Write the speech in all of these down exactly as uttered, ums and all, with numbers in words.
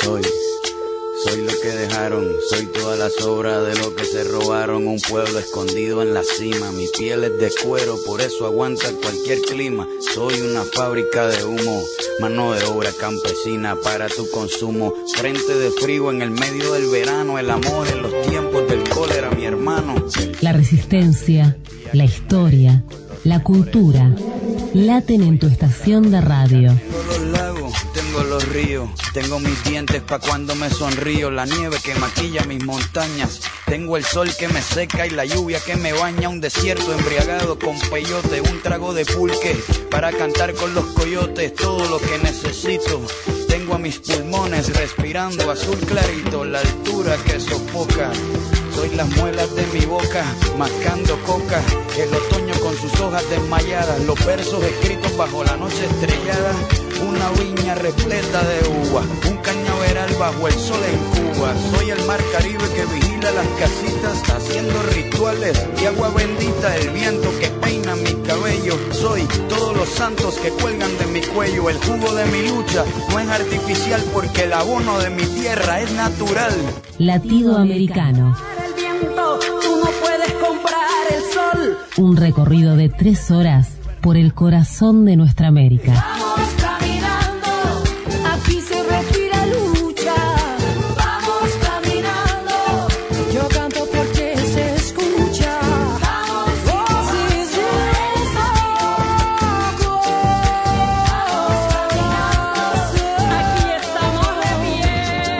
soy. Soy lo que dejaron, soy toda la sobra de lo que se robaron. Un pueblo escondido en la cima, mi piel es de cuero, por eso aguanta cualquier clima. Soy una fábrica de humo, mano de obra campesina para tu consumo. Frente de frío en el medio del verano, el amor en los tiempos del cólera, mi hermano. La resistencia, la historia, la cultura, laten en tu estación de radio. Tengo los ríos, tengo mis dientes pa' cuando me sonrío, la nieve que maquilla mis montañas, tengo el sol que me seca y la lluvia que me baña, un desierto embriagado con peyote, un trago de pulque para cantar con los coyotes, todo lo que necesito. Tengo a mis pulmones respirando azul clarito, la altura que sofoca. Soy las muelas de mi boca, mascando coca, el otoño con sus hojas desmayadas, los versos escritos bajo la noche estrellada, una viña repleta de uva, un cañaveral bajo el sol en Cuba. Soy el mar Caribe que vigila las casitas, haciendo rituales y agua bendita, el viento que peina mi cabello. Soy todos los santos que cuelgan de mi cuello, el jugo de mi lucha no es artificial porque el abono de mi tierra es natural. Latido Americano. Tú no puedes comprar el sol. Un recorrido de tres horas por el corazón de nuestra América. Vamos caminando, aquí se respira lucha. Vamos caminando, yo canto porque se escucha. Vamos, voces de desahogo. Vamos caminando, aquí estamos de pie.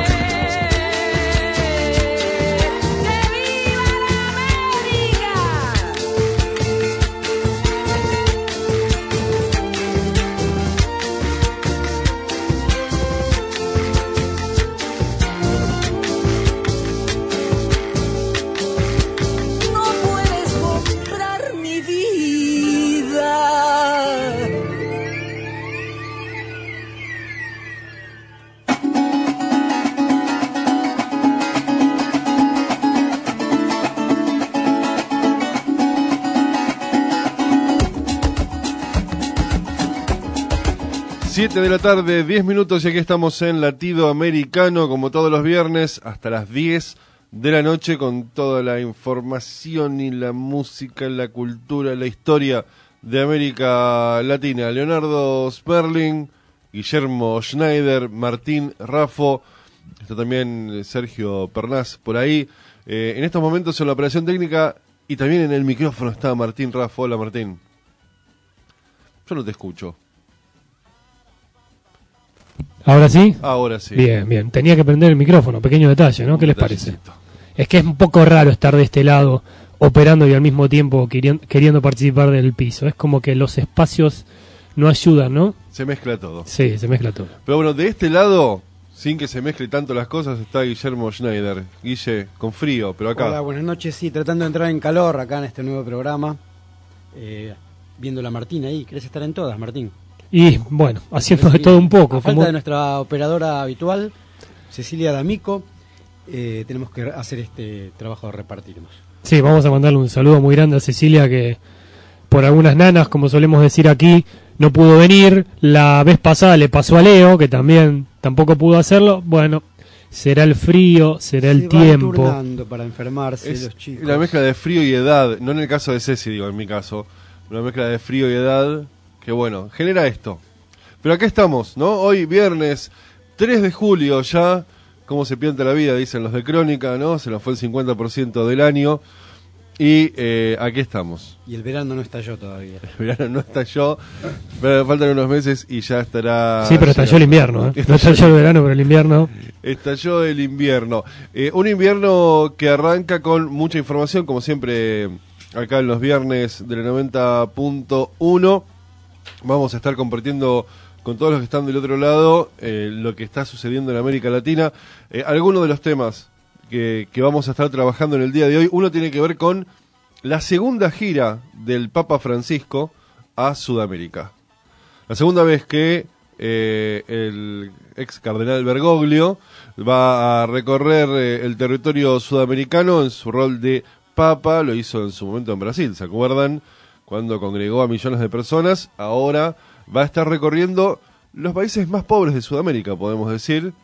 siete de la tarde, diez minutos, y aquí estamos en Latido Americano, como todos los viernes, hasta las diez de la noche, con toda la información y la música, la cultura, la historia de América Latina. Leonardo Sperling, Guillermo Schneider, Martín Raffo, está también Sergio Pernás por ahí. Eh, en estos momentos en la operación técnica y también en el micrófono está Martín Raffo. Hola, Martín. Yo no te escucho. ¿Ahora sí? Ahora sí. Bien, bien. Tenía que prender el micrófono, pequeño detalle, ¿no? ¿Qué les parece? Detallecito. Es que es un poco raro estar de este lado operando y al mismo tiempo queriendo, queriendo participar del piso. Es como que los espacios no ayudan, ¿no? Se mezcla todo. Sí, se mezcla todo. Pero bueno, de este lado, sin que se mezcle tanto las cosas, está Guillermo Schneider. Guille, con frío, pero acá. Hola, buenas noches. Sí, tratando de entrar en calor acá en este nuevo programa. Eh, viendo la Martín ahí. ¿Querés estar en todas, Martín? Y bueno, haciendo de todo un poco. A falta como... de nuestra operadora habitual, Cecilia D'Amico, eh, tenemos que hacer este trabajo de repartirnos. Sí, vamos a mandarle un saludo muy grande a Cecilia, que por algunas nanas, como solemos decir aquí, no pudo venir. La vez pasada le pasó a Leo, que también tampoco pudo hacerlo. Bueno, será el frío, será el Se tiempo. van turnando para enfermarse Es los chicos. la mezcla de frío y edad, no en el caso de Ceci, digo, en mi caso. Una mezcla de frío y edad que, bueno, genera esto. Pero acá estamos, ¿no? Hoy viernes tres de julio ya. Cómo se pianta la vida, dicen los de Crónica, ¿no? Se nos fue el cincuenta por ciento del año. Y eh, aquí estamos. Y el verano no estalló todavía. El verano no estalló, pero faltan unos meses y ya estará... Sí, pero estalló el invierno, ¿eh? No estalló el verano, pero el invierno... Estalló el invierno. Eh, un invierno que arranca con mucha información, como siempre, acá en los viernes de la noventa punto uno. Vamos a estar compartiendo con todos los que están del otro lado eh, lo que está sucediendo en América Latina. Eh, algunos de los temas que, que vamos a estar trabajando en el día de hoy, uno tiene que ver con la segunda gira del Papa Francisco a Sudamérica. La segunda vez que eh, el ex cardenal Bergoglio va a recorrer eh, el territorio sudamericano en su rol de Papa. Lo hizo en su momento en Brasil, ¿se acuerdan? Cuando congregó a millones de personas. Ahora va a estar recorriendo los países más pobres de Sudamérica, podemos decir,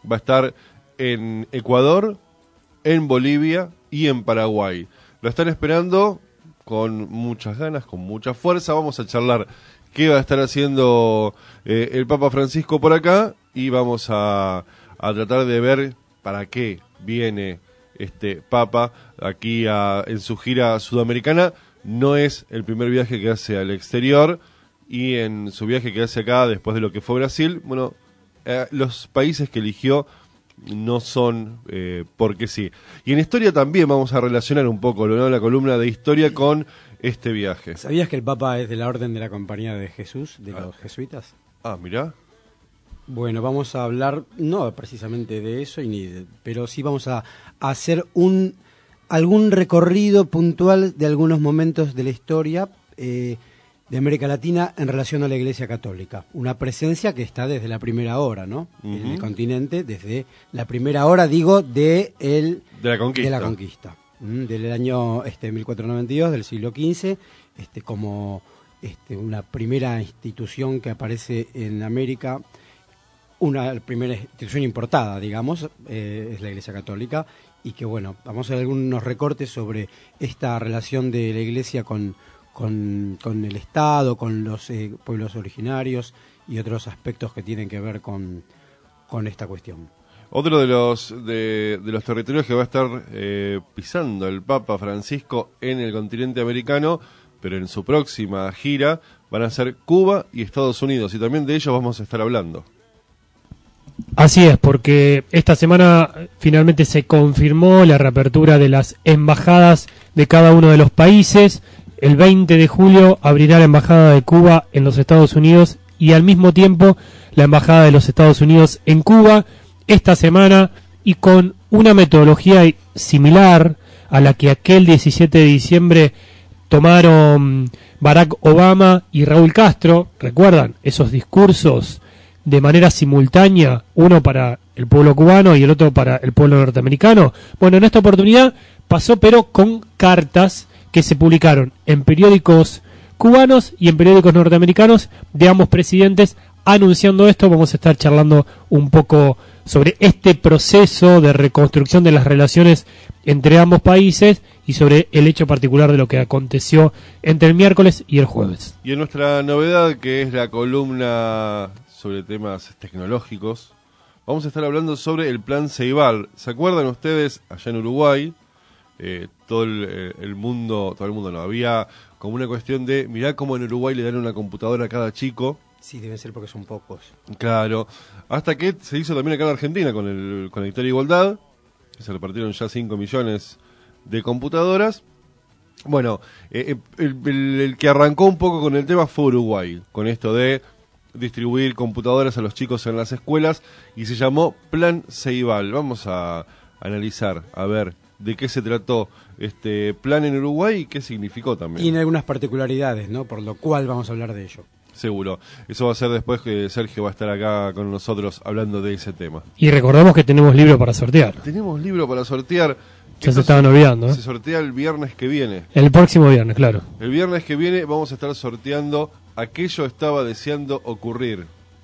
va a estar en Ecuador, en Bolivia y en Paraguay. Lo están esperando con muchas ganas, con mucha fuerza. Vamos a charlar qué va a estar haciendo eh, el Papa Francisco por acá y vamos a, a tratar de ver para qué viene este Papa aquí a, en su gira sudamericana. No es el primer viaje que hace al exterior y en su viaje que hace acá después de lo que fue Brasil, bueno, eh, los países que eligió no son eh, porque sí. Y en historia también vamos a relacionar un poco, ¿no?, la columna de historia con este viaje. ¿Sabías que el Papa es de la Orden de la Compañía de Jesús, de ah. los jesuitas? Ah, mirá. Bueno, vamos a hablar, no precisamente de eso, y ni de, pero sí vamos a, a hacer un algún recorrido puntual de algunos momentos de la historia eh, de América Latina en relación a la Iglesia Católica. Una presencia que está desde la primera hora, ¿no? Uh-huh. En el continente, desde la primera hora, digo, de, el, de la conquista. De la conquista. ¿Mm? Del año este, mil cuatrocientos noventa y dos, del siglo quince, este, como este, una primera institución que aparece en América, una primera institución importada, digamos, eh, es la Iglesia Católica, y que, bueno, vamos a hacer algunos recortes sobre esta relación de la Iglesia con, con, con el Estado, con los eh, pueblos originarios y otros aspectos que tienen que ver con, con esta cuestión. Otro de los de, de los territorios que va a estar eh, pisando el Papa Francisco en el continente americano, pero en su próxima gira, van a ser Cuba y Estados Unidos, y también de ellos vamos a estar hablando. Así es, porque esta semana finalmente se confirmó la reapertura de las embajadas de cada uno de los países. El veinte de julio abrirá la embajada de Cuba en los Estados Unidos y al mismo tiempo la embajada de los Estados Unidos en Cuba. Esta semana, y con una metodología similar a la que aquel diecisiete de diciembre tomaron Barack Obama y Raúl Castro, ¿recuerdan? Esos discursos de manera simultánea, uno para el pueblo cubano y el otro para el pueblo norteamericano. Bueno, en esta oportunidad pasó, pero con cartas que se publicaron en periódicos cubanos y en periódicos norteamericanos de ambos presidentes anunciando esto. Vamos a estar charlando un poco sobre este proceso de reconstrucción de las relaciones entre ambos países y sobre el hecho particular de lo que aconteció entre el miércoles y el jueves. Y en nuestra novedad, que es la columna sobre temas tecnológicos, vamos a estar hablando sobre el Plan Ceibal. ¿Se acuerdan ustedes allá en Uruguay? Eh, todo el, el mundo, todo el mundo no, había como una cuestión de, mirá cómo en Uruguay le dan una computadora a cada chico. Sí, deben ser porque son pocos. Claro, hasta que se hizo también acá en Argentina con el con la Victoria Igualdad, que se repartieron ya cinco millones de computadoras. Bueno, eh, el, el, el que arrancó un poco con el tema fue Uruguay, con esto de distribuir computadoras a los chicos en las escuelas, y se llamó Plan Ceibal. Vamos a analizar, a ver de qué se trató este plan en Uruguay y qué significó también. Tiene algunas particularidades, ¿no? Por lo cual vamos a hablar de ello. Seguro. Eso va a ser después que Sergio va a estar acá con nosotros hablando de ese tema. Y recordamos que tenemos libro para sortear. Tenemos libro para sortear. Ya se estaban olvidando, ¿eh? Se sortea el viernes que viene. El próximo viernes, claro. El viernes que viene vamos a estar sorteando Aquello estaba deseando ocurrir,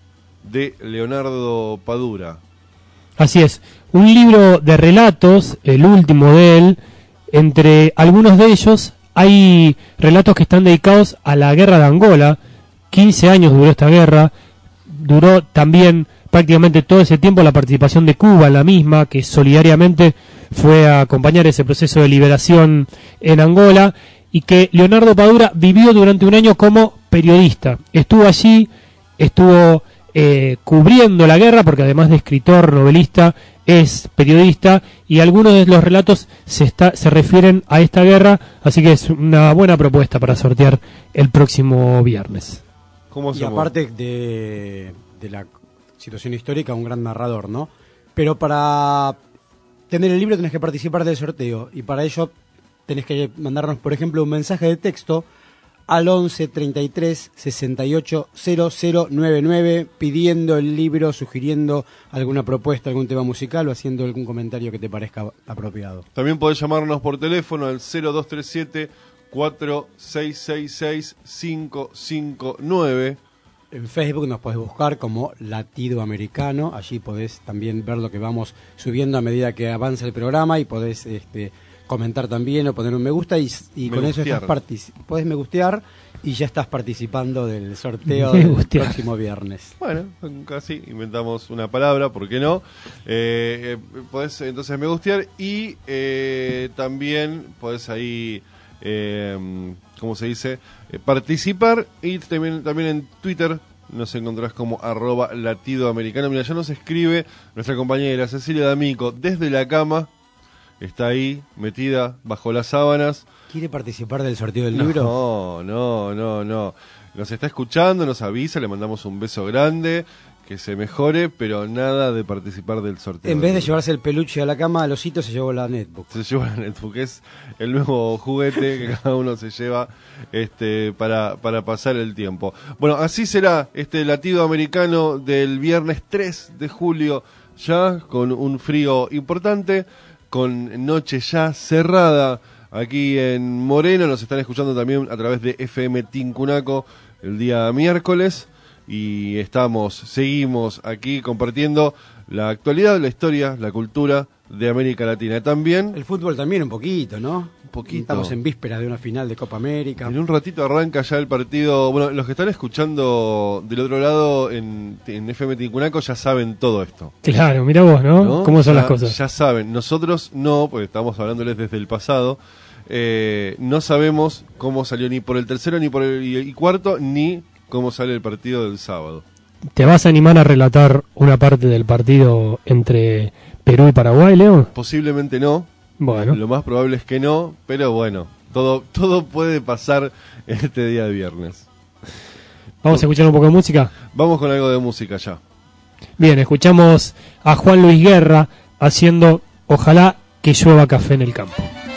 de Leonardo Padura. Así es. Un libro de relatos, el último de él. Entre algunos de ellos hay relatos que están dedicados a la guerra de Angola. quince años duró esta guerra, duró también prácticamente todo ese tiempo la participación de Cuba en la misma, que solidariamente fue a acompañar ese proceso de liberación en Angola, y que Leonardo Padura vivió durante un año como periodista. Estuvo allí, estuvo eh, cubriendo la guerra, porque además de escritor, novelista, es periodista, y algunos de los relatos se, está, se refieren a esta guerra, así que es una buena propuesta para sortear el próximo viernes. ¿Cómo y aparte de, de la situación histórica, un gran narrador, ¿no? Pero para tener el libro tenés que participar del sorteo, y para ello tenés que mandarnos, por ejemplo, un mensaje de texto al once treinta y tres sesenta y ocho cero cero noventa y nueve pidiendo el libro, sugiriendo alguna propuesta, algún tema musical o haciendo algún comentario que te parezca apropiado. También podés llamarnos por teléfono al cero dos tres siete cuatro seis seis seis cinco cinco nueve En Facebook nos podés buscar como Latido Americano, allí podés también ver lo que vamos subiendo a medida que avanza el programa y podés este, comentar también o poner un me gusta y, y me con gustear. eso estás partici- podés me gustear y ya estás participando del sorteo del gustear. próximo viernes. Bueno, casi inventamos una palabra, ¿por qué no? Eh, eh, podés entonces me gustear y eh, también podés ahí, eh, ¿cómo se dice? Eh, participar y también, también en Twitter nos encontrás como arroba latido americano. Mira, ya nos escribe nuestra compañera Cecilia D'Amico desde la cama, está ahí metida bajo las sábanas. ¿Quiere participar del sorteo del libro? No, no, no, no. Nos está escuchando, nos avisa, le mandamos un beso grande, que se mejore, pero nada de participar del sorteo. En vez de llevarse el peluche a la cama, al osito se llevó la netbook. Se lleva la netbook, es el nuevo juguete que cada uno se lleva este para, para pasar el tiempo. Bueno, así será este latido americano del viernes tres de julio, ya con un frío importante, con noche ya cerrada. Aquí en Moreno nos están escuchando también a través de F M Tincunaco el día miércoles y estamos, seguimos aquí compartiendo la actualidad, la historia, la cultura de América Latina. También El fútbol también un poquito, ¿no? un poquito. Estamos en vísperas de una final de Copa América. En un ratito arranca ya el partido. Bueno, los que están escuchando del otro lado en, en F M Tincunaco ya saben todo esto, Claro, mira vos, ¿no? ¿no? ¿Cómo son Ya- las cosas? Ya saben. Nosotros no, porque estamos hablándoles desde el pasado. Eh, no sabemos cómo salió ni por el tercero, ni por el y, y cuarto, ni cómo sale el partido del sábado. ¿Te vas a animar a relatar una parte del partido entre Perú y Paraguay, Leo? Posiblemente no. Bueno, Lo más probable es que no, pero bueno, todo, todo puede pasar este día de viernes. vamos a escuchar un poco de música. Vamos con algo de música ya. Bien, escuchamos a Juan Luis Guerra haciendo Ojalá que llueva café en el campo.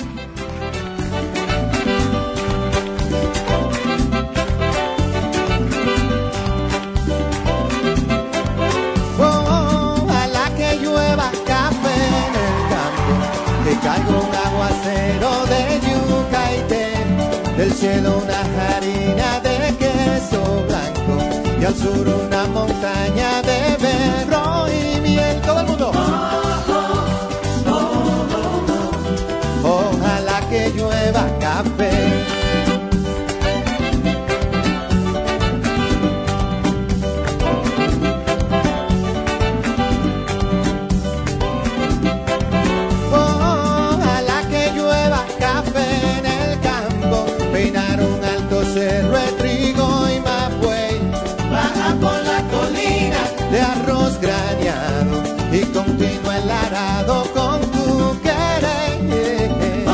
Ojalá que llueva café en el campo, que caiga un aguacero de yuca y té, del cielo una harina de queso blanco y al sur una montaña de berro y miel. Todo el mundo. Ojalá que llueva café. Ojalá que llueva café en el campo, peinar un alto cerro de trigo y mapuey, baja por la colina de arroz graneado y continúa el arado con tu querer.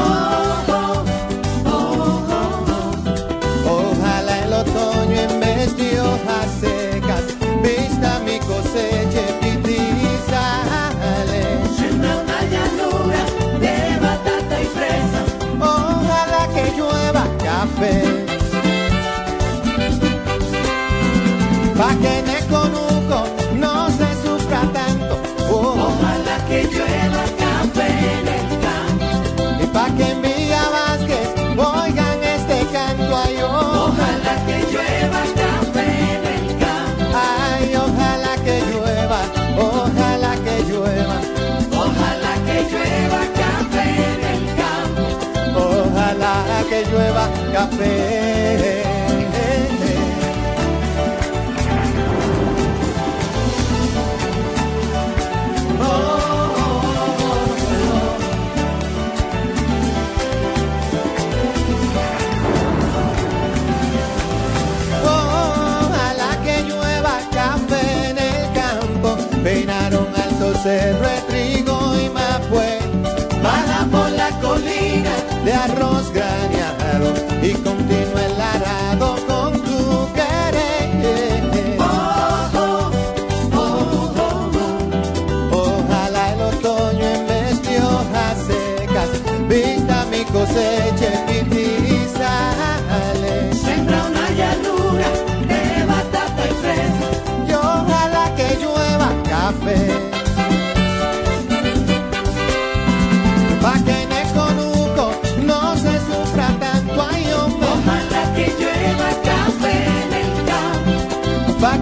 Ojalá el otoño en vez de hojas secas vista mi cosecha y sale. Siembra una llanura de batata y fresa. Ojalá que llueva café, pa' que en el conuco no se sufra tanto. Oh, Ojalá que llueva café en el campo. y pa' que en Villa Vázquez oigan este canto. Ay, oh, Ojalá que llueva café en el campo. ay, ojalá que llueva, ojalá que llueva, Ojalá que llueva café en el campo. ojalá que llueva café. Ojalá que llueva café en el campo, peinaron alto cerro de trigo y mapuey, baja por la colina de arroz graneado y continúa el arado con tu querer. Ojalá el otoño en vez de hojas secas vista mi cosecha y sale. Siembra una llanura de batata y fresa. Y ojalá que llueva café, pa' que en el conuco no se sufra tanto. Ay, hombre, Ojalá que llueva café en el campo. pa'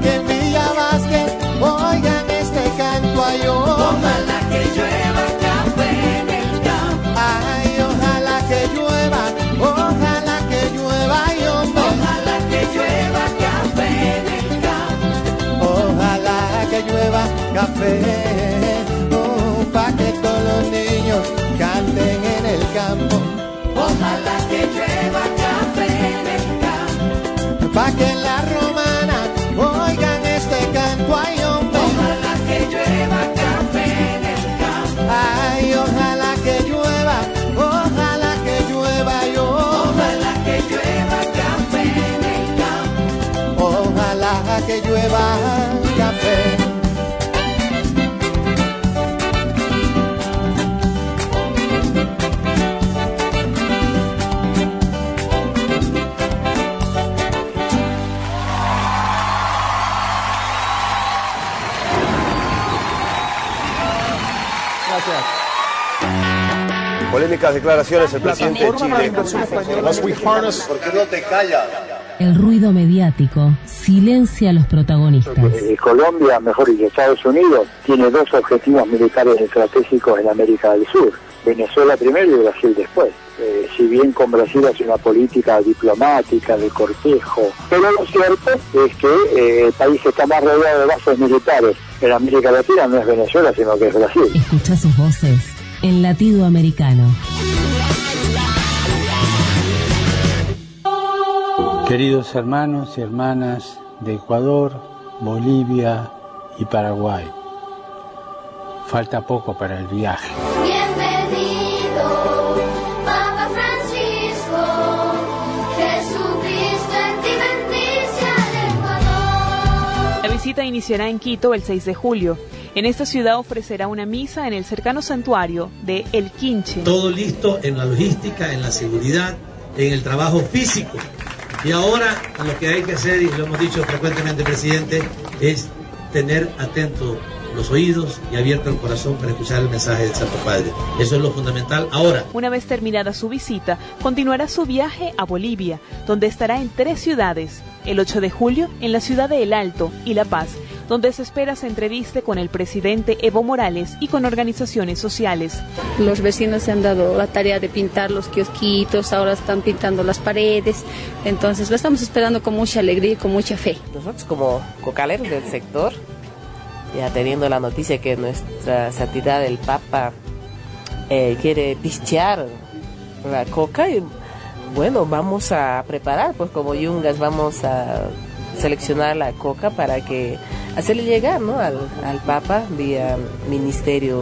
canto ay yo. Ojalá que llueva café en el campo. Ay, ojalá que llueva, ojalá que llueva ay hombre. Ojalá que llueva café en el campo. Ojalá que llueva café, oh, pa' que todos los niños canten en el campo. Ojalá que llueva café en el campo. Pa' que las romanas oigan este canto ay hombre. Ojalá que llueva café en el campo. Ay, ojalá que llueva, ojalá que llueva yo. Ojalá que llueva café en el campo. Ojalá que llueva café. Polémicas declaraciones el presidente de Chile. ¿Por qué no te callas? El ruido mediático silencia a los protagonistas. Eh, Colombia, mejor dicho, Estados Unidos, tiene dos objetivos militares estratégicos en América del Sur. Venezuela primero y Brasil después. Eh, si bien con Brasil hace una política diplomática, de cortejo, pero lo cierto es que eh, el país que está más rodeado de bases militares en América Latina no es Venezuela, sino que es Brasil. Escucha sus voces en Latido Americano. Queridos hermanos y hermanas de Ecuador, Bolivia y Paraguay, falta poco para el viaje. Bienvenido, Papa Francisco, Jesucristo en ti bendice al Ecuador. La visita iniciará en Quito el seis de julio. En esta ciudad ofrecerá una misa en el cercano santuario de El Quinche. Todo listo en la logística, en la seguridad, en el trabajo físico. Y ahora lo que hay que hacer, y lo hemos dicho frecuentemente, presidente, es tener atentos los oídos y abierto el corazón para escuchar el mensaje del Santo Padre. Eso es lo fundamental ahora. Una vez terminada su visita, continuará su viaje a Bolivia, donde estará en tres ciudades. El ocho de julio, en la ciudad de El Alto y La Paz, donde se espera se entreviste con el presidente Evo Morales y con organizaciones sociales. Los vecinos se han dado la tarea de pintar los kiosquitos, ahora están pintando las paredes, entonces lo estamos esperando con mucha alegría y con mucha fe. Nosotros como cocaleros del sector, ya teniendo la noticia que nuestra santidad el Papa eh, quiere pistear la coca, y bueno, vamos a preparar, pues como yungas vamos a seleccionar la coca para que hacerle llegar, ¿no?, al, al Papa vía Ministerio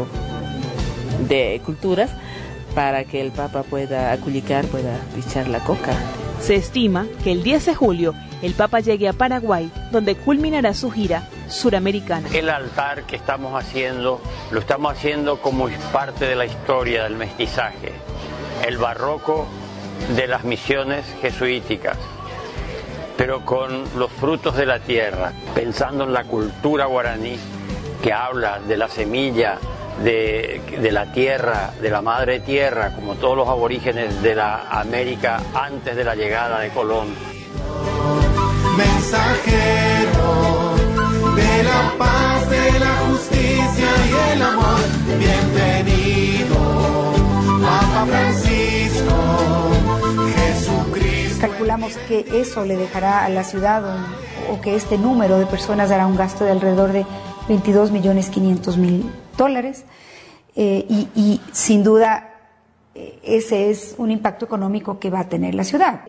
de Culturas, para que el Papa pueda aculicar, pueda pichar la coca. Se estima que el diez de julio el Papa llegue a Paraguay, donde culminará su gira suramericana. El altar que estamos haciendo, lo estamos haciendo como parte de la historia del mestizaje, el barroco de las misiones jesuíticas, pero con los frutos de la tierra, pensando en la cultura guaraní que habla de la semilla de, de la tierra, de la madre tierra, como todos los aborígenes de la América antes de la llegada de Colón. Mensajero de la paz, de la justicia y el amor, bienvenido, Papa Francisco, Jesucristo. Calculamos que eso le dejará a la ciudad un, o que este número de personas dará un gasto de alrededor de veintidós millones quinientos mil dólares eh, y, y sin duda eh, ese es un impacto económico que va a tener la ciudad.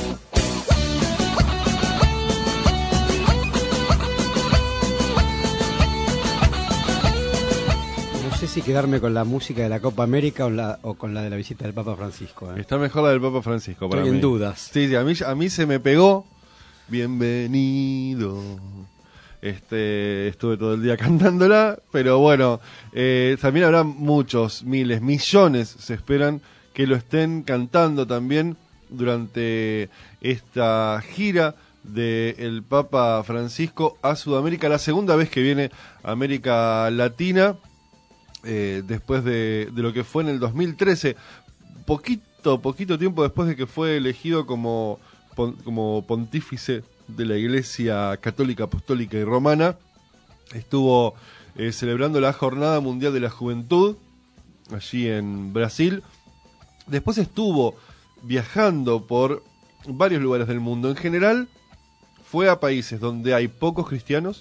No sé si quedarme con la música de la Copa América o, la, o con la de la visita del Papa Francisco. ¿eh? Está mejor la del Papa Francisco para Estoy mí. en dudas. Sí, sí, a mí, a mí se me pegó. Bienvenido. Este, estuve todo el día cantándola, pero bueno, eh, también habrá muchos, miles, millones se esperan que lo estén cantando también durante esta gira del Papa Francisco a Sudamérica, la segunda vez que viene a América Latina, eh, después de, de lo que fue en el dos mil trece, poquito, poquito tiempo después de que fue elegido como, pon, como pontífice de la Iglesia Católica, Apostólica y Romana. Estuvo eh, celebrando la Jornada Mundial de la Juventud, allí en Brasil. Después estuvo viajando por varios lugares del mundo. En general, fue a países donde hay pocos cristianos,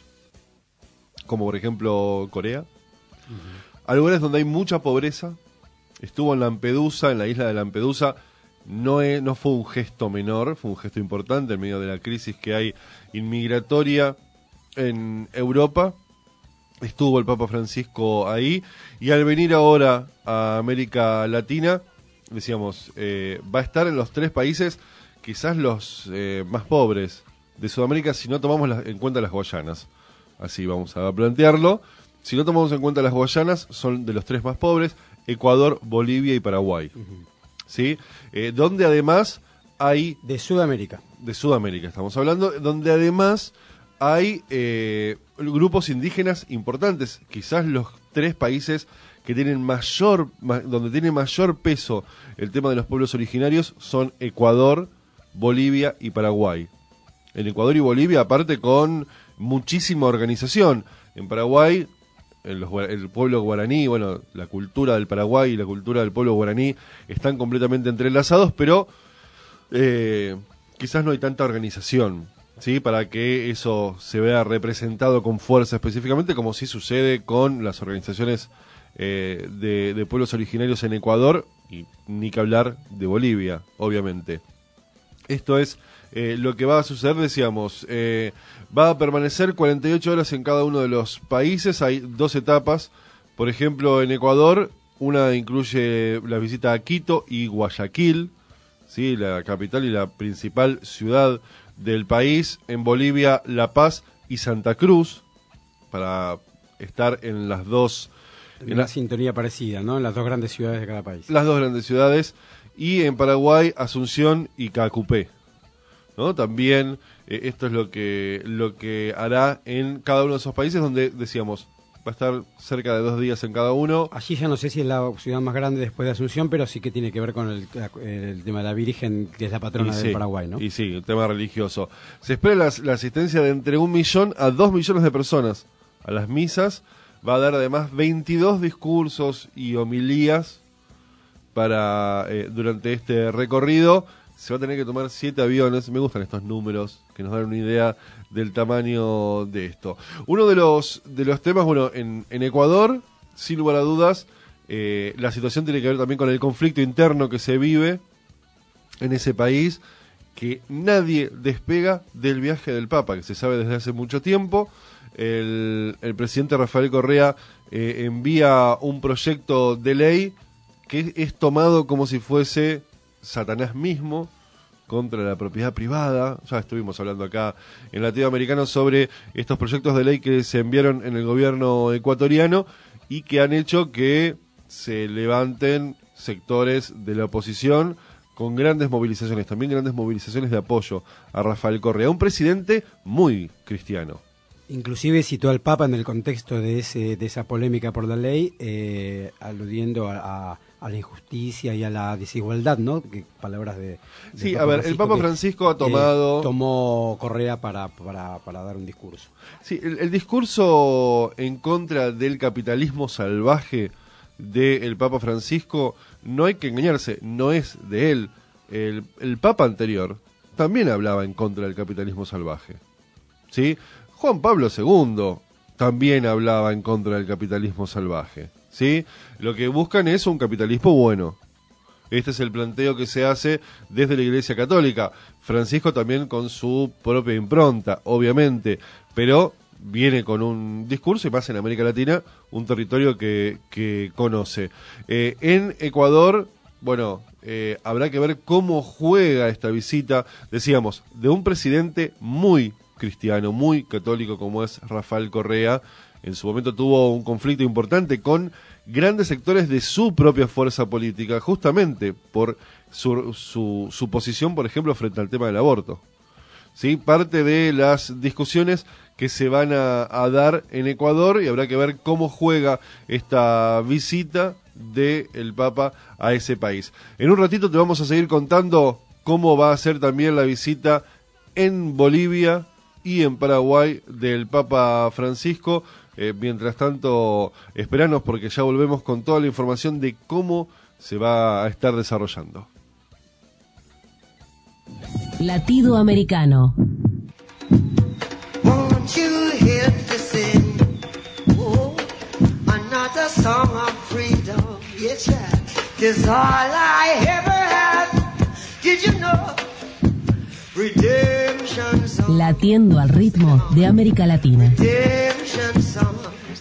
como por ejemplo Corea, uh-huh. a lugares donde hay mucha pobreza. Estuvo en Lampedusa, en la isla de Lampedusa. No, es, no fue un gesto menor, fue un gesto importante en medio de la crisis que hay inmigratoria en Europa. Estuvo el Papa Francisco ahí, y al venir ahora a América Latina, decíamos, eh, va a estar en los tres países quizás los eh, más pobres de Sudamérica, si no tomamos la, en cuenta las Guayanas. Así vamos a plantearlo. Si no tomamos en cuenta las Guayanas, son de los tres más pobres: Ecuador, Bolivia y Paraguay. Uh-huh. ¿Sí? Eh, donde además hay... De Sudamérica. De Sudamérica estamos hablando, donde además hay eh, grupos indígenas importantes. Quizás los tres países que tienen mayor, ma, donde tiene mayor peso el tema de los pueblos originarios son Ecuador, Bolivia y Paraguay. En Ecuador y Bolivia, aparte, con muchísima organización. En Paraguay, en los, el pueblo guaraní, bueno, la cultura del Paraguay y la cultura del pueblo guaraní están completamente entrelazados, pero eh, quizás no hay tanta organización, ¿sí? Para que eso se vea representado con fuerza específicamente, como sí sucede con las organizaciones eh, de, de pueblos originarios en Ecuador, y ni que hablar de Bolivia, obviamente. Esto es eh, lo que va a suceder, decíamos, eh, va a permanecer cuarenta y ocho horas en cada uno de los países. Hay dos etapas. Por ejemplo, en Ecuador, una incluye la visita a Quito y Guayaquil, ¿sí? La capital y la principal ciudad del país. En Bolivia, La Paz y Santa Cruz, para estar en las dos... En una la, sintonía parecida, ¿no? En las dos grandes ciudades de cada país. Las dos grandes ciudades. Y en Paraguay, Asunción y Cacupé, ¿no? También eh, esto es lo que lo que hará en cada uno de esos países, donde decíamos va a estar cerca de dos días en cada uno. Allí ya no sé si es la ciudad más grande después de Asunción, pero sí que tiene que ver con el, el tema de la Virgen, que es la patrona y del sí, Paraguay, ¿no? Y sí, el tema religioso. Se espera la, la asistencia de entre un millón a dos millones de personas a las misas. Va a dar además veintidós discursos y homilías para eh, durante este recorrido. Se va a tener que tomar siete aviones. Me gustan estos números que nos dan una idea del tamaño de esto. Uno de los de los temas, bueno, en, en Ecuador, sin lugar a dudas, eh, la situación tiene que ver también con el conflicto interno que se vive en ese país, que nadie despega del viaje del Papa, que se sabe desde hace mucho tiempo. El, el presidente Rafael Correa eh, envía un proyecto de ley que es tomado como si fuese Satanás mismo contra la propiedad privada. Ya estuvimos hablando acá en Latinoamericano sobre estos proyectos de ley que se enviaron en el gobierno ecuatoriano y que han hecho que se levanten sectores de la oposición con grandes movilizaciones, también grandes movilizaciones de apoyo a Rafael Correa, un presidente muy cristiano. Inclusive citó al Papa en el contexto de ese de esa polémica por la ley, eh, aludiendo a, a, a la injusticia y a la desigualdad, ¿no? Que, palabras de, de sí, Papa a ver, Francisco, el Papa que, Francisco ha tomado... Eh, tomó Correa para, para, para dar un discurso. Sí, el, el discurso en contra del capitalismo salvaje del Papa Francisco, no hay que engañarse, no es de él. El, el Papa anterior también hablaba en contra del capitalismo salvaje, ¿sí? Juan Pablo segundo también hablaba en contra del capitalismo salvaje, ¿sí? Lo que buscan es un capitalismo bueno. Este es el planteo que se hace desde la Iglesia Católica. Francisco también con su propia impronta, obviamente, pero viene con un discurso, y más en América Latina, un territorio que, que conoce. Eh, en Ecuador, bueno, eh, habrá que ver cómo juega esta visita, decíamos, de un presidente muy cristiano, muy católico como es Rafael Correa. En su momento tuvo un conflicto importante con grandes sectores de su propia fuerza política, justamente por su, su, su posición, por ejemplo, frente al tema del aborto. ¿Sí? Parte de las discusiones que se van a, a dar en Ecuador, y habrá que ver cómo juega esta visita del Papa a ese país. En un ratito te vamos a seguir contando cómo va a ser también la visita en Bolivia y en Paraguay del Papa Francisco. Eh, mientras tanto, esperanos porque ya volvemos con toda la información de cómo se va a estar desarrollando. Latido Americano. Won't you hear to sing? Oh, another song of freedom. Yes, yeah. 'Cause all I ever had, did you know? Redemption songs. Latiendo al ritmo de América Latina. Redemption songs.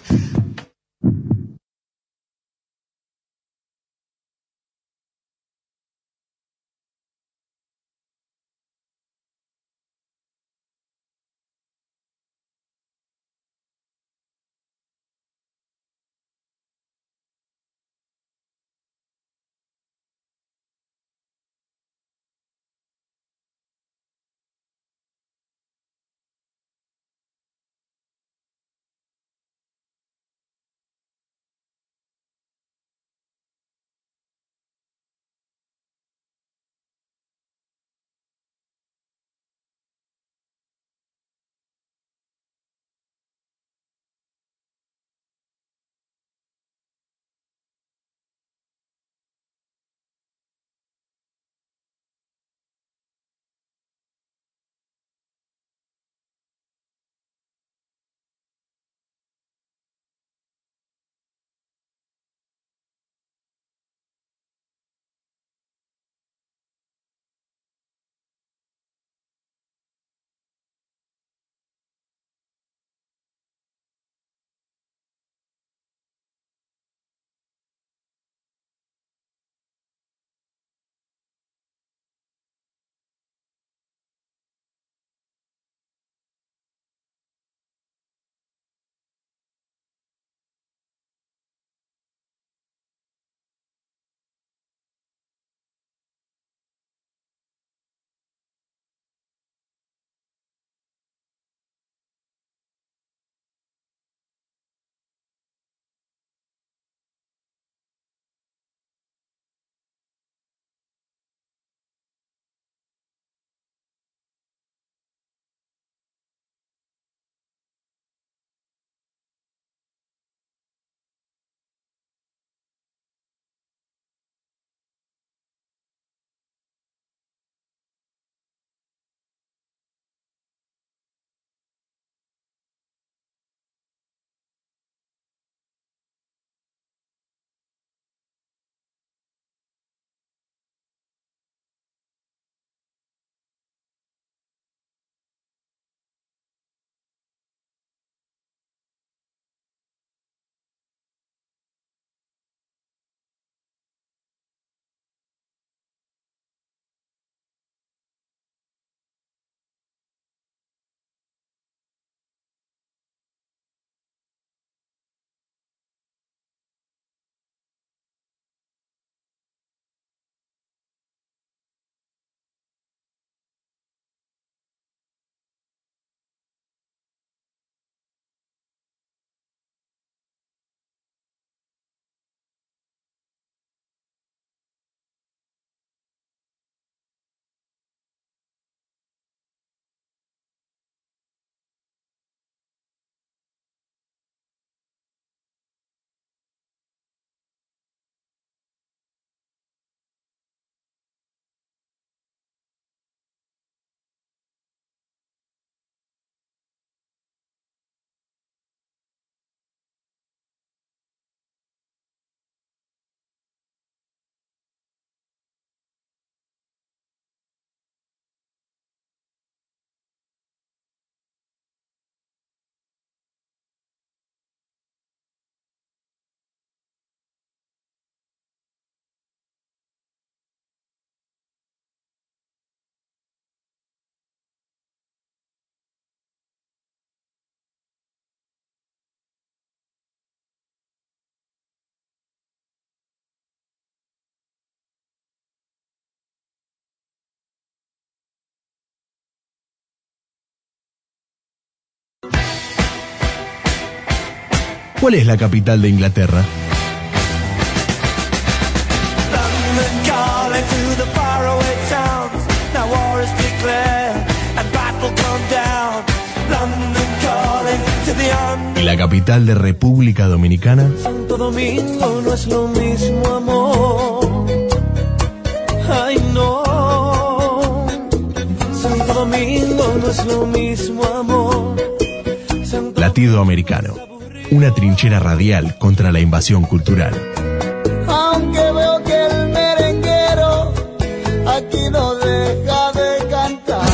¿Cuál es la capital de Inglaterra? la capital de República Dominicana? Santo Domingo no es lo mismo, amor. Ay, no. Santo Domingo no es lo mismo, amor. Santo Latido Americano, una trinchera radial contra la invasión cultural. Aunque veo que el merenguero aquí no deja de cantar.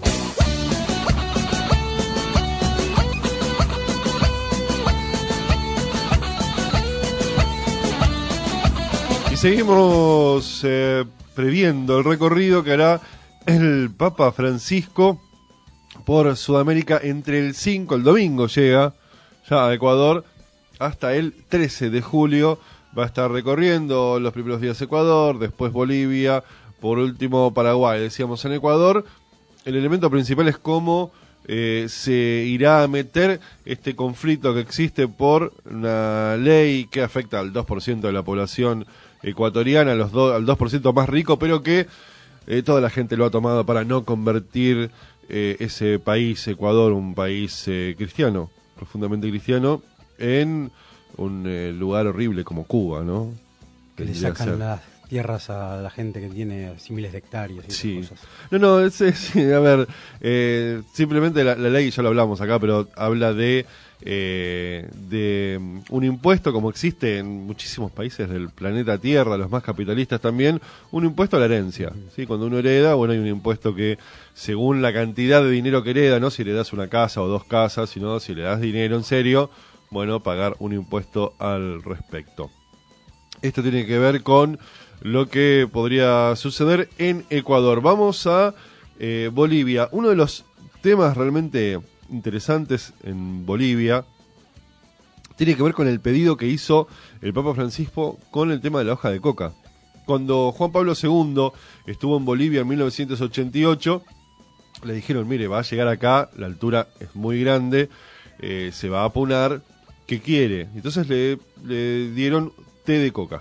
Y seguimos eh, previendo el recorrido que hará el Papa Francisco por Sudamérica entre el cinco, el domingo llega ya a Ecuador, hasta el trece de julio. Va a estar recorriendo los primeros días Ecuador, después Bolivia, por último Paraguay. Decíamos en Ecuador, el elemento principal es cómo eh, se irá a meter este conflicto que existe por una ley que afecta al dos por ciento de la población ecuatoriana, los do, al dos por ciento más rico, pero que eh, toda la gente lo ha tomado para no convertir eh, ese país, Ecuador, un país eh, cristiano, profundamente cristiano, en un eh, lugar horrible como Cuba, ¿no? Que le sacan las tierras a la gente que tiene miles de hectáreas y sí. esas cosas. No, no, es, es, a ver, eh, simplemente la, la ley, ya lo hablamos acá, pero habla de eh, de un impuesto como existe en muchísimos países del planeta Tierra, los más capitalistas también, un impuesto a la herencia. Uh-huh. ¿Sí? Cuando uno hereda, bueno, hay un impuesto que según la cantidad de dinero que hereda, no si heredas una casa o dos casas, sino si le das dinero en serio, bueno, pagar un impuesto al respecto. Esto tiene que ver con lo que podría suceder en Ecuador. Vamos a eh, Bolivia. Uno de los temas realmente interesantes en Bolivia tiene que ver con el pedido que hizo el Papa Francisco con el tema de la hoja de coca. Cuando Juan Pablo segundo estuvo en Bolivia en mil novecientos ochenta y ocho, le dijeron, mire, va a llegar acá, la altura es muy grande, eh, se va a apunar, ¿qué quiere? Entonces le, le dieron té de coca.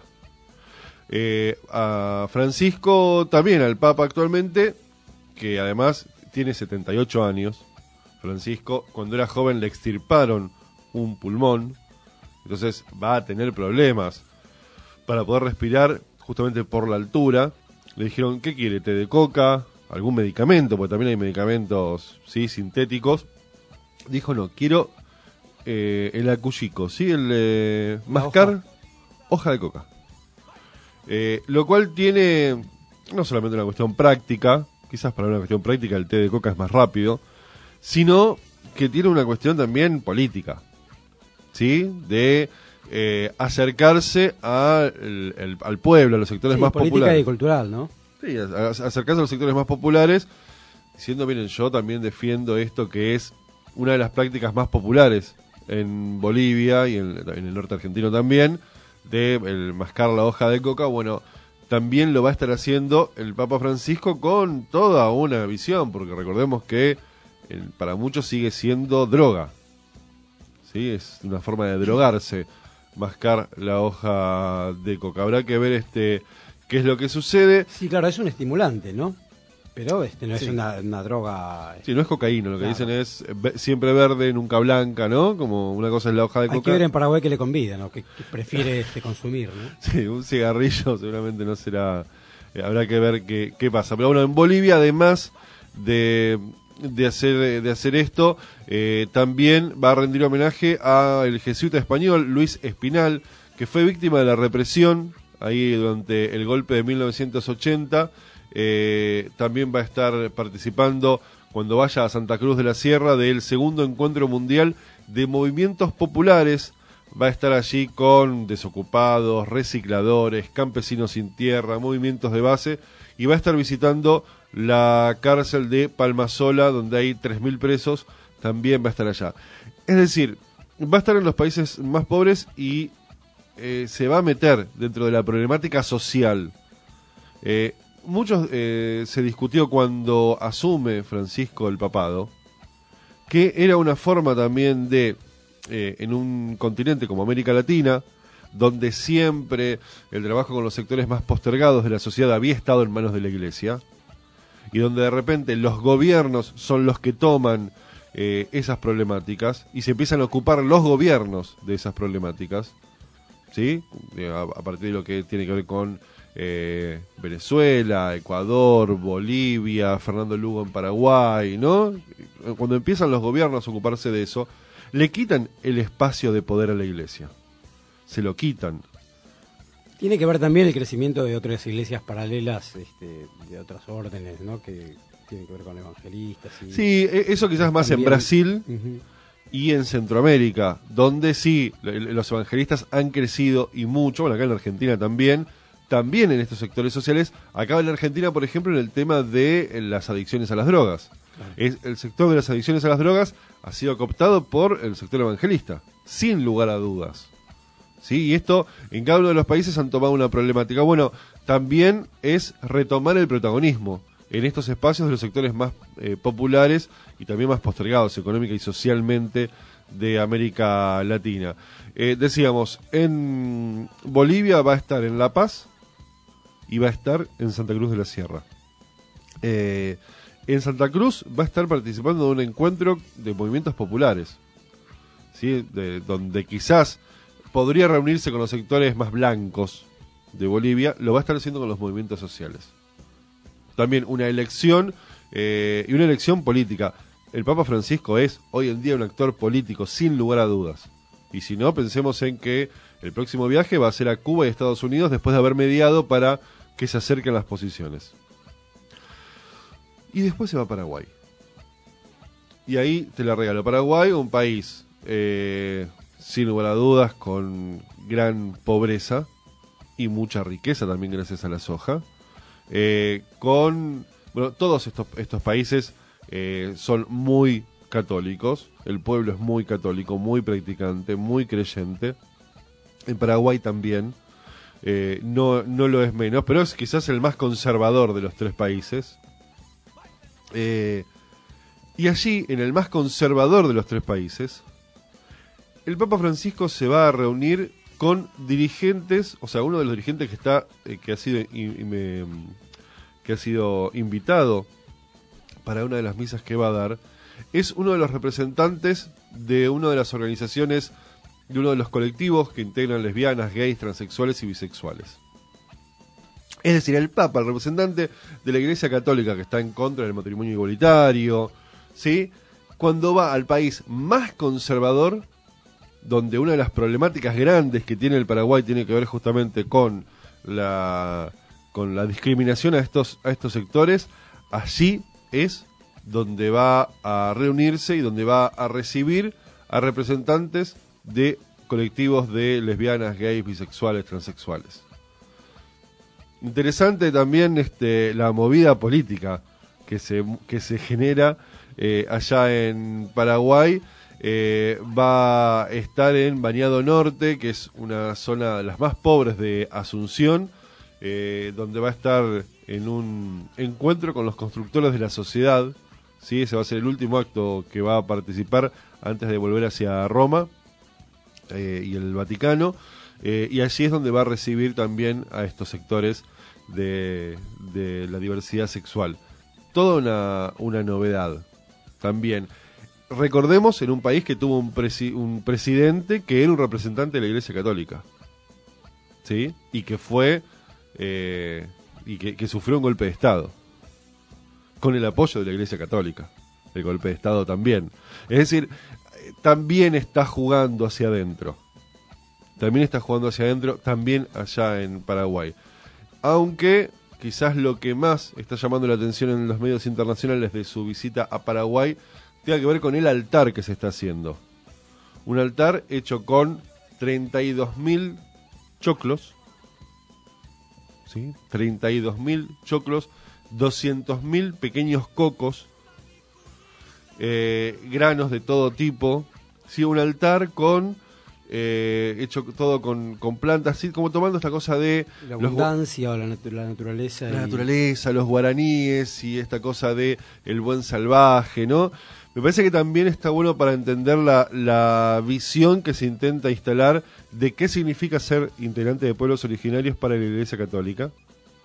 Eh, a Francisco también, al Papa actualmente, que además tiene setenta y ocho años, Francisco, cuando era joven le extirparon un pulmón, entonces va a tener problemas para poder respirar justamente por la altura. Le dijeron, ¿qué quiere? ¿Té de coca? ¿Algún medicamento? Porque también hay medicamentos, sí, sintéticos. Dijo, no, quiero eh, el acuchico, ¿sí? El eh, mascar hoja. hoja de coca. Eh, lo cual tiene no solamente una cuestión práctica, quizás para una cuestión práctica el té de coca es más rápido, sino que tiene una cuestión también política, ¿sí? De eh, acercarse a el, el, al pueblo, a los sectores sí, más política populares. Y cultural, ¿no? Sí, a, a, acercarse a los sectores más populares, diciendo, miren, yo también defiendo esto que es una de las prácticas más populares en Bolivia y en, en el norte argentino también, de el mascar la hoja de coca. Bueno, también lo va a estar haciendo el Papa Francisco con toda una visión, porque recordemos que el, para muchos sigue siendo droga, ¿sí? Es una forma de drogarse, mascar la hoja de coca. Habrá que ver este qué es lo que sucede. Sí, claro, es un estimulante, ¿no? Pero este no sí. es una, una droga... Sí, no es cocaína, lo que claro. dicen es ve, siempre verde, nunca blanca, ¿no? Como una cosa es la hoja de Hay coca. que ver en Paraguay que le convida, ¿no? Que, que prefiere este consumir, ¿no? Sí, un cigarrillo seguramente no será... Eh, habrá que ver qué, qué pasa. Pero bueno, en Bolivia, además de, de, hacer, de hacer esto, eh, también va a rendir homenaje al jesuita español Luis Espinal, que fue víctima de la represión ahí durante el golpe de mil novecientos ochenta. Eh, también va a estar participando cuando vaya a Santa Cruz de la Sierra del segundo encuentro mundial de movimientos populares. Va a estar allí con desocupados, recicladores, campesinos sin tierra, movimientos de base, y va a estar visitando la cárcel de Palmasola, donde hay tres mil presos. También va a estar allá. Es decir, va a estar en los países más pobres y eh, se va a meter dentro de la problemática social. Eh, Muchos eh, se discutió cuando asume Francisco el papado que era una forma también de, eh, en un continente como América Latina, donde siempre el trabajo con los sectores más postergados de la sociedad había estado en manos de la Iglesia, y donde de repente los gobiernos son los que toman eh, esas problemáticas y se empiezan a ocupar los gobiernos de esas problemáticas, ¿sí? A, a partir de lo que tiene que ver con eh, Venezuela, Ecuador, Bolivia, Fernando Lugo en Paraguay, ¿no? Cuando empiezan los gobiernos a ocuparse de eso, le quitan el espacio de poder a la iglesia. Se lo quitan. Tiene que ver también el crecimiento de otras iglesias paralelas, este, de otras órdenes, ¿no? Que tienen que ver con evangelistas. Y sí, eso quizás más también en Brasil uh-huh. y en Centroamérica, donde sí, los evangelistas han crecido y mucho, bueno, acá en Argentina también, también en estos sectores sociales. Acá en Argentina, por ejemplo, en el tema de las adicciones a las drogas. Claro. Es, el sector de las adicciones a las drogas ha sido cooptado por el sector evangelista, sin lugar a dudas. ¿Sí? Y esto, en cada uno de los países han tomado una problemática. Bueno, también es retomar el protagonismo en estos espacios de los sectores más eh, populares y también más postergados económica y socialmente de América Latina. Eh, decíamos, en Bolivia va a estar en La Paz y va a estar en Santa Cruz de la Sierra. Eh, en Santa Cruz va a estar participando de un encuentro de movimientos populares, ¿sí? De, donde quizás podría reunirse con los sectores más blancos de Bolivia, lo va a estar haciendo con los movimientos sociales. También una elección, eh, y una elección política. El Papa Francisco es hoy en día un actor político, sin lugar a dudas. Y si no, pensemos en que el próximo viaje va a ser a Cuba y Estados Unidos después de haber mediado para que se acerquen las posiciones. Y después se va a Paraguay. Y ahí te la regalo. Paraguay, un país... Eh, sin lugar a dudas, con gran pobreza y mucha riqueza también gracias a la soja. Eh, con, bueno, todos estos, estos países eh, son muy católicos, el pueblo es muy católico, muy practicante, muy creyente. En Paraguay también, eh, no, no lo es menos, pero es quizás el más conservador de los tres países. Eh, y allí, en el más conservador de los tres países, el Papa Francisco se va a reunir con dirigentes, o sea, uno de los dirigentes que está, eh, que ha sido, y, y me, que ha sido invitado para una de las misas que va a dar, es uno de los representantes de una de las organizaciones, de uno de los colectivos que integran lesbianas, gays, transexuales y bisexuales. Es decir, el Papa, el representante de la Iglesia Católica que está en contra del matrimonio igualitario, ¿sí? Cuando va al país más conservador, donde una de las problemáticas grandes que tiene el Paraguay tiene que ver justamente con la con la discriminación a estos a estos sectores, allí es donde va a reunirse y donde va a recibir a representantes de colectivos de lesbianas, gays, bisexuales, transexuales. Interesante también este la movida política que se que se genera eh, allá en Paraguay. Eh, va a estar en Bañado Norte, que es una zona de las más pobres de Asunción, eh, donde va a estar en un encuentro con los constructores de la sociedad, ¿sí? Ese va a ser el último acto que va a participar antes de volver hacia Roma eh, y el Vaticano, eh, y allí es donde va a recibir también a estos sectores de, de la diversidad sexual. Toda una, una novedad también. Recordemos, en un país que tuvo un, presi- un presidente que era un representante de la Iglesia Católica, ¿sí? Y que fue eh, y que, que sufrió un golpe de Estado con el apoyo de la Iglesia Católica, el golpe de Estado también. Es decir, también está jugando hacia adentro, también está jugando hacia adentro, también allá en Paraguay. Aunque quizás lo que más está llamando la atención en los medios internacionales de su visita a Paraguay tiene que ver con el altar que se está haciendo. Un altar hecho con treinta y dos mil choclos, ¿sí? treinta y dos mil choclos, doscientos mil pequeños cocos, eh, granos de todo tipo, ¿sí? Un altar con eh, hecho todo con, con plantas, ¿sí? Como tomando esta cosa de la abundancia o la, natu- la naturaleza. La y... naturaleza, los guaraníes y esta cosa de el buen salvaje, ¿no? Me parece que también está bueno para entender la, la visión que se intenta instalar de qué significa ser integrante de pueblos originarios para la Iglesia Católica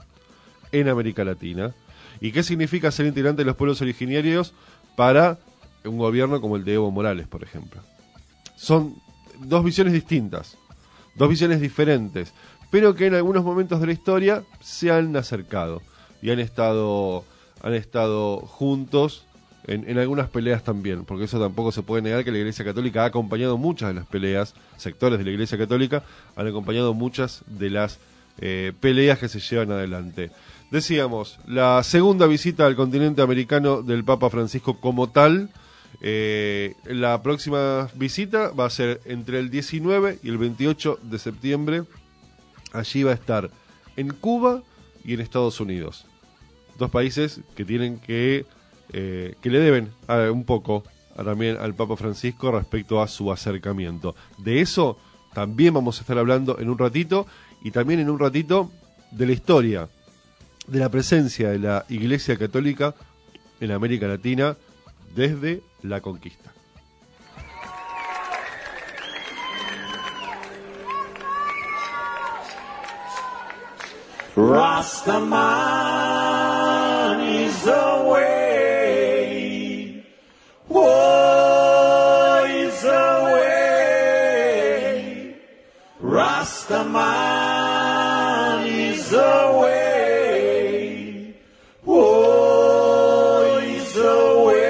en América Latina y qué significa ser integrante de los pueblos originarios para un gobierno como el de Evo Morales, por ejemplo. Son dos visiones distintas, dos visiones diferentes, pero que en algunos momentos de la historia se han acercado y han estado, han estado juntos en, en algunas peleas también, porque eso tampoco se puede negar, que la Iglesia Católica ha acompañado muchas de las peleas, sectores de la Iglesia Católica han acompañado muchas de las eh, peleas que se llevan adelante. Decíamos, la segunda visita al continente americano del Papa Francisco como tal. Eh, la próxima visita va a ser entre el diecinueve y el veintiocho de septiembre. Allí va a estar en Cuba y en Estados Unidos, dos países que tienen que eh, que le deben a, un poco a, también al Papa Francisco respecto a su acercamiento. De eso también vamos a estar hablando en un ratito, y también en un ratito de la historia de la presencia de la Iglesia Católica en América Latina desde la conquista. Rastaman is the way. Whoa, is the way. Rastaman is the way. Whoa, is the way.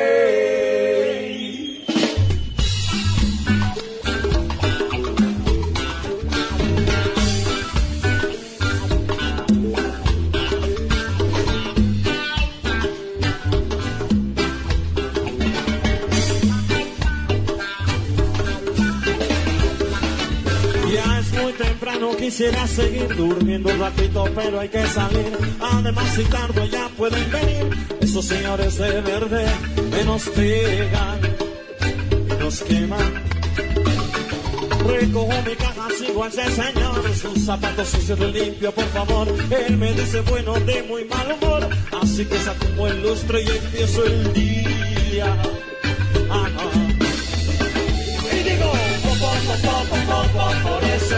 Quisiera seguir durmiendo un ratito, pero hay que salir. Además, si tardo ya pueden venir esos señores de verde que nos pegan, nos queman. Recojo mi caja, sigo a ese señor, sus zapatos sucios de limpio, por favor. Él me dice bueno de muy mal humor, así que saco un buen lustre y empiezo el día. Ajá. Y digo, po, po, po, po, po, po, por eso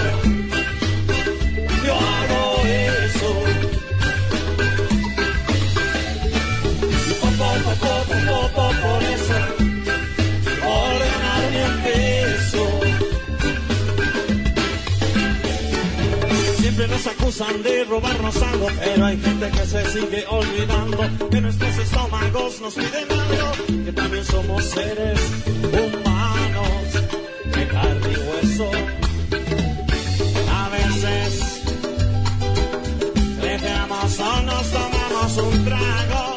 yo hago eso. Y po, po, po, po, po, po, por eso, por ganar mi peso. Siempre nos acusan de robarnos algo, pero hay gente que se sigue olvidando que nuestros estómagos nos piden algo, que también somos seres humanos de carne y hueso. A veces dejamos o nos tomamos un trago,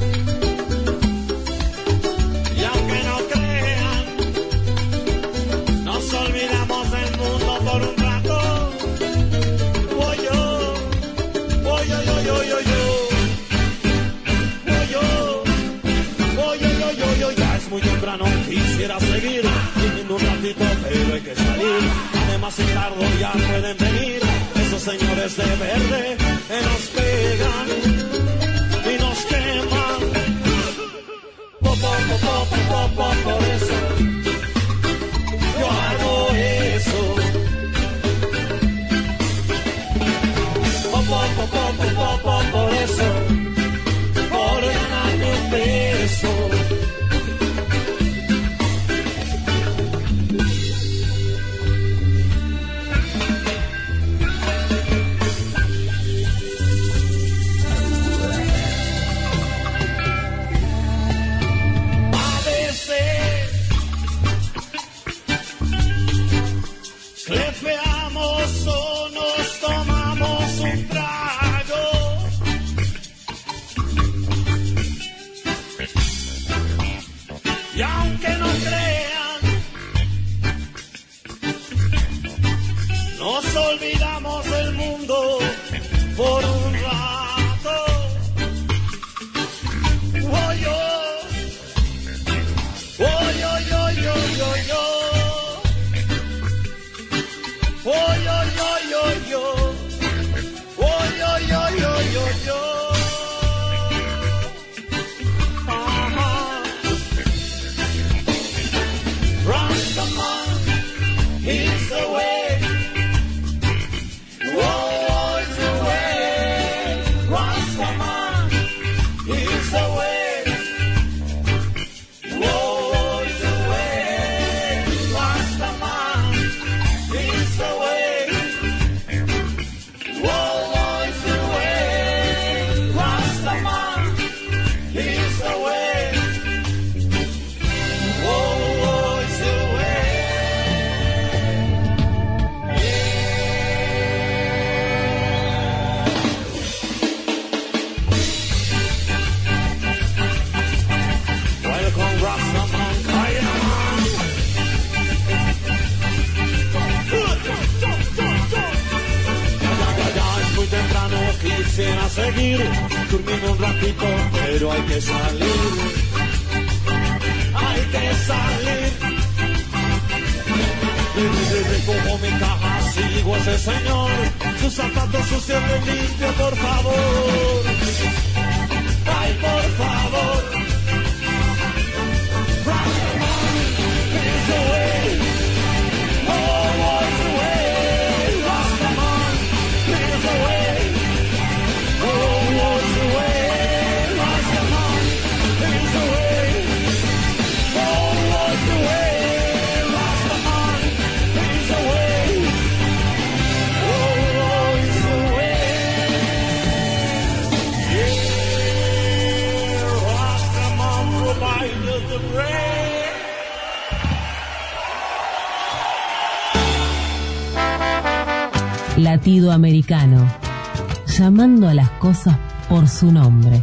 y aunque no crean, nos olvidamos del mundo por un rato. Voy yo, voy yo, yo, yo, yo, yo. Voy yo, voy yo, yo, yo, yo. Ya es muy temprano, quisiera seguir viviendo un ratito, pero hay que salir. Además, si tardo ya pueden venir esos señores de verde que nos pegan y nos queman. Po, po, po, po, po, po, por eso yo hago eso. Po, po, po, po, po, po, por eso, por ganarme un peso. Olvidamos del mundo por un rato. Oh, yo, oh, yo, yo, yo, yo, yo. Oh, yo, yo, yo, yo. Oh, yo, yo, yo, yo, yo. Uh-huh. Rastaman is the way. Whoa, it's the way. seguir durmiendo un ratito, pero hay que salir, hay que salir. Y recojo mi caja, sigo a ese señor, sus zapatos sucios de limpio, por favor. Ay, por favor. Rastaman, please away. Oh, what's away? Rastaman, please away. Oh, what's away? Rastaman, please away. Oh, what's away? Rastaman, please away. Oh, what's away? Yeah, Rastaman provided the rain. Latido americano, llamando a las cosas por su nombre.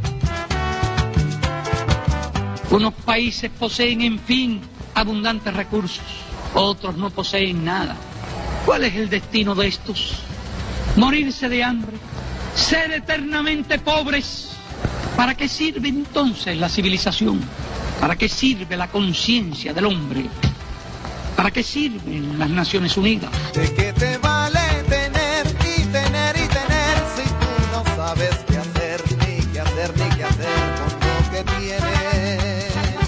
Unos países poseen, en fin, abundantes recursos, otros no poseen nada. ¿Cuál es el destino de estos? Morirse de hambre, ser eternamente pobres. ¿Para qué sirve entonces la civilización? ¿Para qué sirve la conciencia del hombre? ¿Para qué sirven las Naciones Unidas? ¿De qué te vale tener y tener y tener si tú no sabes qué hacer, ni qué hacer, ni qué hacer con lo que tienes?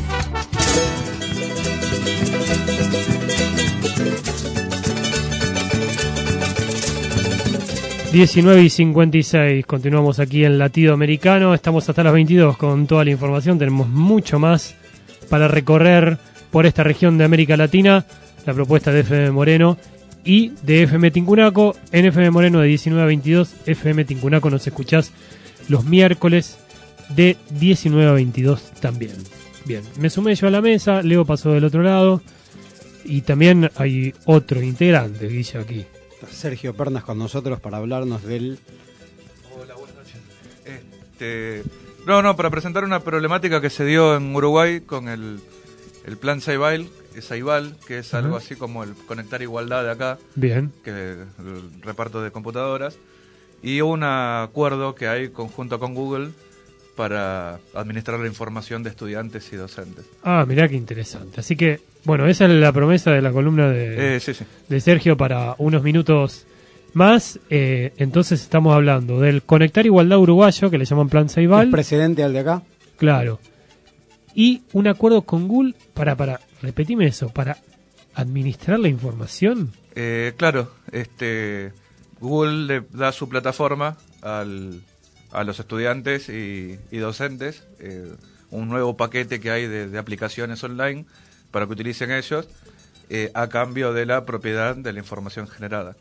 diecinueve y cincuenta y seis, continuamos aquí en Latido Americano, estamos hasta las veintidós con toda la información, tenemos mucho más para recorrer por esta región de América Latina, la propuesta de F M Moreno y de F M Tincunaco. En F M Moreno de diecinueve a veintidós, F M Tincunaco nos escuchás los miércoles de diecinueve a veintidós también. Bien, me sumé yo a la mesa, Leo pasó del otro lado y también hay otro integrante, Guille, aquí. Sergio Pernas con nosotros para hablarnos del... Hola, buenas noches. Este, no, no, para presentar una problemática que se dio en Uruguay con el, el plan Ceibal, Ceibal, que es algo Ajá. así como el Conectar Igualdad de acá. Bien. Que el reparto de computadoras. Y un acuerdo que hay conjunto con Google para administrar la información de estudiantes y docentes. Ah, mirá qué interesante. Así que, bueno, esa es la promesa de la columna de, Eh, sí, sí. de Sergio para unos minutos más. Eh, entonces estamos hablando del Conectar Igualdad Uruguayo, que le llaman Plan Ceibal. ¿El precedente al de acá? Claro. Y un acuerdo con Google para, para, repetime eso, para administrar la información. Eh, claro, este Google le da su plataforma al, a los estudiantes y, y docentes, eh, un nuevo paquete que hay de, de aplicaciones online para que utilicen ellos, eh, a cambio de la propiedad de la información generada.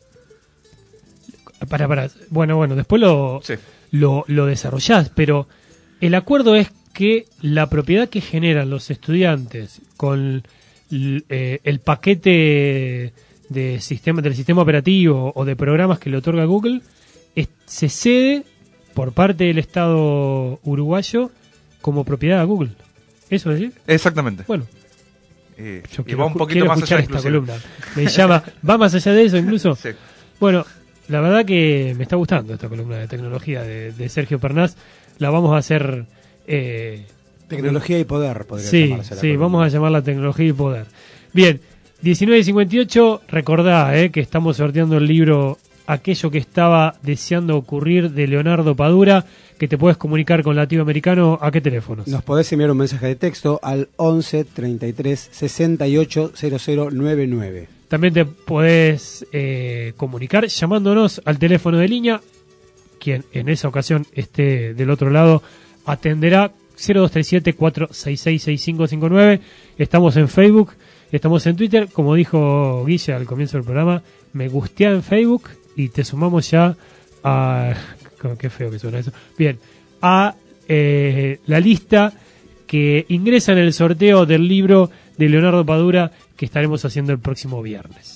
Para, para, bueno, bueno, después lo, Sí. lo, lo desarrollás, pero el acuerdo es que la propiedad que generan los estudiantes con l- eh, el paquete de sistema, del sistema operativo o de programas que le otorga Google es- se cede por parte del Estado uruguayo como propiedad a Google. ¿Eso es decir? Exactamente. Bueno. Y, Yo y quiero va un escu- poquito quiero más escuchar allá esta inclusive. columna. Me llama, va más allá de eso incluso. Sí. Bueno, la verdad que me está gustando esta columna de tecnología de, de Sergio Pernás. La vamos a hacer... Eh, Tecnología y poder, podría sí, llamarse la sí, columna. vamos a llamarla tecnología y poder. Bien, diecinueve y cincuenta y ocho, recordá eh, que estamos sorteando el libro Aquello que estaba deseando ocurrir de Leonardo Padura, que te puedes comunicar con Latido Americano. ¿A qué teléfonos? Nos podés enviar un mensaje de texto al once treinta y tres sesenta y ocho cero cero noventa y nueve. También te podés eh, comunicar llamándonos al teléfono de línea. Quien en esa ocasión esté del otro lado atenderá cero dos tres siete cuatro seis seis seis cinco cinco nueve. Estamos en Facebook, estamos en Twitter. Como dijo Guille al comienzo del programa, me gustea en Facebook y te sumamos ya a... Qué feo que suena eso. Bien, a eh, la lista que ingresa en el sorteo del libro de Leonardo Padura que estaremos haciendo el próximo viernes.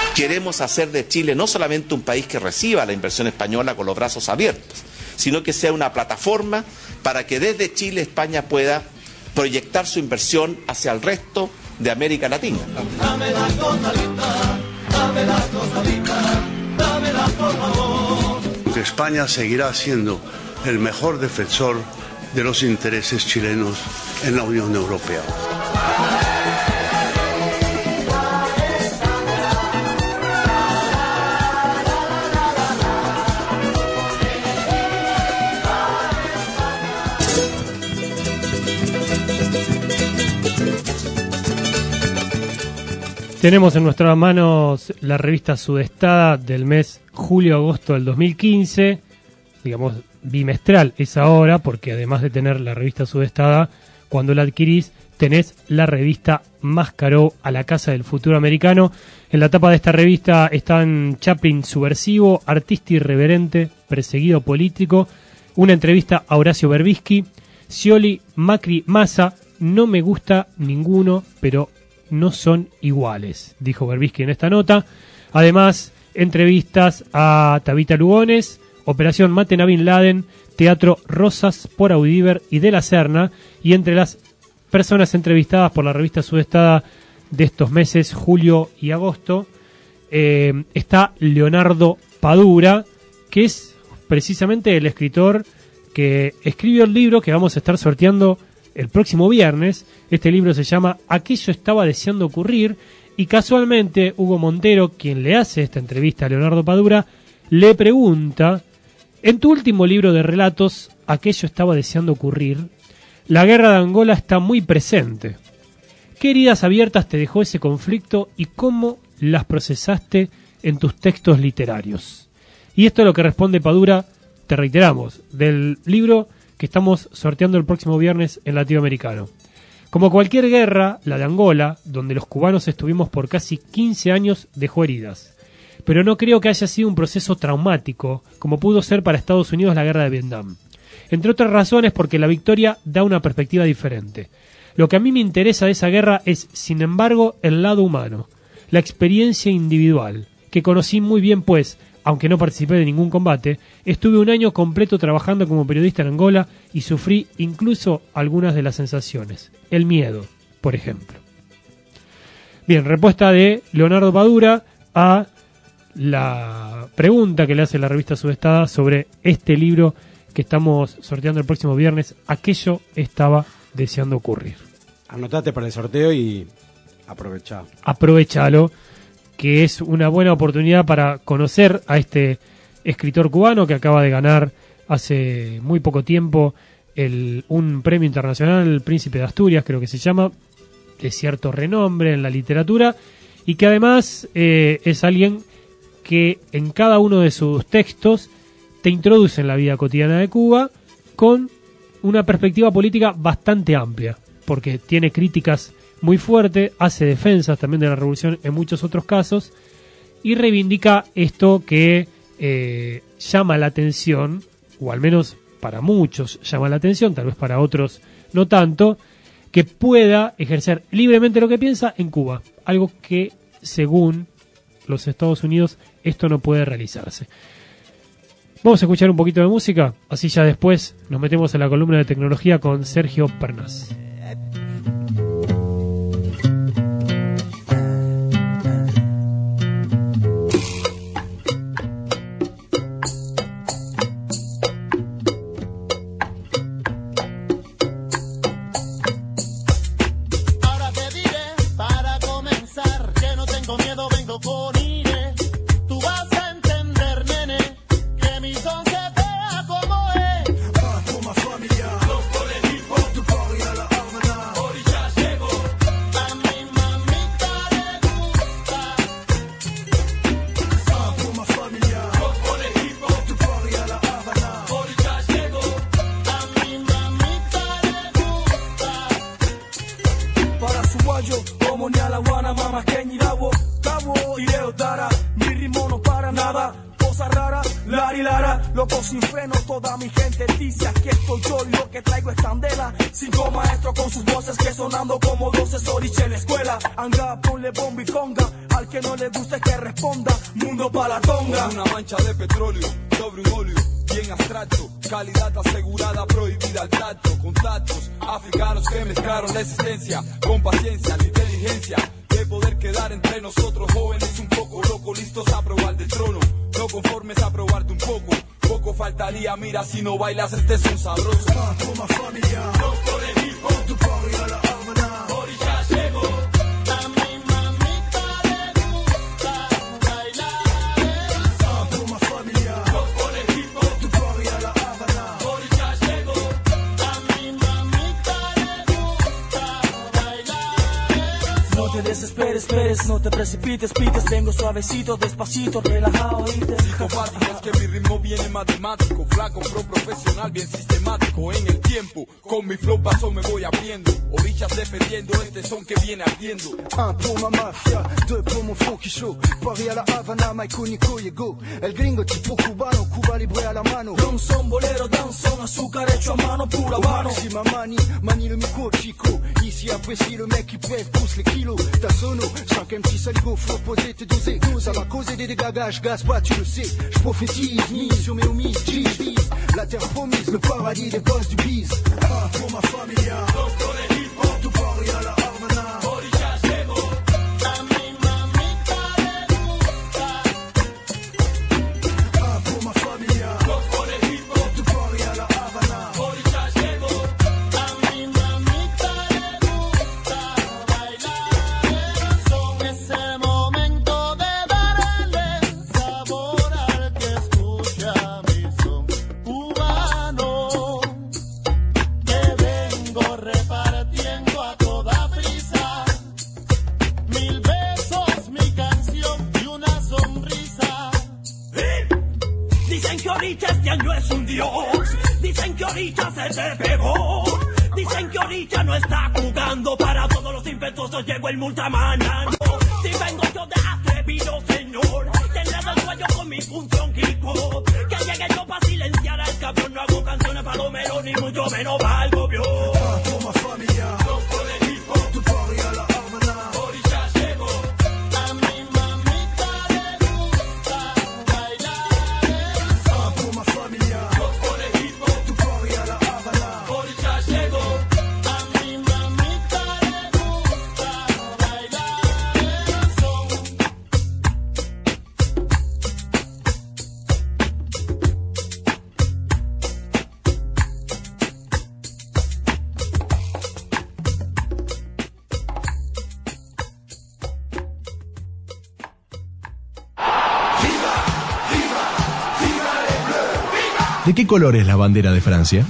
Queremos hacer de Chile no solamente un país que reciba la inversión española con los brazos abiertos, sino que sea una plataforma para que desde Chile España pueda proyectar su inversión hacia el resto de América Latina. Dame la cosa linda, dame la cosa linda, dámela por favor. Que España seguirá siendo el mejor defensor de los intereses chilenos en la Unión Europea. Tenemos en nuestras manos la revista Sudestada del mes julio-agosto del dos mil quince, digamos bimestral es ahora, porque además de tener la revista Sudestada, cuando la adquirís tenés la revista Mascaró a la Casa del Futuro Americano. En la tapa de esta revista están Chaplin subversivo, artista irreverente, perseguido político, una entrevista a Horacio Berbisky, Scioli, Macri, Massa, no me gusta ninguno, pero no son iguales, dijo Berbisky en esta nota. Además, entrevistas a Tabita Lugones, Operación Maten a Bin Laden, Teatro Rosas por Audíver y de la Serna, y entre las personas entrevistadas por la revista Sudestada de estos meses, julio y agosto, eh, está Leonardo Padura, que es precisamente el escritor que escribió el libro que vamos a estar sorteando el próximo viernes. Este libro se llama Aquello estaba deseando ocurrir, y casualmente Hugo Montero, quien le hace esta entrevista a Leonardo Padura, le pregunta: en tu último libro de relatos, Aquello estaba deseando ocurrir, la guerra de Angola está muy presente. ¿Qué heridas abiertas te dejó ese conflicto y cómo las procesaste en tus textos literarios? Y esto es lo que responde Padura, te reiteramos, del libro que estamos sorteando el próximo viernes en Latinoamericano. Como cualquier guerra, la de Angola, donde los cubanos estuvimos por casi quince años, dejó heridas. Pero no creo que haya sido un proceso traumático, como pudo ser para Estados Unidos la guerra de Vietnam. Entre otras razones porque la victoria da una perspectiva diferente. Lo que a mí me interesa de esa guerra es, sin embargo, el lado humano, la experiencia individual, que conocí muy bien pues, aunque no participé de ningún combate, estuve un año completo trabajando como periodista en Angola y sufrí incluso algunas de las sensaciones. El miedo, por ejemplo. Bien, respuesta de Leonardo Padura a la pregunta que le hace la revista Sudestada sobre este libro que estamos sorteando el próximo viernes, Aquello estaba deseando ocurrir. Anotate para el sorteo y aprovechá. Aprovechalo, que es una buena oportunidad para conocer a este escritor cubano que acaba de ganar hace muy poco tiempo el, un premio internacional, el Príncipe de Asturias, creo que se llama, de cierto renombre en la literatura, y que además eh, es alguien que en cada uno de sus textos te introduce en la vida cotidiana de Cuba con una perspectiva política bastante amplia, porque tiene críticas muy fuertes, hace defensas también de la revolución en muchos otros casos, y reivindica esto que eh, llama la atención, o al menos para muchos llama la atención, tal vez para otros no tanto, que pueda ejercer libremente lo que piensa en Cuba, algo que según los Estados Unidos esto no puede realizarse. Vamos a escuchar un poquito de música, así ya después nos metemos en la columna de tecnología con Sergio Pernas. Lara, loco sin freno, toda mi gente dice aquí estoy yo y lo que traigo es candela. Cinco maestros con sus voces que sonando como doce sorich en la escuela. Anga, ponle bomba y conga, al que no le guste que responda, mundo pa' la tonga. Una mancha de petróleo sobre un óleo bien abstracto, calidad asegurada, prohibida al tacto, contactos africanos que mezclaron la existencia con paciencia, la inteligencia de poder quedar entre nosotros jóvenes un poco locos, listos a probar del trono, no conformes a probarte un poco, poco faltaría, mira si no bailas este es un sabroso. Ah, toma familia, doctor de hip hop, tu party a la Habana, orilla llegó. No te desesperes, esperes, no te precipites, pites, vengo suavecito, despacito, relajado, ¿oíste? Psicopático, es que mi ritmo viene matemático, flaco, pro profesional, bien sistemático en el tiempo, con mi flow paso me voy abriendo, orillas defendiendo este son que viene ardiendo. Un pour ma mafia, deux pour mon funky show, Paris a la Habana, Maiko, Nico, llegó, el gringo tipo cubano, Cuba libre a la mano. Ron son, bolero, danzón, azúcar hecho a mano, pura mano. Maxima mani, mani le micro chico, ici apprécie le mec qui bref pousse les kilos. Ta sono, cinq M C saligo, faut poser tes dosés. Ça va causer des dégâts, je gaze pas, tu le sais. Je prophétise, mise sur mes homies, j'vise la terre promise, le paradis des boss du biz. Ah, pour ma familia, doctor de hip hop, tu Paris a la Habana, orilla llegó. A mi mamita le gusta. Ah, pour ma familia, doctor de hip hop, tu Paris a la Habana, orilla llegó. A mi mamita le gusta bailar son. Es el momento de darle sabor al que escucha mi son cubano, que vengo repartiendo a toda prisa mil besos, mi canción y una sonrisa. Dicen que ahorita este año es un dios, dicen que ahorita se te pegó, dicen que ahorita no está jugando, para todos los impetuosos llegó el multamanando. Si vengo yo de atrevido, señor, te enredo el cuello con mi función Kiko, que llegue yo pa' silenciar al cabrón, no hago canciones para los meros, ni mucho menos para el gobierno. Ah, pour ma familia, doctor de hip hop, tu Paris a la Habana, orilla llegó. A mi mamita le gusta bailar son. Ah, pour ma familia, doctor de hip hop, tu Paris a la Habana, orilla llegó. A mi mamita le gusta bailar son. ¿De qué color es la bandera de Francia?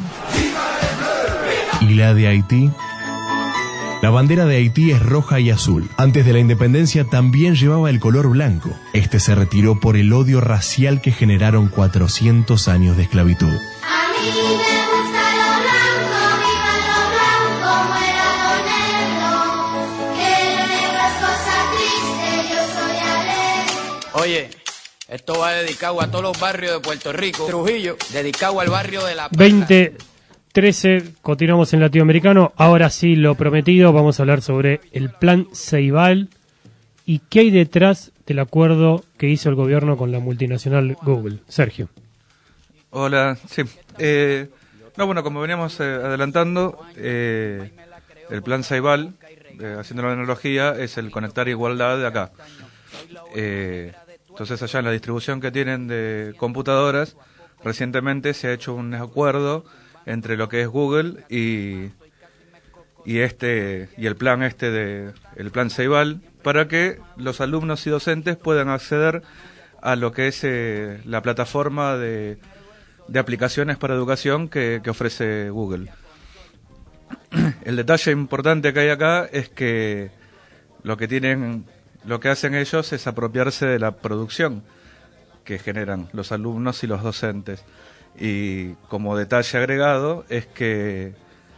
¿Y la de Haití? La bandera de Haití es roja y azul. Antes de la independencia también llevaba el color blanco. Este se retiró por el odio racial que generaron cuatrocientos años de esclavitud. A mí me gusta lo blanco, viva lo blanco, muera lo negro, que lo negro es cosa triste, yo soy alegre. Oye, esto va dedicado a todos los barrios de Puerto Rico. Trujillo, dedicado al barrio de La Perla. veinte trece, continuamos en Latinoamericano. Ahora sí, lo prometido, vamos a hablar sobre el Plan Ceibal y qué hay detrás del acuerdo que hizo el gobierno con la multinacional Google. Sergio. Hola, sí. Eh, no, bueno, como veníamos eh, adelantando, eh, el Plan Ceibal, eh, haciendo la analogía, es el conectar igualdad de acá. Eh, entonces allá en la distribución que tienen de computadoras, recientemente se ha hecho un acuerdo entre lo que es Google y y este y el plan este de el plan Ceibal para que los alumnos y docentes puedan acceder a lo que es eh, la plataforma de, de aplicaciones para educación que, que ofrece Google. El detalle importante que hay acá es que lo que tienen lo que hacen ellos es apropiarse de la producción que generan los alumnos y los docentes. Y como detalle agregado es que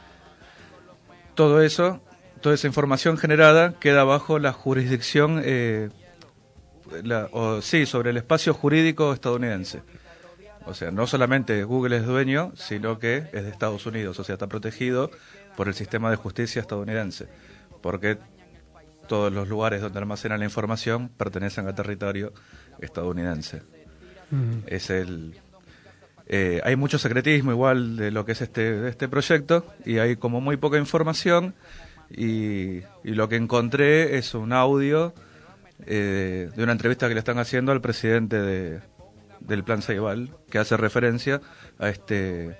todo eso, toda esa información generada queda bajo la jurisdicción, eh, la, o, sí, sobre el espacio jurídico estadounidense. O sea, no solamente Google es dueño, sino que es de Estados Unidos. O sea, está protegido por el sistema de justicia estadounidense. Porque todos los lugares donde almacenan la información pertenecen a territorio estadounidense. Mm. Es el... Eh, hay mucho secretismo igual de lo que es este, de este proyecto, y hay como muy poca información, y, y lo que encontré es un audio eh, de una entrevista que le están haciendo al presidente de, del Plan Ceibal, que hace referencia a este,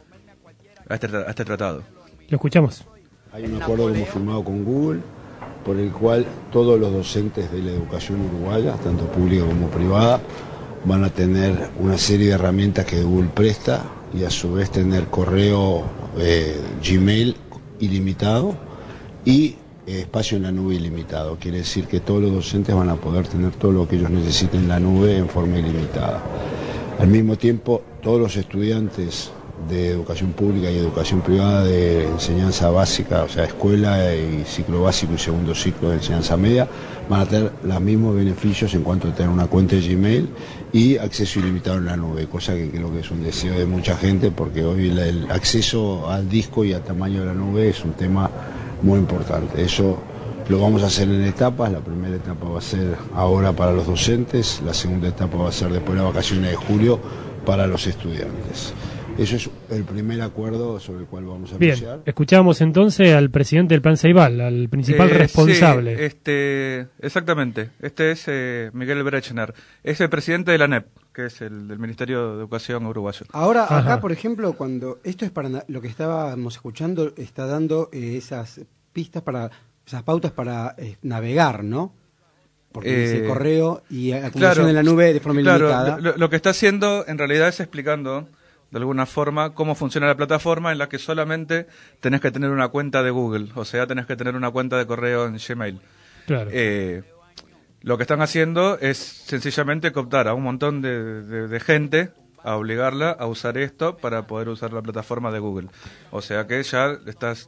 a este, a este tratado. Lo escuchamos. Hay un acuerdo que hemos firmado con Google, por el cual todos los docentes de la educación uruguaya, tanto pública como privada, van a tener una serie de herramientas que Google presta, y a su vez tener correo eh, Gmail ilimitado y eh, espacio en la nube ilimitado. Quiere decir que todos los docentes van a poder tener todo lo que ellos necesiten en la nube en forma ilimitada. Al mismo tiempo, todos los estudiantes de educación pública y educación privada de enseñanza básica, o sea, escuela y ciclo básico y segundo ciclo de enseñanza media, van a tener los mismos beneficios en cuanto a tener una cuenta de Gmail y acceso ilimitado en la nube, cosa que creo que es un deseo de mucha gente, porque hoy el, el acceso al disco y al tamaño de la nube es un tema muy importante. Eso lo vamos a hacer en etapas. La primera etapa va a ser ahora para los docentes, la segunda etapa va a ser después de las vacaciones de julio para los estudiantes. Eso es el primer acuerdo sobre el cual vamos a Bien, anunciar. escuchamos entonces al presidente del Plan Ceibal, al principal Eh, responsable. Sí, este, exactamente. Este es eh, Miguel Brechner. Es el presidente de la A N E P, que es el del Ministerio de Educación uruguayo. Ahora, acá, Ajá. por ejemplo, cuando esto es para na- lo que estábamos escuchando, está dando eh, esas pistas para, esas pautas para eh, navegar, ¿no? Porque Eh, dice correo y acumulación claro, en la nube de forma claro, ilimitada. Lo, lo que está haciendo en realidad es explicando de alguna forma cómo funciona la plataforma, en la que solamente tenés que tener una cuenta de Google, o sea, tenés que tener una cuenta de correo en Gmail. Claro. Eh, lo que están haciendo es sencillamente cooptar a un montón de, de, de gente, a obligarla a usar esto para poder usar la plataforma de Google. O sea que ya estás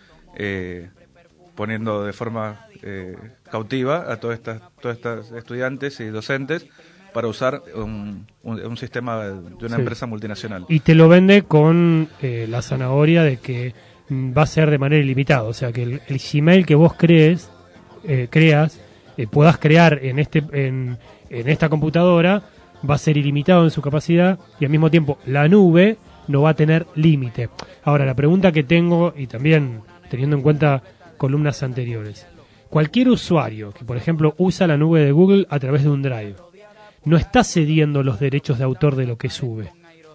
eh, poniendo de forma eh, cautiva a todas estas, todas estas estudiantes y docentes para usar un, un, un sistema de una Sí. empresa multinacional. Y te lo vende con eh, la zanahoria de que mm, va a ser de manera ilimitada. O sea, que el, el Gmail que vos crees, eh, creas, eh, puedas crear en, este, en, en esta computadora, va a ser ilimitado en su capacidad, y al mismo tiempo la nube no va a tener límite. Ahora, la pregunta que tengo, y también teniendo en cuenta columnas anteriores, cualquier usuario que, por ejemplo, usa la nube de Google a través de un Drive, no está cediendo los derechos de autor de lo que sube.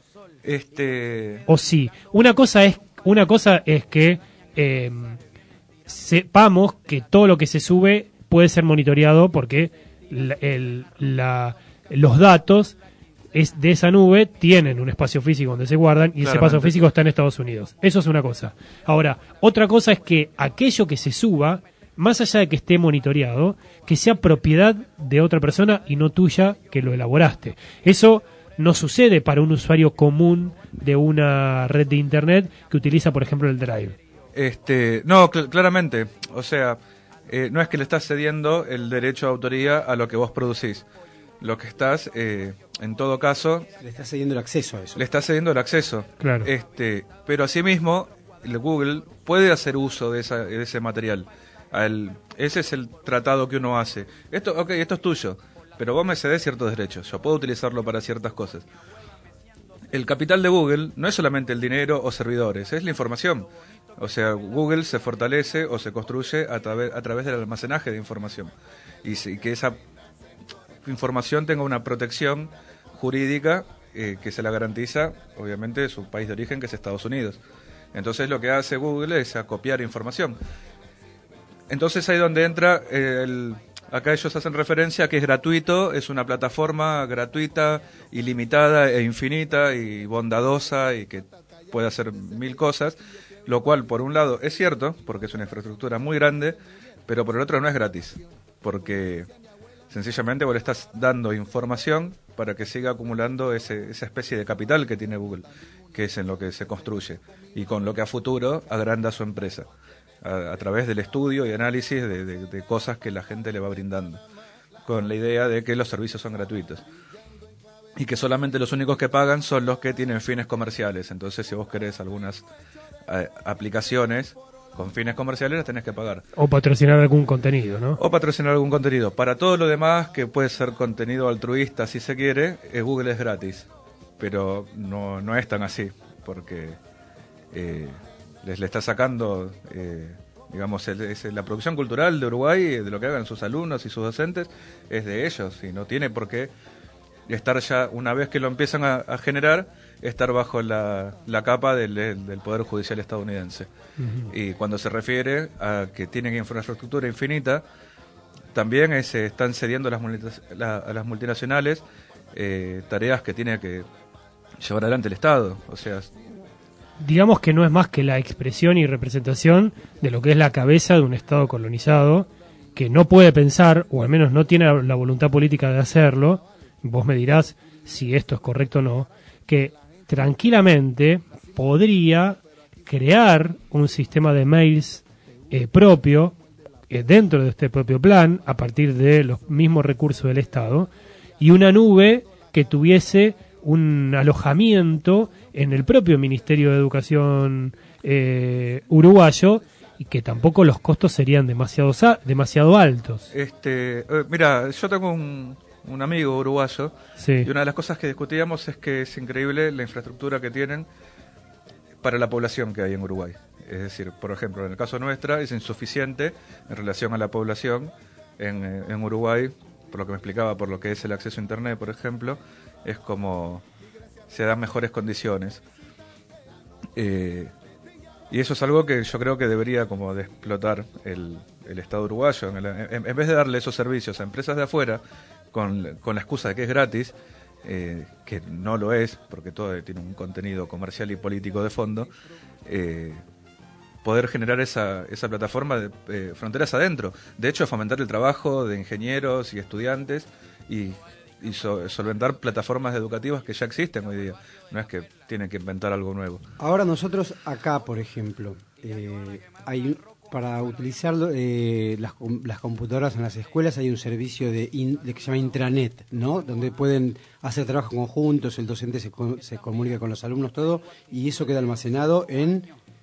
Este... O sí. Una cosa es, una cosa es que eh, sepamos que todo lo que se sube puede ser monitoreado, porque la, el, la, los datos es de esa nube tienen un espacio físico donde se guardan, y ese Claramente. espacio físico está en Estados Unidos. Eso es una cosa. Ahora, otra cosa es que aquello que se suba, más allá de que esté monitoreado, que sea propiedad de otra persona y no tuya, que lo elaboraste. Eso no sucede para un usuario común de una red de internet que utiliza, por ejemplo, el Drive. Este, no, cl- claramente. O sea, eh, no es que le estás cediendo el derecho de autoría a lo que vos producís. Lo que estás, eh, en todo caso... Le estás cediendo el acceso a eso. Le estás cediendo el acceso. Claro. Este, pero asimismo, el Google puede hacer uso de, esa, de ese material. Al, ese es el tratado que uno hace. Esto, ok, esto es tuyo, pero vos me cedés ciertos derechos. Yo puedo utilizarlo para ciertas cosas. El capital de Google no es solamente el dinero o servidores, es la información. O sea, Google se fortalece o se construye a, través a través del almacenaje de información. Y si, que esa información tenga una protección jurídica eh, que se la garantiza, obviamente, su país de origen, que es Estados Unidos. Entonces lo que hace Google es acopiar información. Entonces ahí donde entra, eh, el, acá ellos hacen referencia a que es gratuito, es una plataforma gratuita, ilimitada e infinita y bondadosa, y que puede hacer mil cosas, lo cual por un lado es cierto, porque es una infraestructura muy grande, pero por el otro no es gratis, porque sencillamente vos le estás dando información para que siga acumulando ese, esa especie de capital que tiene Google, que es en lo que se construye, y con lo que a futuro agranda su empresa. A, a través del estudio y análisis de, de, de cosas que la gente le va brindando, con la idea de que los servicios son gratuitos. y que solamente los únicos que pagan son los que tienen fines comerciales. Entonces, si vos querés algunas eh, aplicaciones con fines comerciales, las tenés que pagar. O patrocinar algún contenido, ¿no? O patrocinar algún contenido. Para todo lo demás, que puede ser contenido altruista, si se quiere, eh, Google es gratis. Pero no, no es tan así, porque eh, les le está sacando... Eh, digamos, el, es la producción cultural de Uruguay, de lo que hagan sus alumnos y sus docentes, es de ellos, y no tiene por qué estar ya, una vez que lo empiezan a, a generar, estar bajo la, la capa del, del Poder Judicial estadounidense. Uh-huh. Y cuando se refiere a que tienen infraestructura infinita, también es, están cediendo las multi- la, a las multinacionales eh, tareas que tiene que llevar adelante el Estado, o sea... Digamos que no es más que la expresión y representación de lo que es la cabeza de un Estado colonizado, que no puede pensar, o al menos no tiene la voluntad política de hacerlo, vos me dirás si esto es correcto o no, que tranquilamente podría crear un sistema de mails eh, propio, eh, dentro de este propio plan, a partir de los mismos recursos del Estado, y una nube que tuviese un alojamiento en el propio Ministerio de Educación eh, uruguayo, y que tampoco los costos serían demasiado demasiado altos. Este, eh, mira, yo tengo un, un amigo uruguayo, sí. Y una de las cosas que discutíamos es que es increíble la infraestructura que tienen para la población que hay en Uruguay. Es decir, por ejemplo, en el caso nuestra es insuficiente en relación a la población en, en Uruguay, por lo que me explicaba, por lo que es el acceso a Internet, por ejemplo, es como se dan mejores condiciones. Eh, y eso es algo que yo creo que debería como de explotar el, el Estado uruguayo. En, el, en, en vez de darle esos servicios a empresas de afuera, con, con la excusa de que es gratis, eh, que no lo es, porque todo tiene un contenido comercial y político de fondo, eh, poder generar esa, esa plataforma de eh, fronteras adentro. De hecho, fomentar el trabajo de ingenieros y estudiantes y, y so, solventar plataformas educativas que ya existen hoy día. No es que tienen que inventar algo nuevo. Ahora nosotros acá, por ejemplo, eh, hay para utilizarlo eh, las, las computadoras en las escuelas hay un servicio de, in, de que se llama intranet, ¿no? Donde pueden hacer trabajos conjuntos, el docente se, se comunica con los alumnos, todo, y eso queda almacenado en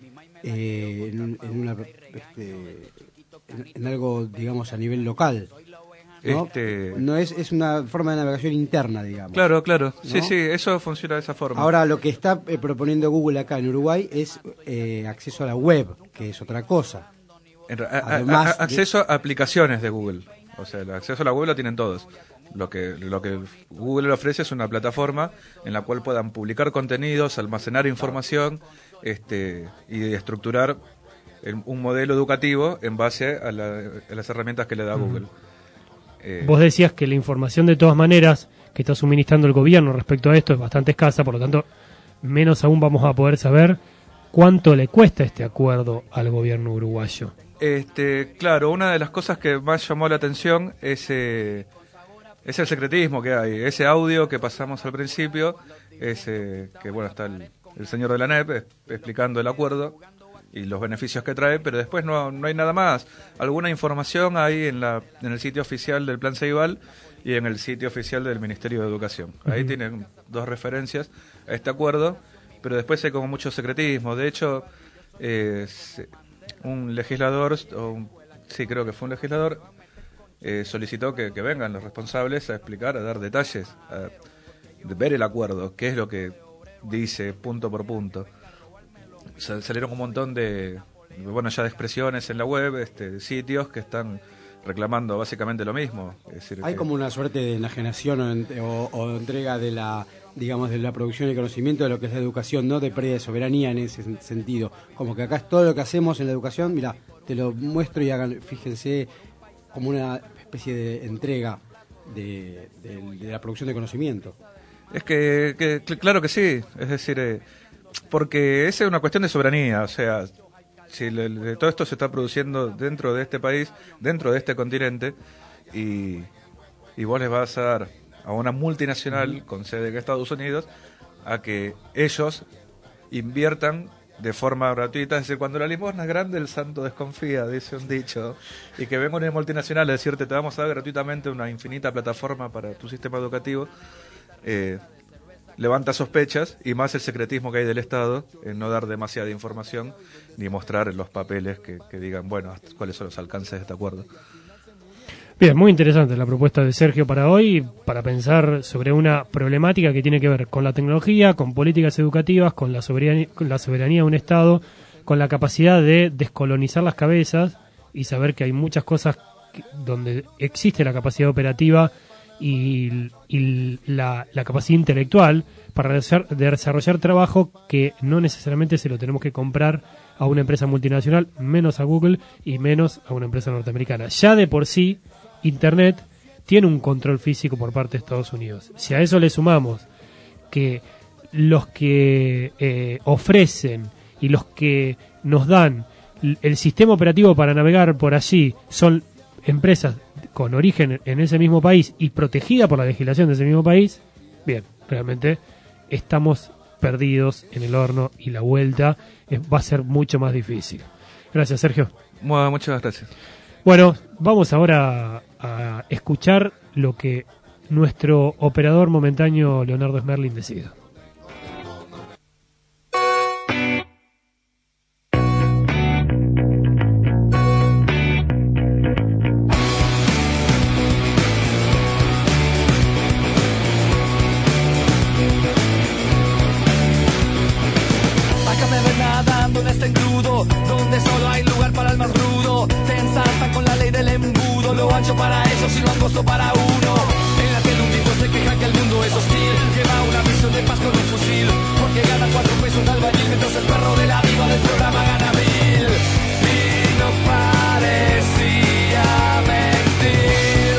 eh, en, en una este, en, en algo, digamos, a nivel local. ¿No? Este... no es, es una forma de navegación interna, digamos. Claro, claro. ¿No? Sí, sí, eso funciona de esa forma. Ahora, lo que está eh, proponiendo Google acá en Uruguay es eh, acceso a la web, que es otra cosa. En, a, Además, a, a, acceso de... a aplicaciones de Google. O sea, el acceso a la web lo tienen todos. Lo que, lo que Google le ofrece es una plataforma en la cual puedan publicar contenidos, almacenar información este, y estructurar el, un modelo educativo en base a, la, a las herramientas que le da Google. Eh, Vos decías que la información de todas maneras que está suministrando el gobierno respecto a esto es bastante escasa, por lo tanto, menos aún vamos a poder saber cuánto le cuesta este acuerdo al gobierno uruguayo. Este, claro, una de las cosas que más llamó la atención es, eh, es el secretismo que hay. Ese audio que pasamos al principio, es, eh, que bueno, está el, el señor de la N E P explicando el acuerdo y los beneficios que trae, pero después no, no hay nada más. Alguna información hay en, la, en el sitio oficial del Plan Ceibal y en el sitio oficial del Ministerio de Educación. Ahí uh-huh. tienen dos referencias a este acuerdo, pero después hay como mucho secretismo. De hecho, eh, un legislador, o un, sí creo que fue un legislador, eh, solicitó que, que vengan los responsables a explicar, a dar detalles, a, a ver el acuerdo, qué es lo que dice punto por punto. Salieron un montón de, bueno, ya de expresiones en la web, este, sitios que están reclamando básicamente lo mismo. Es decir, hay que... como una suerte de enajenación o, en, o, o entrega de la, digamos, de la producción y conocimiento de lo que es la educación, no de pérdida de soberanía en ese sentido. Como que acá es todo lo que hacemos en la educación, mira, te lo muestro y hagan, fíjense, como una especie de entrega de, de, de la producción de conocimiento. Es que, que claro que sí, es decir... Eh, porque esa es una cuestión de soberanía, o sea, si le, le, todo esto se está produciendo dentro de este país, dentro de este continente, y, y vos les vas a dar a una multinacional con sede en Estados Unidos a que ellos inviertan de forma gratuita. Es decir, cuando la limosna es grande, el santo desconfía, dice un dicho, y que venga una multinacional a decirte, te vamos a dar gratuitamente una infinita plataforma para tu sistema educativo. eh, levanta sospechas, y más el secretismo que hay del Estado en no dar demasiada información ni mostrar en los papeles que, que digan, bueno, cuáles son los alcances de este acuerdo. Bien, muy interesante la propuesta de Sergio para hoy, para pensar sobre una problemática que tiene que ver con la tecnología, con políticas educativas, con la soberanía, con la soberanía de un Estado, con la capacidad de descolonizar las cabezas y saber que hay muchas cosas que, donde existe la capacidad operativa y, y la, la capacidad intelectual para desarrollar, de desarrollar trabajo que no necesariamente se lo tenemos que comprar a una empresa multinacional, menos a Google y menos a una empresa norteamericana. Ya de por sí, Internet tiene un control físico por parte de Estados Unidos. Si a eso le sumamos que los que eh, ofrecen y los que nos dan el sistema operativo para navegar por allí son empresas con origen en ese mismo país y protegida por la legislación de ese mismo país, bien, realmente estamos perdidos en el horno y la vuelta eh, va a ser mucho más difícil. Gracias, Sergio. Bueno, muchas gracias. Bueno, vamos ahora a escuchar lo que nuestro operador momentáneo Leonardo Smerling decida. Acá me ven nadando en este engrudo, donde solo hay lugar para el más rudo. Te ensaltan con la ley del embudo, lo ancho para ellos y lo angosto para uno. En la que el un tipo se queja que el mundo es hostil, lleva una misión de paz con un fusil, porque gana cuatro pesos de albañil, mientras el perro de la diva del programa gana mil. Y no parecía mentir.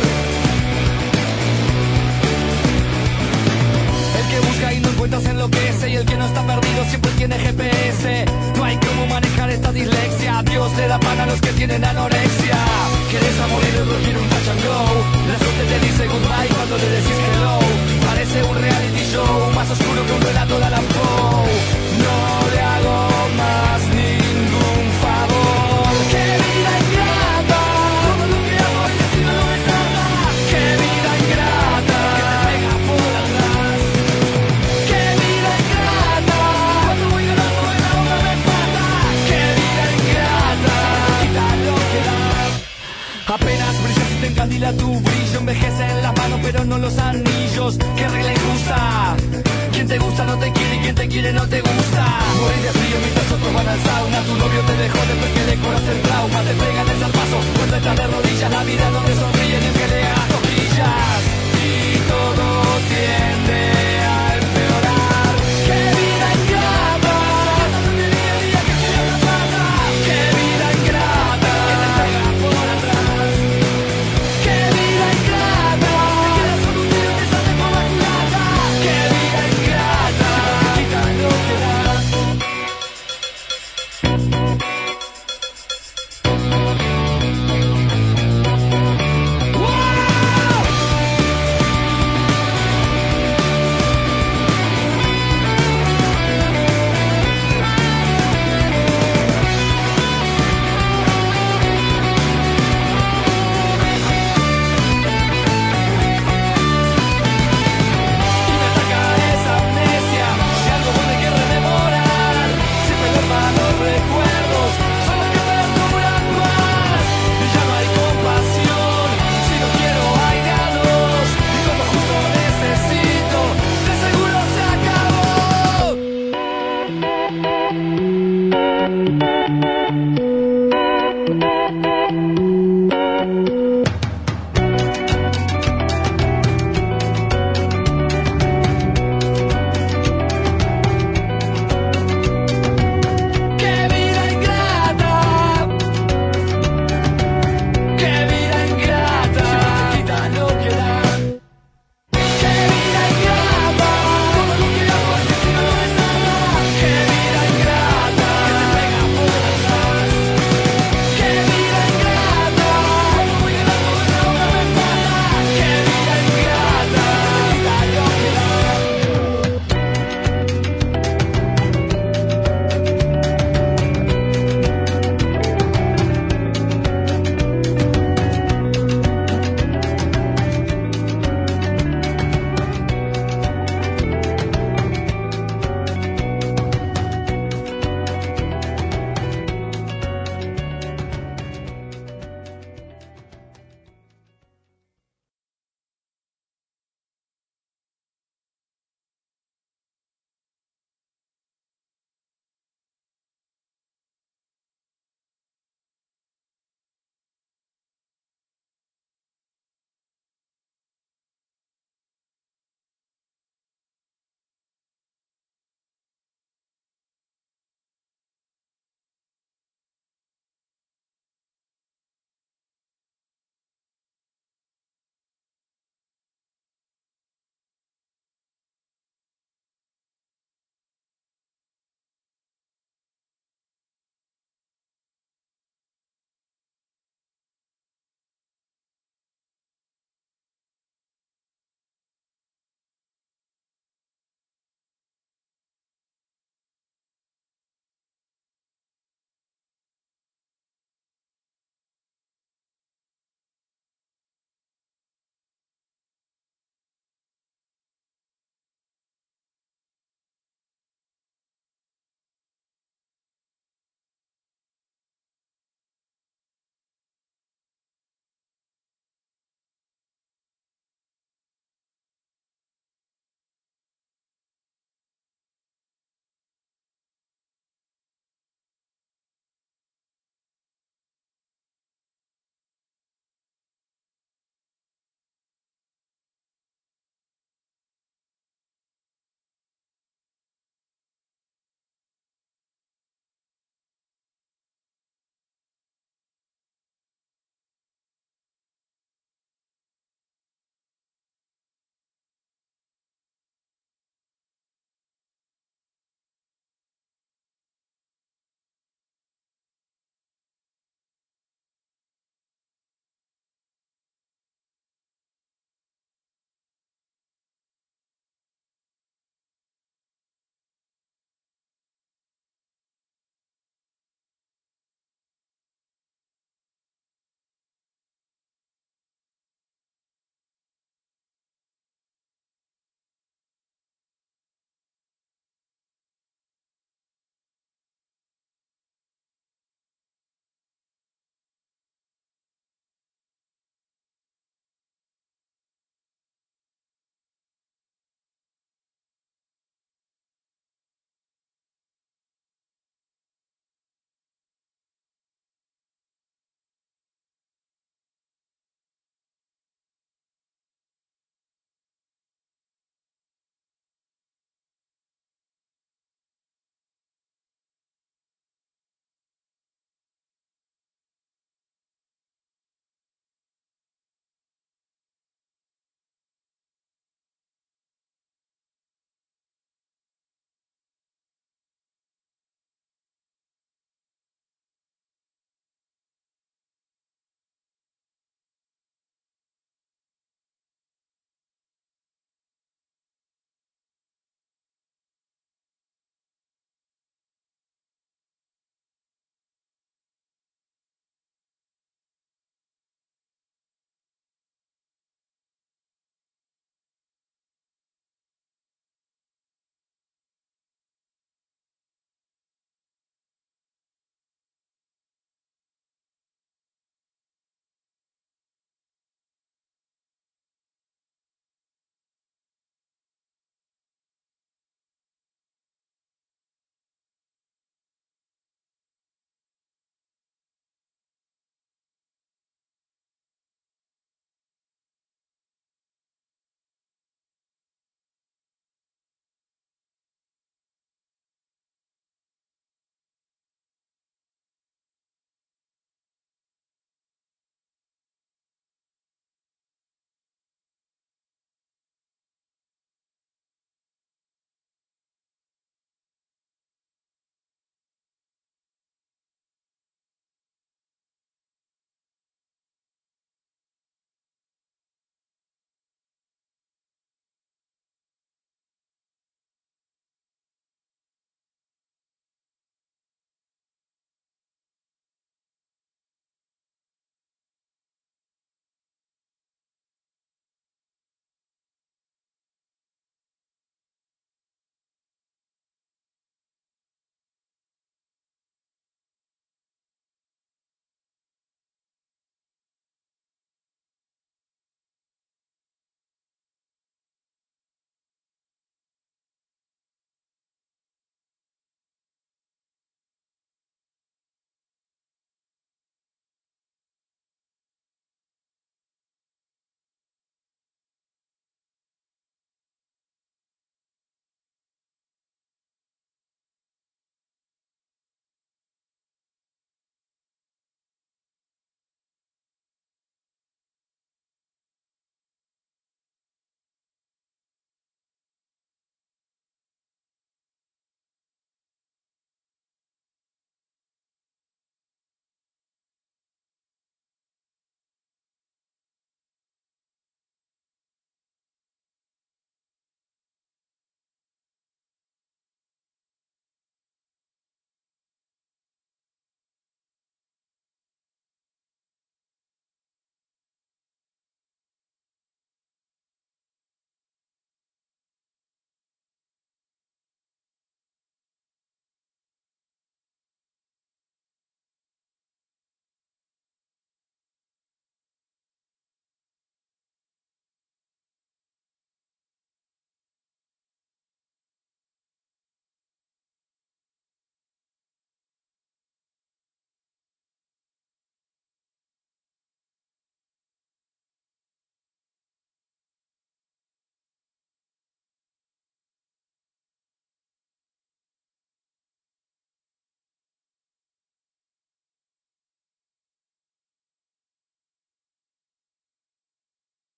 El que busca y no encuentra se enloquece, y el que no está perdido siempre tiene G P S. No hay cómo manejar esta dislexia, Dios le da pan a los que tienen anorexia. Quieres a morir, otro quiere un touch and go. La suerte te dice goodbye cuando le decís hello. Parece un reality show, más oscuro que un relato de Allan Poe. No le hago más ningún favor. ¡Qué vida ingrata! Todo lo que hago es decir no es nada. ¡Qué vida ingrata! Que te pega por atrás. ¡Qué vida ingrata! Cuando voy ganando en la hora me empata. ¡Qué vida ingrata! Quita lo que das. Apenas brillas y te encandila tu brillo, envejece en las manos pero no los anillos. ¡Qué regla injusta! Quien te gusta no te quiere y quien te quiere no te gusta. Morir de frío mientras otros van al sauna. Tu novio te dejó después que decoras el trauma. Te pegan el zarpazo cuando estás de rodillas. La vida no te sonríe ni que le hagas cosquillas. Y todo tiende a empeorar. ¡Qué vida ingrata! ¡Qué vida ingrata! Que te pega por atrás. ¡Qué vida ingrata! Te quedas con un tiro y te sale por la culata. ¡Qué vida ingrata! Te quitan lo que das. ¡Wow!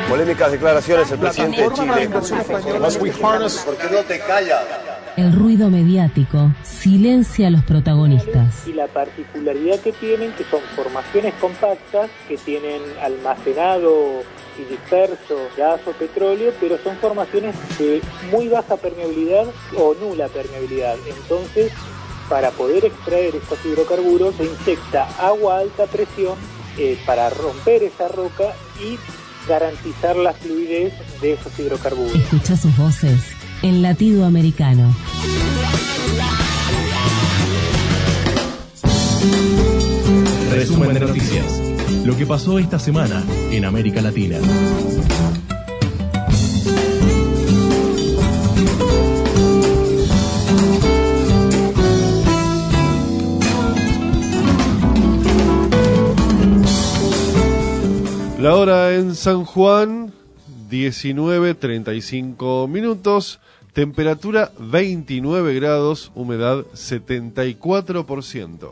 Polémicas declaraciones del presidente de Chile. ¿Por qué no te callas? El ruido mediático silencia a los protagonistas. Y la particularidad que tienen, que son formaciones compactas, que tienen almacenado y disperso gas o petróleo, pero son formaciones de muy baja permeabilidad o nula permeabilidad. Entonces, para poder extraer estos hidrocarburos, se inyecta agua a alta presión eh, para romper esa roca y garantizar la fluidez de esos hidrocarburos. Escucha sus voces en Latido Americano. Resumen de noticias. Lo que pasó esta semana en América Latina. La hora en San Juan, diecinueve treinta y cinco minutos, temperatura veintinueve grados, humedad setenta y cuatro por ciento.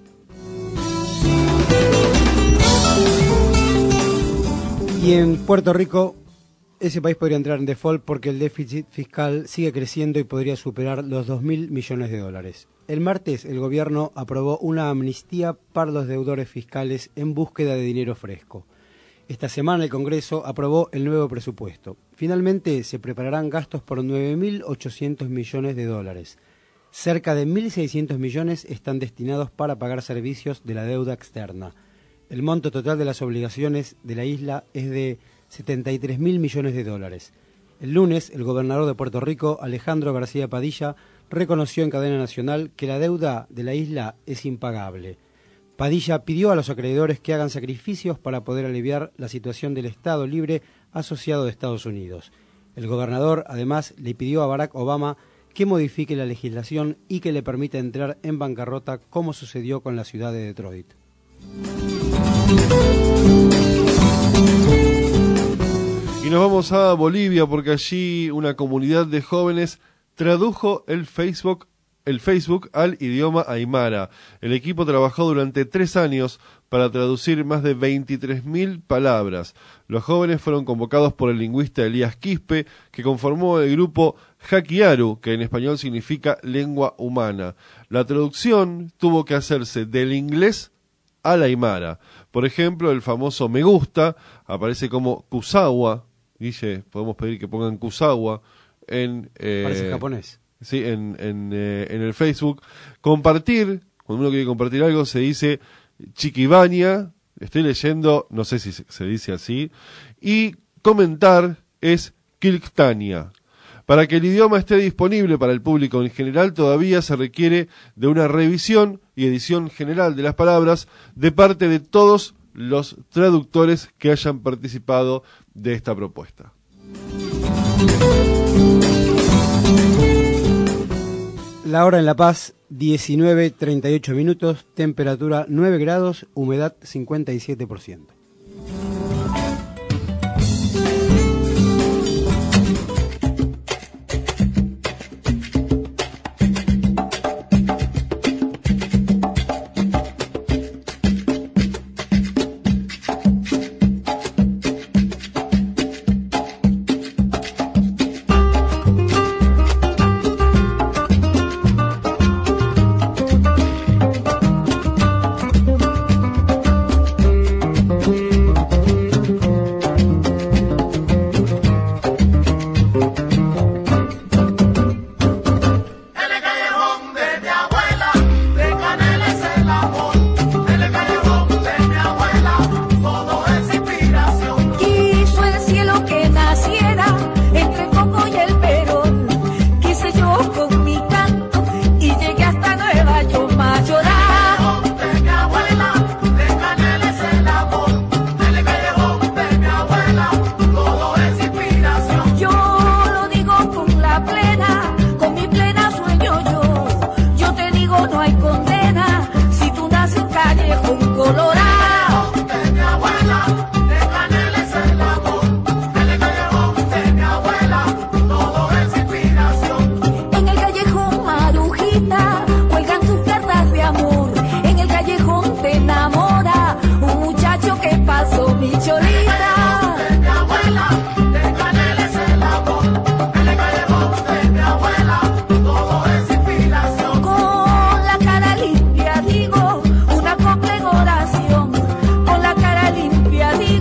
Y en Puerto Rico, ese país podría entrar en default porque el déficit fiscal sigue creciendo y podría superar los dos mil millones de dólares. El martes, el gobierno aprobó una amnistía para los deudores fiscales en búsqueda de dinero fresco. Esta semana el Congreso aprobó el nuevo presupuesto. Finalmente se prepararán gastos por nueve mil ochocientos millones de dólares. Cerca de mil seiscientos millones están destinados para pagar servicios de la deuda externa. El monto total de las obligaciones de la isla es de setenta y tres mil millones de dólares. El lunes, el gobernador de Puerto Rico, Alejandro García Padilla, reconoció en cadena nacional que la deuda de la isla es impagable. Padilla pidió a los acreedores que hagan sacrificios para poder aliviar la situación del Estado Libre asociado de Estados Unidos. El gobernador, además, le pidió a Barack Obama que modifique la legislación y que le permita entrar en bancarrota como sucedió con la ciudad de Detroit. Y nos vamos a Bolivia porque allí una comunidad de jóvenes tradujo el Facebook el Facebook al idioma aymara. El equipo trabajó durante tres años para traducir más de veintitrés mil palabras. Los jóvenes fueron convocados por el lingüista Elías Quispe, que conformó el grupo Hakiaru, que en español significa lengua humana. La traducción tuvo que hacerse del inglés al aymara. Por ejemplo, el famoso me gusta aparece como kusawa. Guille, podemos pedir que pongan kusawa en... Eh, Parece japonés. Sí, en, en, eh, en el Facebook. Compartir, cuando uno quiere compartir algo, se dice chiquibaña, estoy leyendo, no sé si se, se dice así, y comentar es kilktania. Para que el idioma esté disponible para el público en general, todavía se requiere de una revisión y edición general de las palabras de parte de todos los traductores que hayan participado de esta propuesta. La hora en La Paz, diecinueve treinta y ocho minutos, temperatura nueve grados, humedad cincuenta y siete por ciento.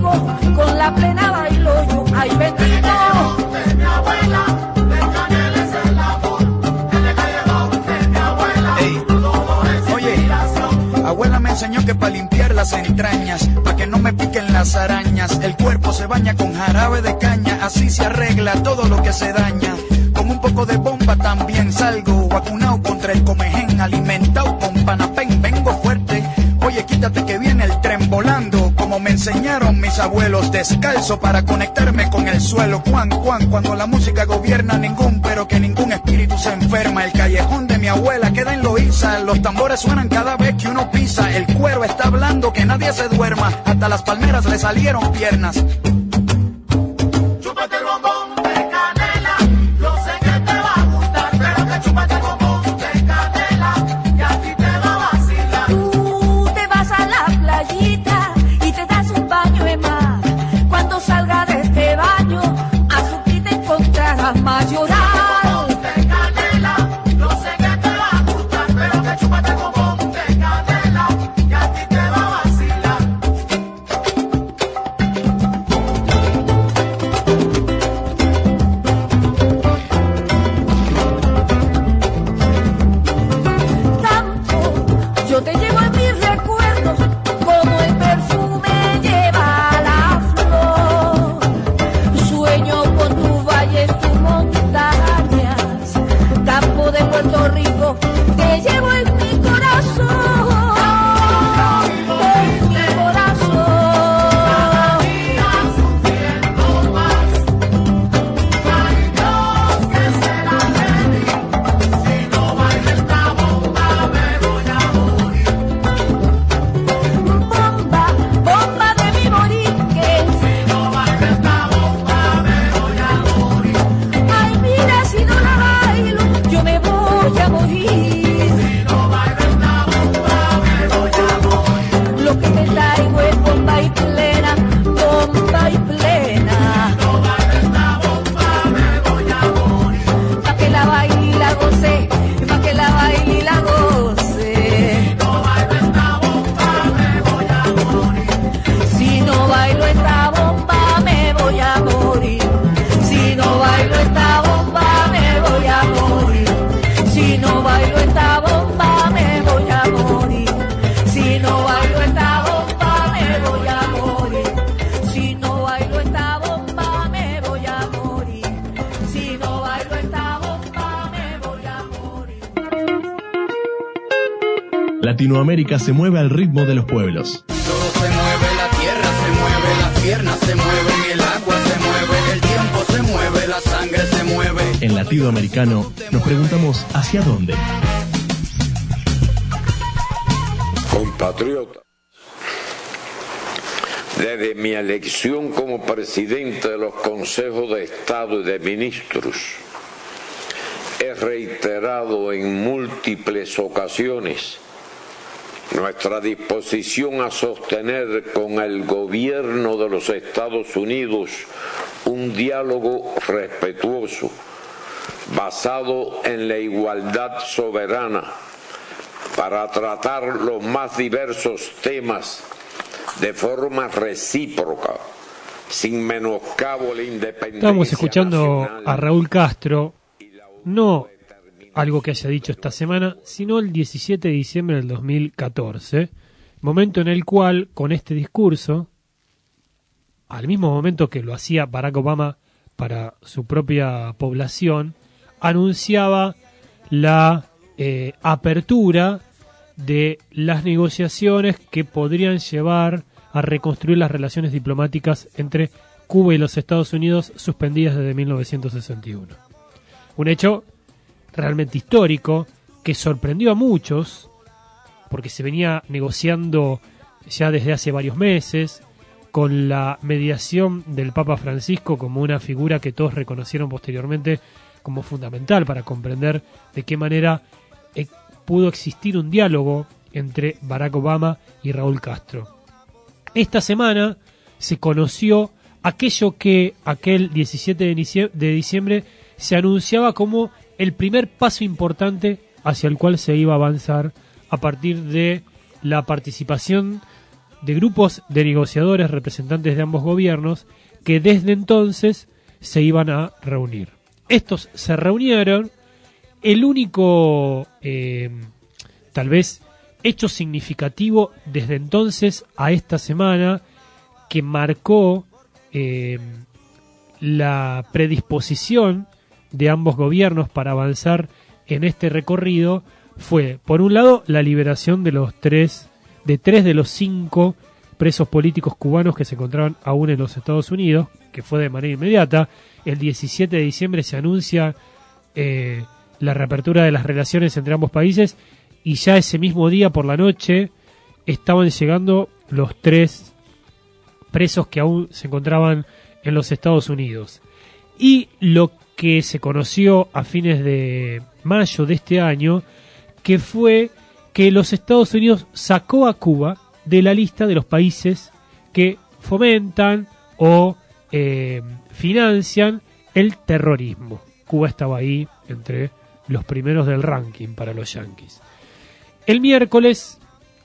rico, con la plena bailo yo, ay bendito. De mi abuela, de canela es el amor, el de callejón de mi abuela, Ey. todo es Oye, inspiración. abuela me enseñó que para limpiar las entrañas, para que no me piquen las arañas, el cuerpo se baña con jarabe de caña, así se arregla todo lo que se daña. Con un poco de bomba también salgo, vacunado contra el comején, alimentado con panapén, vengo fuerte. Oye, quítate que viene el tren volando, como me enseñaron mis abuelos, descalzo para conectarme con el suelo. Juan, Juan, cuando la música gobierna ningún, pero que ningún espíritu se enferma. El callejón de mi abuela queda en Loíza, los tambores suenan cada vez que uno pisa. El cuero está hablando que nadie se duerma, hasta las palmeras le salieron piernas. Chúpate el bombón de canela, yo sé que te va a gustar, pero que chúpate el bombón de canela, y a ti te va a vacilar. Tú te vas a la playita y te das un baño de mar. Cuando salga de este baño, a su ti te encontrarás mayoral. De canela, yo sé que te va a gustar, pero que chúpate el bombón de canela, y a ti te va a vacilar. Yo te llevo en mis recuerdos como el perfume lleva la flor. Sueño con tus valles, tus montañas, campo de Puerto Rico, te llevo en mi corazón, en mi corazón. Cada día sufriendo más, ay Dios, ¿qué será de mí? Si no bailo esta bomba me voy a morir. Bomba, bomba de mi morir, Si no bailo esta bomba me voy a morir. ay mira si no la bailo, yo me voy a morir. Si no bailo esta bomba me voy a morir. Lo que te traigo es bomba y plena, bomba y plena. Si no bailo esta bomba me voy a morir. Pa' que la baile y la goce, pa' que la baile y la goce. Si no bailo esta bomba me voy a morir. Si no bailo esta bomba me voy a morir. Si no bailo esta bomba me voy a morir. Si no bailo esta bomba me voy a morir. Si no bailo esta bomba me voy a morir. Si no bailo esta bomba me voy a morir. Si no bailo esta bomba me voy a morir. Latinoamérica se mueve al ritmo de los pueblos. Todo se mueve, la tierra se mueve, las piernas se mueven, el agua se mueve, el tiempo se mueve, la sangre se mueve. En Latinoamericano nos preguntamos ¿hacia dónde? Compatriotas, desde mi elección como presidente de los consejos de Estado y de ministros, he reiterado en múltiples ocasiones nuestra disposición a sostener con el gobierno de los Estados Unidos un diálogo respetuoso, basado en la igualdad soberana, para tratar los más diversos temas de forma recíproca, sin menoscabo la independencia. Estamos escuchando nacional. a Raúl Castro, no algo que haya dicho esta semana, sino el diecisiete de diciembre del dos mil catorce, momento en el cual, con este discurso, al mismo momento que lo hacía Barack Obama para su propia población, anunciaba la eh, apertura de las negociaciones que podrían llevar a reconstruir las relaciones diplomáticas entre Cuba y los Estados Unidos suspendidas desde mil novecientos sesenta y uno. Un hecho realmente histórico que sorprendió a muchos porque se venía negociando ya desde hace varios meses, con la mediación del Papa Francisco como una figura que todos reconocieron posteriormente como fundamental para comprender de qué manera eh, pudo existir un diálogo entre Barack Obama y Raúl Castro. Esta semana se conoció aquello que aquel diecisiete de diciembre se anunciaba como el primer paso importante hacia el cual se iba a avanzar a partir de la participación de grupos de negociadores representantes de ambos gobiernos que desde entonces se iban a reunir. Estos se reunieron. El único, eh, tal vez, hecho significativo desde entonces a esta semana que marcó eh, la predisposición de ambos gobiernos para avanzar en este recorrido fue, por un lado, la liberación de los tres, de tres de los cinco presos políticos cubanos que se encontraban aún en los Estados Unidos, que fue de manera inmediata. El diecisiete de diciembre se anuncia eh, la reapertura de las relaciones entre ambos países y ya ese mismo día por la noche estaban llegando los tres presos que aún se encontraban en los Estados Unidos. Y lo que se conoció a fines de mayo de este año, que fue que los Estados Unidos sacó a Cuba de la lista de los países que fomentan o eh, financian el terrorismo. Cuba estaba ahí entre los primeros del ranking para los yanquis. El miércoles,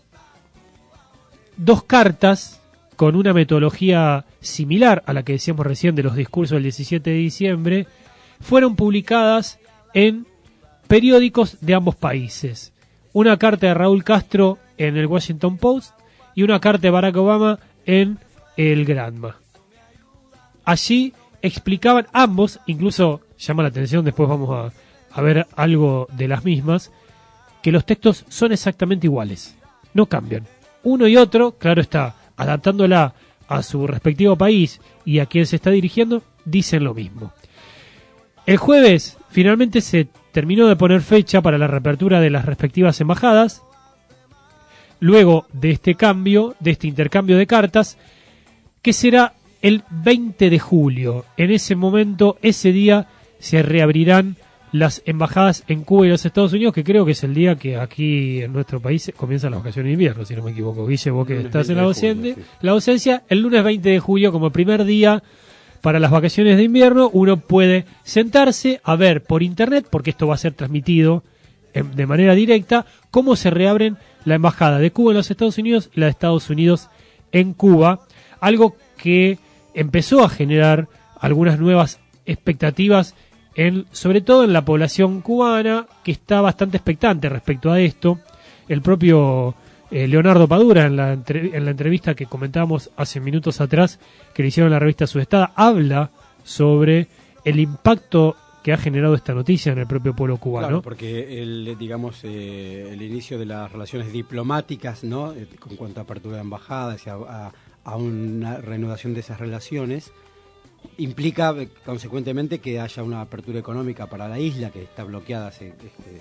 dos cartas con una metodología similar a la que decíamos recién de los discursos del diecisiete de diciembre fueron publicadas en periódicos de ambos países. Una carta de Raúl Castro en el Washington Post y una carta de Barack Obama en el Granma. Allí explicaban ambos, incluso llama la atención, después vamos a, a ver algo de las mismas, que los textos son exactamente iguales, no cambian. Uno y otro, claro está, adaptándola a su respectivo país y a quien se está dirigiendo, dicen lo mismo. El jueves finalmente se terminó de poner fecha para la reapertura de las respectivas embajadas. Luego de este cambio, de este intercambio de cartas, que será el veinte de julio. En ese momento, ese día, se reabrirán las embajadas en Cuba y los Estados Unidos, que creo que es el día que aquí en nuestro país comienzan las vacaciones de invierno, si no me equivoco. Guille, vos que estás en la docencia, la docencia, el lunes veinte de julio como primer día para las vacaciones de invierno, uno puede sentarse a ver por internet, porque esto va a ser transmitido en, de manera directa, cómo se reabren la embajada de Cuba en los Estados Unidos y la de Estados Unidos en Cuba, algo que empezó a generar algunas nuevas expectativas, en, sobre todo en la población cubana, que está bastante expectante respecto a esto. El propio eh, Leonardo Padura, en la, entre, en la entrevista que comentábamos hace minutos atrás, que le hicieron a la revista Sudestada, habla sobre el impacto que ha generado esta noticia en el propio pueblo cubano. Claro, porque el, digamos, eh, el inicio de las relaciones diplomáticas, ¿no?, eh, con cuanto a apertura de embajadas y a, a, a una reanudación de esas relaciones, implica eh, consecuentemente que haya una apertura económica para la isla, que está bloqueada hace este,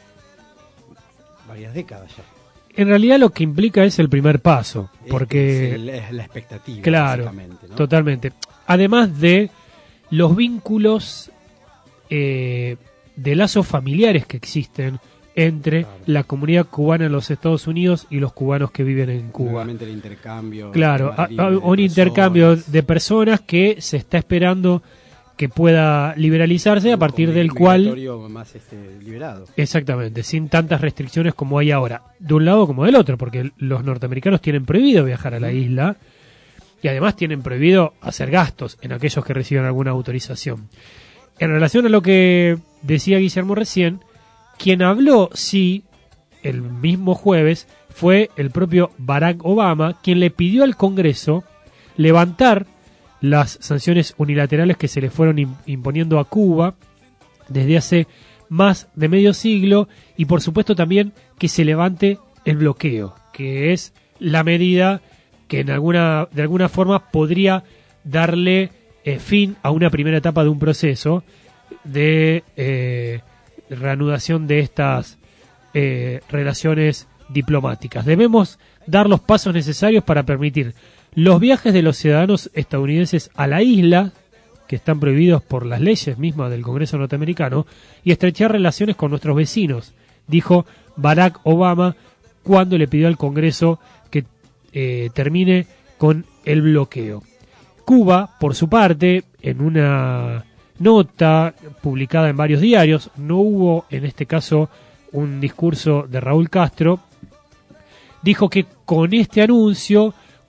varias décadas ya. En realidad lo que implica es el primer paso, porque es, el, es la expectativa, claro, básicamente, ¿no? Totalmente. Además de los vínculos eh, de lazos familiares que existen entre claro. la comunidad cubana en los Estados Unidos y los cubanos que viven en Cuba. Nuevamente el intercambio. Claro, a, a, un intercambio de personas que se está esperando que pueda liberalizarse, un, a partir del cual más este, liberado. Exactamente, sin tantas restricciones como hay ahora, de un lado como del otro, porque los norteamericanos tienen prohibido viajar a la isla y además tienen prohibido hacer gastos en aquellos que reciben alguna autorización. En relación a lo que decía Guillermo recién, quien habló, sí, el mismo jueves, fue el propio Barack Obama, quien le pidió al Congreso levantar las sanciones unilaterales que se le fueron imponiendo a Cuba desde hace más de medio siglo, y por supuesto también que se levante el bloqueo, que es la medida que en alguna, de alguna forma podría darle eh, fin a una primera etapa de un proceso de eh, reanudación de estas eh, relaciones diplomáticas. Debemos dar los pasos necesarios para permitir los viajes de los ciudadanos estadounidenses a la isla, que están prohibidos por las leyes mismas del Congreso norteamericano, y estrechar relaciones con nuestros vecinos, dijo Barack Obama cuando le pidió al Congreso que eh, termine con el bloqueo. Cuba, por su parte, en una nota publicada en varios diarios, no hubo en este caso un discurso de Raúl Castro, dijo que con este anuncio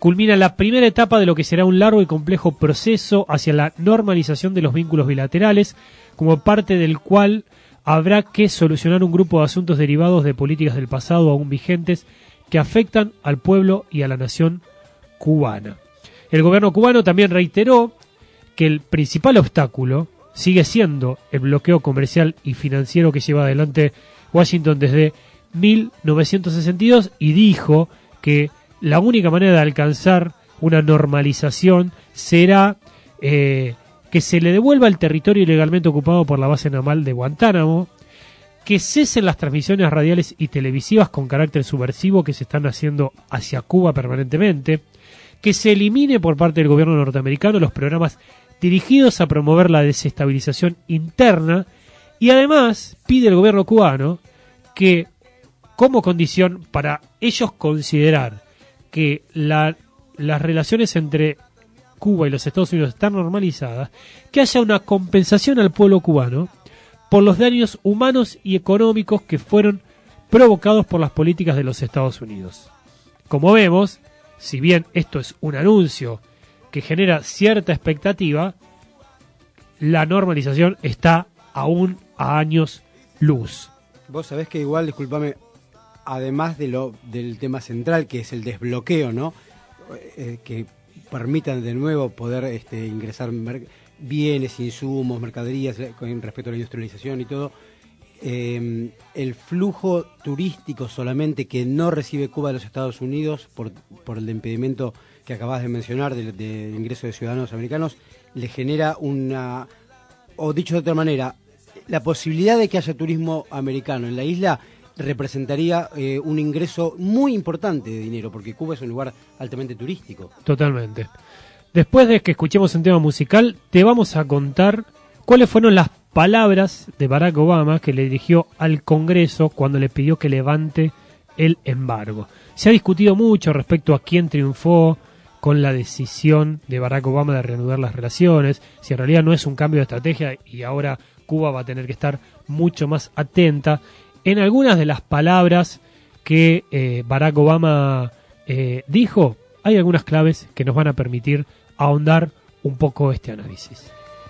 culmina la primera etapa de lo que será un largo y complejo proceso hacia la normalización de los vínculos bilaterales, como parte del cual habrá que solucionar un grupo de asuntos derivados de políticas del pasado aún vigentes que afectan al pueblo y a la nación cubana. El gobierno cubano también reiteró que el principal obstáculo sigue siendo el bloqueo comercial y financiero que lleva adelante Washington desde mil novecientos sesenta y dos y dijo que la única manera de alcanzar una normalización será eh, que se le devuelva el territorio ilegalmente ocupado por la base naval de Guantánamo, que cesen las transmisiones radiales y televisivas con carácter subversivo que se están haciendo hacia Cuba permanentemente, que se elimine por parte del gobierno norteamericano los programas dirigidos a promover la desestabilización interna, y además pide al gobierno cubano que, como condición para ellos considerar que la, las relaciones entre Cuba y los Estados Unidos están normalizadas, que haya una compensación al pueblo cubano por los daños humanos y económicos que fueron provocados por las políticas de los Estados Unidos. Como vemos, si bien esto es un anuncio que genera cierta expectativa, la normalización está aún a años luz. Vos sabés que igual, discúlpame, además de lo del tema central, que es el desbloqueo, ¿no? Eh, que permitan de nuevo poder este, ingresar bienes, insumos, mercaderías con respecto a la industrialización y todo, eh, el flujo turístico solamente que no recibe Cuba de los Estados Unidos por, por el impedimento que acabas de mencionar del de ingreso de ciudadanos americanos, le genera una, o dicho de otra manera, la posibilidad de que haya turismo americano en la isla representaría eh, un ingreso muy importante de dinero, porque Cuba es un lugar altamente turístico. Totalmente. Después de que escuchemos un tema musical, te vamos a contar cuáles fueron las palabras de Barack Obama que le dirigió al Congreso cuando le pidió que levante el embargo. Se ha discutido mucho respecto a quién triunfó con la decisión de Barack Obama de reanudar las relaciones, si en realidad no es un cambio de estrategia y ahora Cuba va a tener que estar mucho más atenta. En algunas de las palabras que eh, Barack Obama eh, dijo, hay algunas claves que nos van a permitir ahondar un poco este análisis.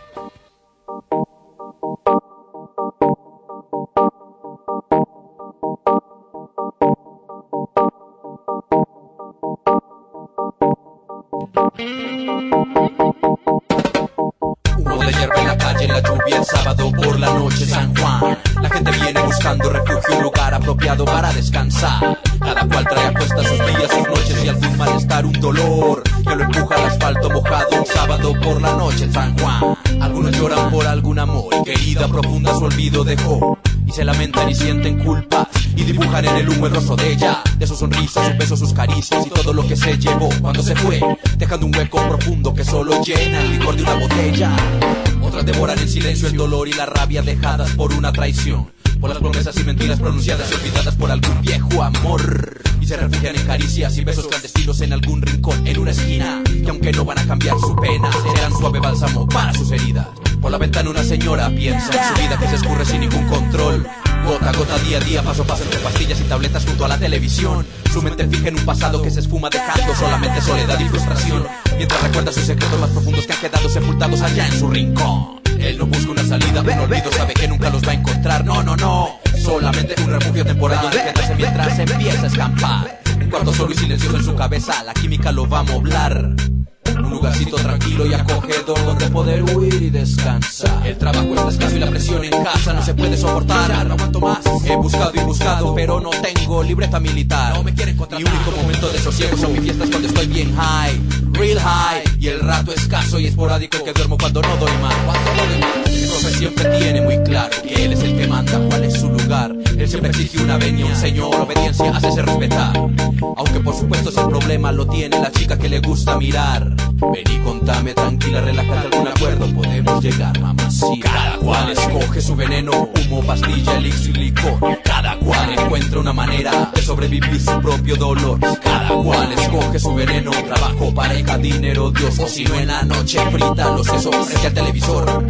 Humo de hierba en la calle, la lluvia el sábado por la noche, San Juan. La gente viene buscando refugio, un lugar apropiado para descansar. Cada cual trae a cuesta sus días, sus noches y algún malestar, un dolor que lo empuja al asfalto mojado un sábado por la noche en San Juan. Algunos lloran por algún amor y que herida profunda su olvido dejó. Y se lamentan y sienten culpas y dibujan en el humo el rostro de ella, de su sonrisa, sus besos, sus caricias y todo lo que se llevó cuando se fue, dejando un hueco profundo que solo llena el licor de una botella. Otras devoran en silencio el dolor y la rabia dejadas por una traición, por las promesas y mentiras pronunciadas y olvidadas por algún viejo amor. Y se refugian en caricias y besos clandestinos en algún rincón, en una esquina, que aunque no van a cambiar su pena, serán suave bálsamo para sus heridas. Por la ventana una señora piensa en su vida que se escurre sin ningún control. Gota a gota, día a día, paso a paso entre pastillas y tabletas junto a la televisión. Su mente fija en un pasado que se esfuma dejando solamente soledad y frustración, mientras recuerda sus secretos más profundos que han quedado sepultados allá en su rincón. Él no busca una salida, un olvido, sabe que nunca los va a encontrar. No, no, no, solamente un refugio temporal donde quedarse mientras empieza a escampar. Un cuarto solo y silencioso en su cabeza, la química lo va a moblar. Un lugarcito tranquilo y acogedor donde poder huir y descansar. El trabajo está escaso y la presión en casa no se puede soportar. Ya no aguanto más. He buscado y buscado, pero no tengo libreta militar. No me quieren contratar. Mi único momento de sosiego son mis fiestas cuando estoy bien high, real high. Y el rato escaso y esporádico que duermo cuando no doy más. Cuando no doy más. El profe siempre tiene muy claro que él es el que manda, cuál es su lugar. Él siempre exige una venia, un señor, obediencia, hácese respetar. Aunque por supuesto ese problema lo tiene la chica que le gusta mirar. Ven y contame tranquila, relájate, algún acuerdo podemos llegar, mamacita. Cada cual escoge su veneno, humo, pastilla, elixir, licor. Cada cual encuentra una manera de sobrevivir su propio dolor. Cada cual escoge su veneno, trabajo, pareja, dinero, Dios. O si no en la noche frita los sesos frente al televisor.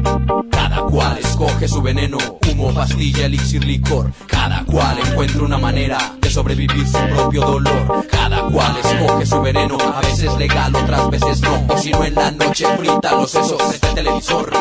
Cada cual escoge su veneno, humo, pastilla, elixir, licor. Cada cual encuentra una manera de de sobrevivir su propio dolor. Cada cual escoge su veneno, a veces legal, otras veces no. O si no en la noche frita los sesos frente al televisor.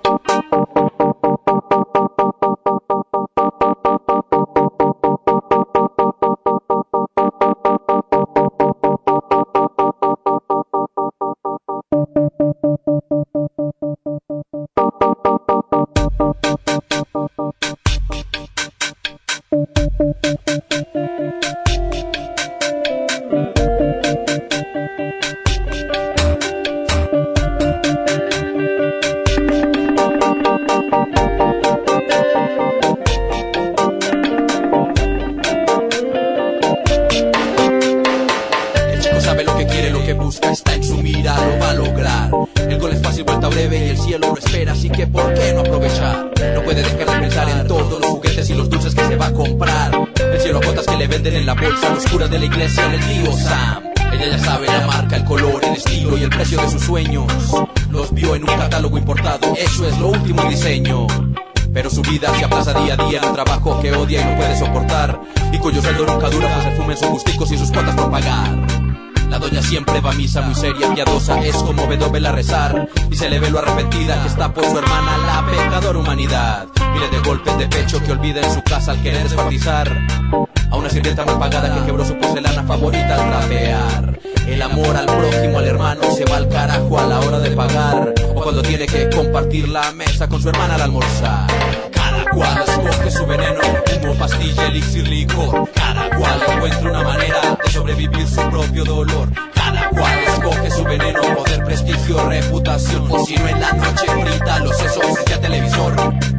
De la iglesia del tío Sam. Ella ya sabe la marca, el color, el estilo y el precio de sus sueños. Los vio en un catálogo importado, eso es lo último en diseño. Pero su vida se aplaza día a día en un trabajo que odia y no puede soportar, y cuyo sueldo nunca dura, pues se fumen sus gusticos y sus cuotas por pagar. La doña siempre va a misa muy seria, piadosa, es como Beethoven a rezar, y se le ve lo arrepentida que está por su hermana, la pecadora humanidad. Mire de golpes de pecho que olvida en su casa al querer descuartizar a una sirvienta mal pagada que quebró su porcelana favorita al rapear. El amor al prójimo, al hermano, se va al carajo a la hora de pagar, o cuando tiene que compartir la mesa con su hermana al almorzar. Cada cual escoge su veneno, humo, pastilla, elixir, licor. Cada cual encuentra una manera de sobrevivir su propio dolor. Cada cual escoge su veneno, poder, prestigio, reputación. O si no en la noche frita los sesos frente al televisor.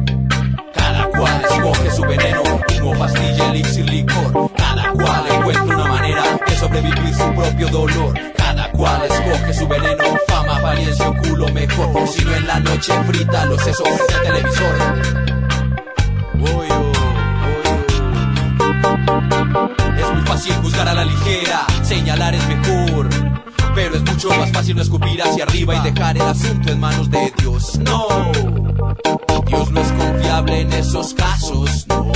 Cada cual escoge su veneno, humo, pastilla, elixir, licor. Cada cual encuentra una manera de sobrevivir su propio dolor. Cada cual escoge su veneno, fama, apariencia o culo mejor. O si no en la noche frita los sesos frente al televisor. Uy, es muy fácil juzgar a la ligera, señalar es mejor, pero es mucho más fácil no escupir hacia arriba y dejar el asunto en manos de Dios. No, Dios no es confiable en esos casos, no.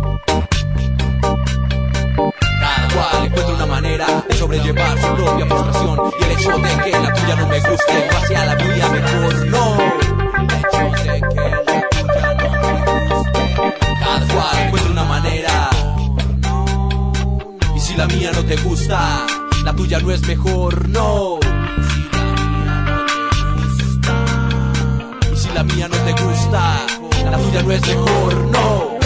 Cada cual encuentra una manera de sobrellevar su propia frustración, y el hecho de que la tuya no me guste no hacia la mía mejor, no. El hecho de que la tuya no me guste, cada cual encuentra una manera. Y si la mía no te gusta, la tuya no es mejor, no. Y si la mía no te gusta, la tuya no es mejor, no.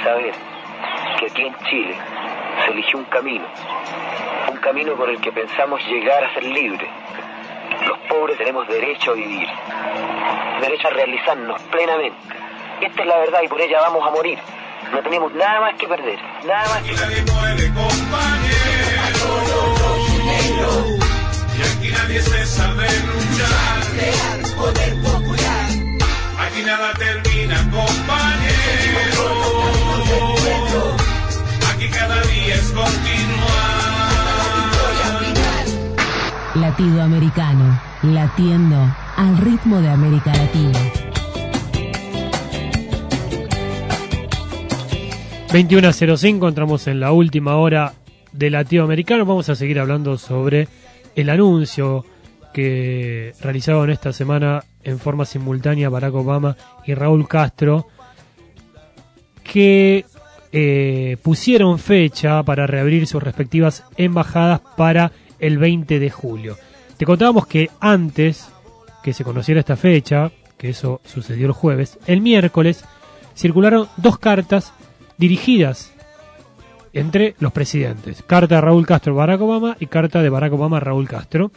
saber que aquí en Chile se eligió un camino, un camino por el que pensamos llegar a ser libres. Los pobres tenemos derecho a vivir, derecho a realizarnos plenamente. Esta es la verdad y por ella vamos a morir. No tenemos nada más que perder, nada más que perder. Y aquí nadie cesa de luchar, real poder popular. Aquí nada termina, compañero. Aquí cada día es continuar. Latido americano, latiendo al ritmo de América Latina. veintiuno cero cinco, entramos en la última hora de Latido Americano. Vamos a seguir hablando sobre el anuncio que realizaron esta semana en forma simultánea Barack Obama y Raúl Castro, que eh, pusieron fecha para reabrir sus respectivas embajadas para el veinte de julio. Te contábamos que antes que se conociera esta fecha, que eso sucedió el jueves, el miércoles circularon dos cartas dirigidas entre los presidentes. Carta de Raúl Castro a Barack Obama y carta de Barack Obama a Raúl Castro.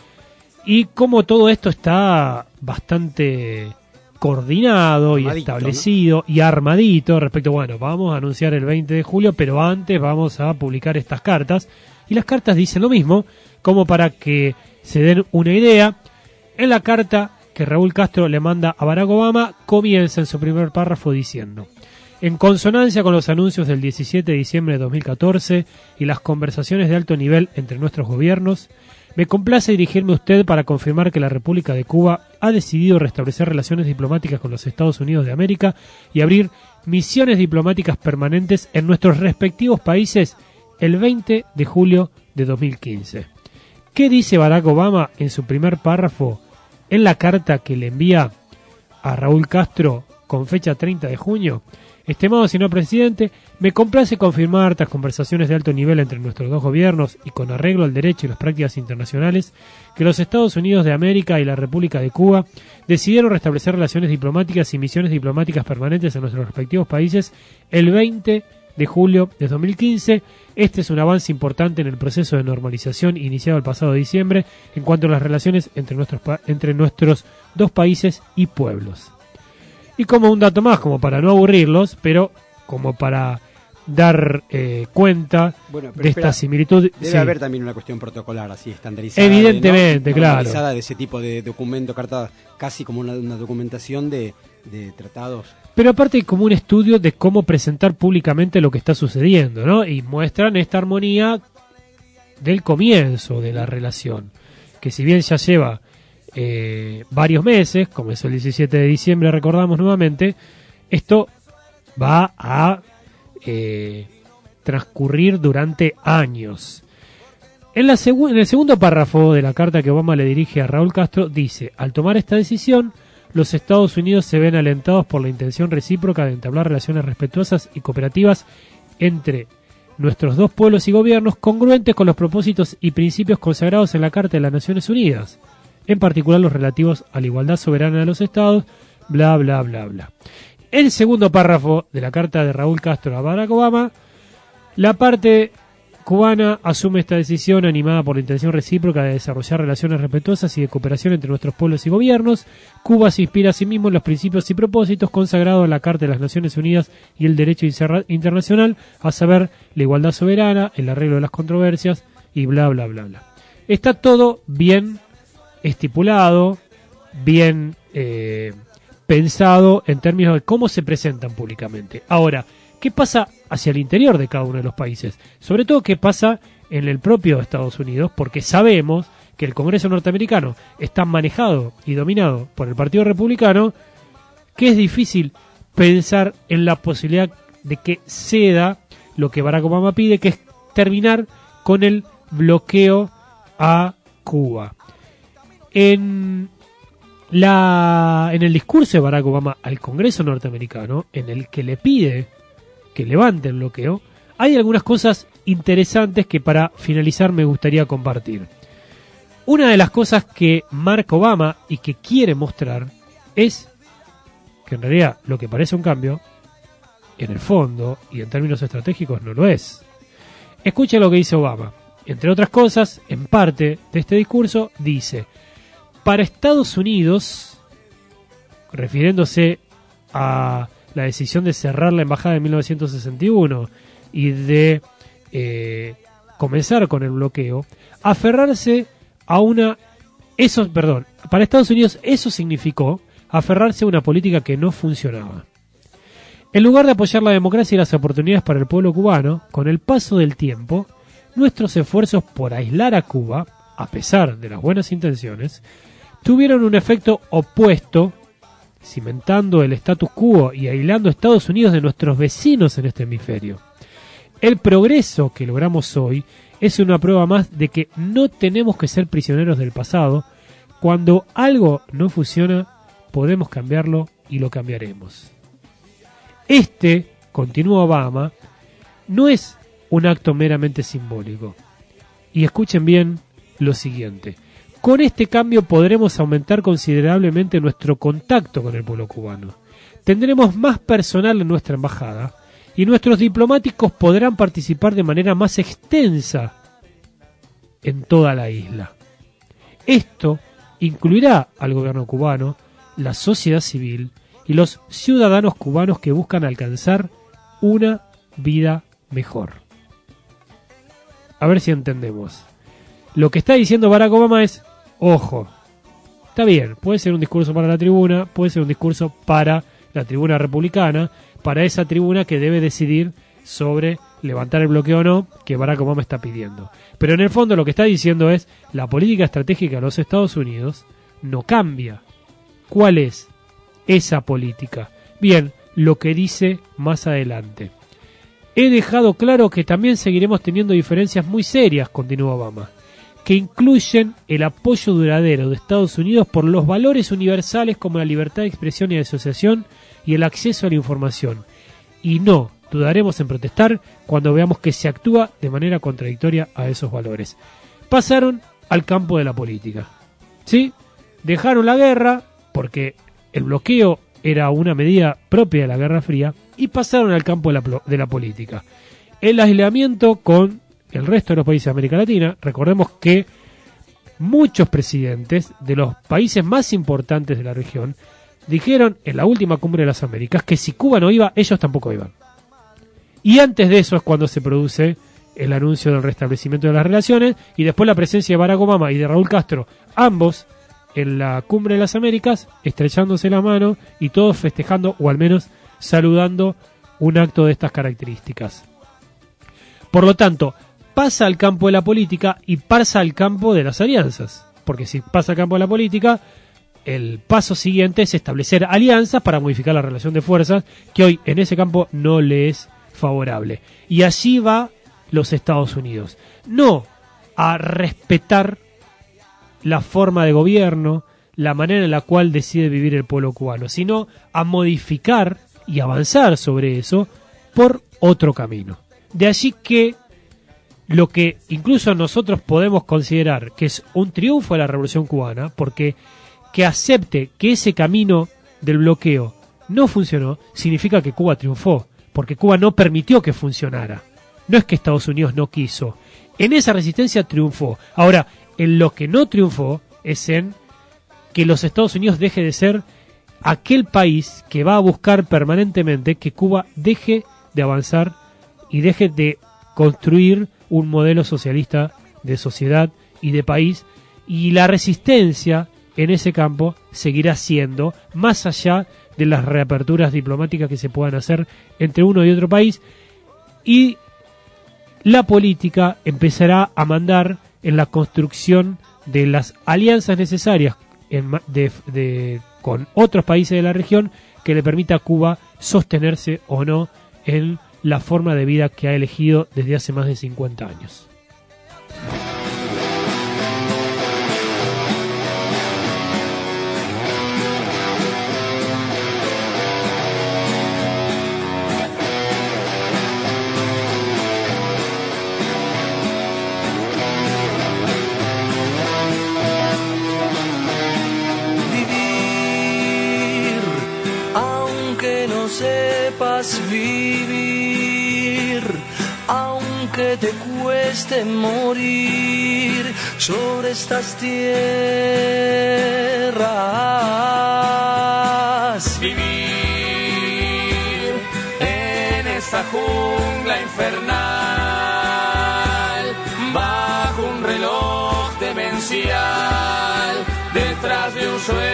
Y como todo esto está bastante coordinado y Armadito, establecido, ¿no? Y armadito respecto, bueno, vamos a anunciar el veinte de julio, pero antes vamos a publicar estas cartas. Y las cartas dicen lo mismo, como para que se den una idea. En la carta que Raúl Castro le manda a Barack Obama, comienza en su primer párrafo diciendo: en consonancia con los anuncios del diecisiete de diciembre de dos mil catorce y las conversaciones de alto nivel entre nuestros gobiernos, me complace dirigirme a usted para confirmar que la República de Cuba ha decidido restablecer relaciones diplomáticas con los Estados Unidos de América y abrir misiones diplomáticas permanentes en nuestros respectivos países el veinte de julio de dos mil quince. ¿Qué dice Barack Obama en su primer párrafo en la carta que le envía a Raúl Castro con fecha treinta de junio? Estimado señor presidente, me complace confirmar, tras conversaciones de alto nivel entre nuestros dos gobiernos y con arreglo al derecho y las prácticas internacionales, que los Estados Unidos de América y la República de Cuba decidieron restablecer relaciones diplomáticas y misiones diplomáticas permanentes en nuestros respectivos países el veinte de julio de dos mil quince. Este es un avance importante en el proceso de normalización iniciado el pasado diciembre en cuanto a las relaciones entre nuestros, pa- entre nuestros dos países y pueblos. Y como un dato más, como para no aburrirlos, pero como para dar eh, cuenta Bueno, pero de espera, esta similitud. Debe Sí. haber también una cuestión protocolar así estandarizada. Evidentemente, ¿no? claro. Normalizada de ese tipo de documento, carta, casi como una, una documentación de, de tratados. Pero aparte hay como un estudio de cómo presentar públicamente lo que está sucediendo, ¿no? Y muestran esta armonía del comienzo de la relación, que si bien ya lleva eh, varios meses, comenzó el diecisiete de diciembre, recordamos nuevamente, esto va a eh, transcurrir durante años. En, la segu- en el segundo párrafo de la carta que Obama le dirige a Raúl Castro dice: al tomar esta decisión, los Estados Unidos se ven alentados por la intención recíproca de entablar relaciones respetuosas y cooperativas entre nuestros dos pueblos y gobiernos, congruentes con los propósitos y principios consagrados en la Carta de las Naciones Unidas, en particular los relativos a la igualdad soberana de los Estados, bla, bla, bla, bla. El segundo párrafo de la carta de Raúl Castro a Barack Obama, la parte cubana asume esta decisión animada por la intención recíproca de desarrollar relaciones respetuosas y de cooperación entre nuestros pueblos y gobiernos. Cuba se inspira a sí mismo en los principios y propósitos consagrados en la Carta de las Naciones Unidas y el derecho internacional, a saber, la igualdad soberana, el arreglo de las controversias y bla, bla, bla, bla. Está todo bien estipulado, bien eh, pensado en términos de cómo se presentan públicamente. Ahora, ¿qué pasa hacia el interior de cada uno de los países? Sobre todo, ¿qué pasa en el propio Estados Unidos? Porque sabemos que el Congreso norteamericano está manejado y dominado por el Partido Republicano, que es difícil pensar en la posibilidad de que ceda lo que Barack Obama pide, que es terminar con el bloqueo a Cuba. En, la, en el discurso de Barack Obama al Congreso norteamericano, en el que le pide que levante el bloqueo, hay algunas cosas interesantes que para finalizar me gustaría compartir. Una de las cosas que marca Obama y que quiere mostrar es que en realidad lo que parece un cambio en el fondo y en términos estratégicos no lo es. Escuchen lo que dice Obama. Entre otras cosas, en parte de este discurso, dice: para Estados Unidos, refiriéndose a la decisión de cerrar la embajada en mil novecientos sesenta y uno y de eh, comenzar con el bloqueo, aferrarse a una... Eso, perdón, para Estados Unidos eso significó aferrarse a una política que no funcionaba. En lugar de apoyar la democracia y las oportunidades para el pueblo cubano, con el paso del tiempo, nuestros esfuerzos por aislar a Cuba, a pesar de las buenas intenciones, tuvieron un efecto opuesto, cimentando el status quo y aislando a Estados Unidos de nuestros vecinos en este hemisferio. El progreso que logramos hoy es una prueba más de que no tenemos que ser prisioneros del pasado. Cuando algo no funciona, podemos cambiarlo y lo cambiaremos. Este, continúa Obama, no es un acto meramente simbólico. Y escuchen bien lo siguiente: con este cambio podremos aumentar considerablemente nuestro contacto con el pueblo cubano. Tendremos más personal en nuestra embajada y nuestros diplomáticos podrán participar de manera más extensa en toda la isla. Esto incluirá al gobierno cubano, la sociedad civil y los ciudadanos cubanos que buscan alcanzar una vida mejor. A ver si entendemos. Lo que está diciendo Barack Obama es: ojo, está bien, puede ser un discurso para la tribuna, puede ser un discurso para la tribuna republicana, para esa tribuna que debe decidir sobre levantar el bloqueo o no, que Barack Obama está pidiendo. Pero en el fondo lo que está diciendo es: la política estratégica de los Estados Unidos no cambia. ¿Cuál es esa política? Bien, lo que dice más adelante: he dejado claro que también seguiremos teniendo diferencias muy serias, continúa Obama, que incluyen el apoyo duradero de Estados Unidos por los valores universales como la libertad de expresión y de asociación y el acceso a la información. Y no dudaremos en protestar cuando veamos que se actúa de manera contradictoria a esos valores. Pasaron al campo de la política. ¿Sí? Dejaron la guerra, porque el bloqueo era una medida propia de la Guerra Fría, y pasaron al campo de la, de la política. El aislamiento con el resto de los países de América Latina. Recordemos que muchos presidentes de los países más importantes de la región dijeron en la última cumbre de las Américas que si Cuba no iba, ellos tampoco iban. Y antes de eso es cuando se produce el anuncio del restablecimiento de las relaciones, y después la presencia de Barack Obama y de Raúl Castro, ambos en la cumbre de las Américas, estrechándose la mano y todos festejando, o al menos saludando, un acto de estas características. Por lo tanto, pasa al campo de la política y pasa al campo de las alianzas. Porque si pasa al campo de la política, el paso siguiente es establecer alianzas para modificar la relación de fuerzas, que hoy en ese campo no le es favorable. Y allí va los Estados Unidos. No a respetar la forma de gobierno, la manera en la cual decide vivir el pueblo cubano, sino a modificar y avanzar sobre eso por otro camino. De allí que lo que incluso nosotros podemos considerar que es un triunfo de la Revolución Cubana, porque que acepte que ese camino del bloqueo no funcionó, significa que Cuba triunfó, porque Cuba no permitió que funcionara. No es que Estados Unidos no quiso. En esa resistencia triunfó. Ahora, en lo que no triunfó es en que los Estados Unidos deje de ser aquel país que va a buscar permanentemente que Cuba deje de avanzar y deje de construir un modelo socialista de sociedad y de país, y la resistencia en ese campo seguirá siendo, más allá de las reaperturas diplomáticas que se puedan hacer entre uno y otro país, y la política empezará a mandar en la construcción de las alianzas necesarias en, de, de, con otros países de la región que le permita a Cuba sostenerse o no en la forma de vida que ha elegido desde hace más de cincuenta años. Vivir, aunque no no sepas vivir, aunque te cueste morir sobre estas tierras. Vivir en esta jungla infernal, bajo un reloj demencial, detrás de un sueño.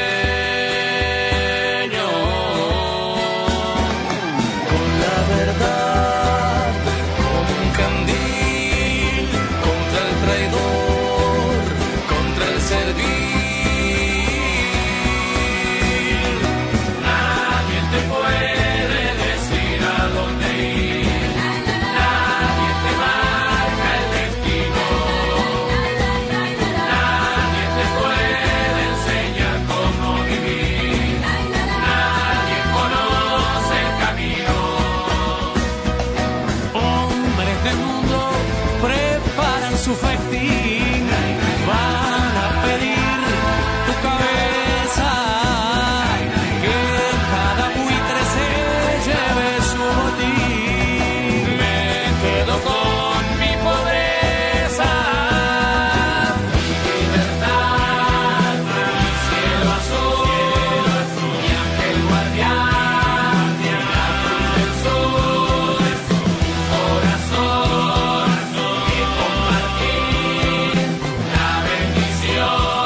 Con la verdad como un candil, contra el traidor, contra el servil. Nadie te puede decir a dónde ir, nadie te marca el destino, nadie te puede enseñar cómo vivir, nadie conoce el camino. Hombres del mundo preparan su festín, van a pedir tu cabeza, que cada buitre se lleve su botín. Me quedo con mi pobreza, mi libertad, mi cielo azul, mi ángel guardián, mi ángel del sur, corazón y compartir la bendición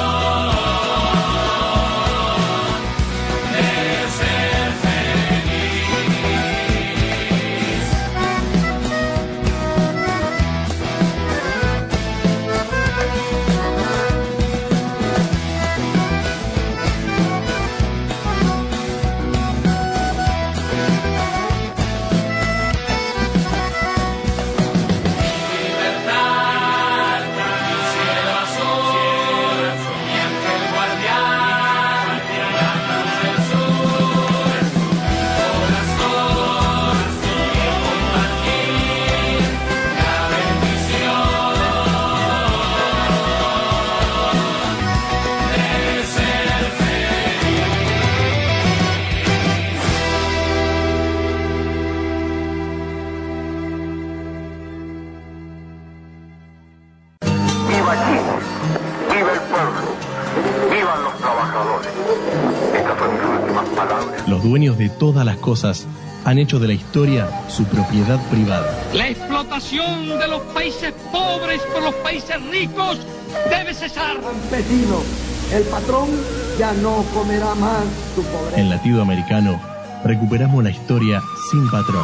de ser feliz. Libertad, mi cielo azul, mi ángel guardián, mi ángel del sur, corazón y compartir la bendición de ser feliz. ¡Viva Chile! ¡Viva el pueblo! ¡Vivan los trabajadores! Estas fueron mis últimas palabras. Los dueños de todas las cosas han hecho de la historia su propiedad privada. La explotación de los países pobres por los países ricos debe cesar. Campesino, el patrón ya no comerá más su pobreza. En Latido Americano recuperamos la historia sin patrón.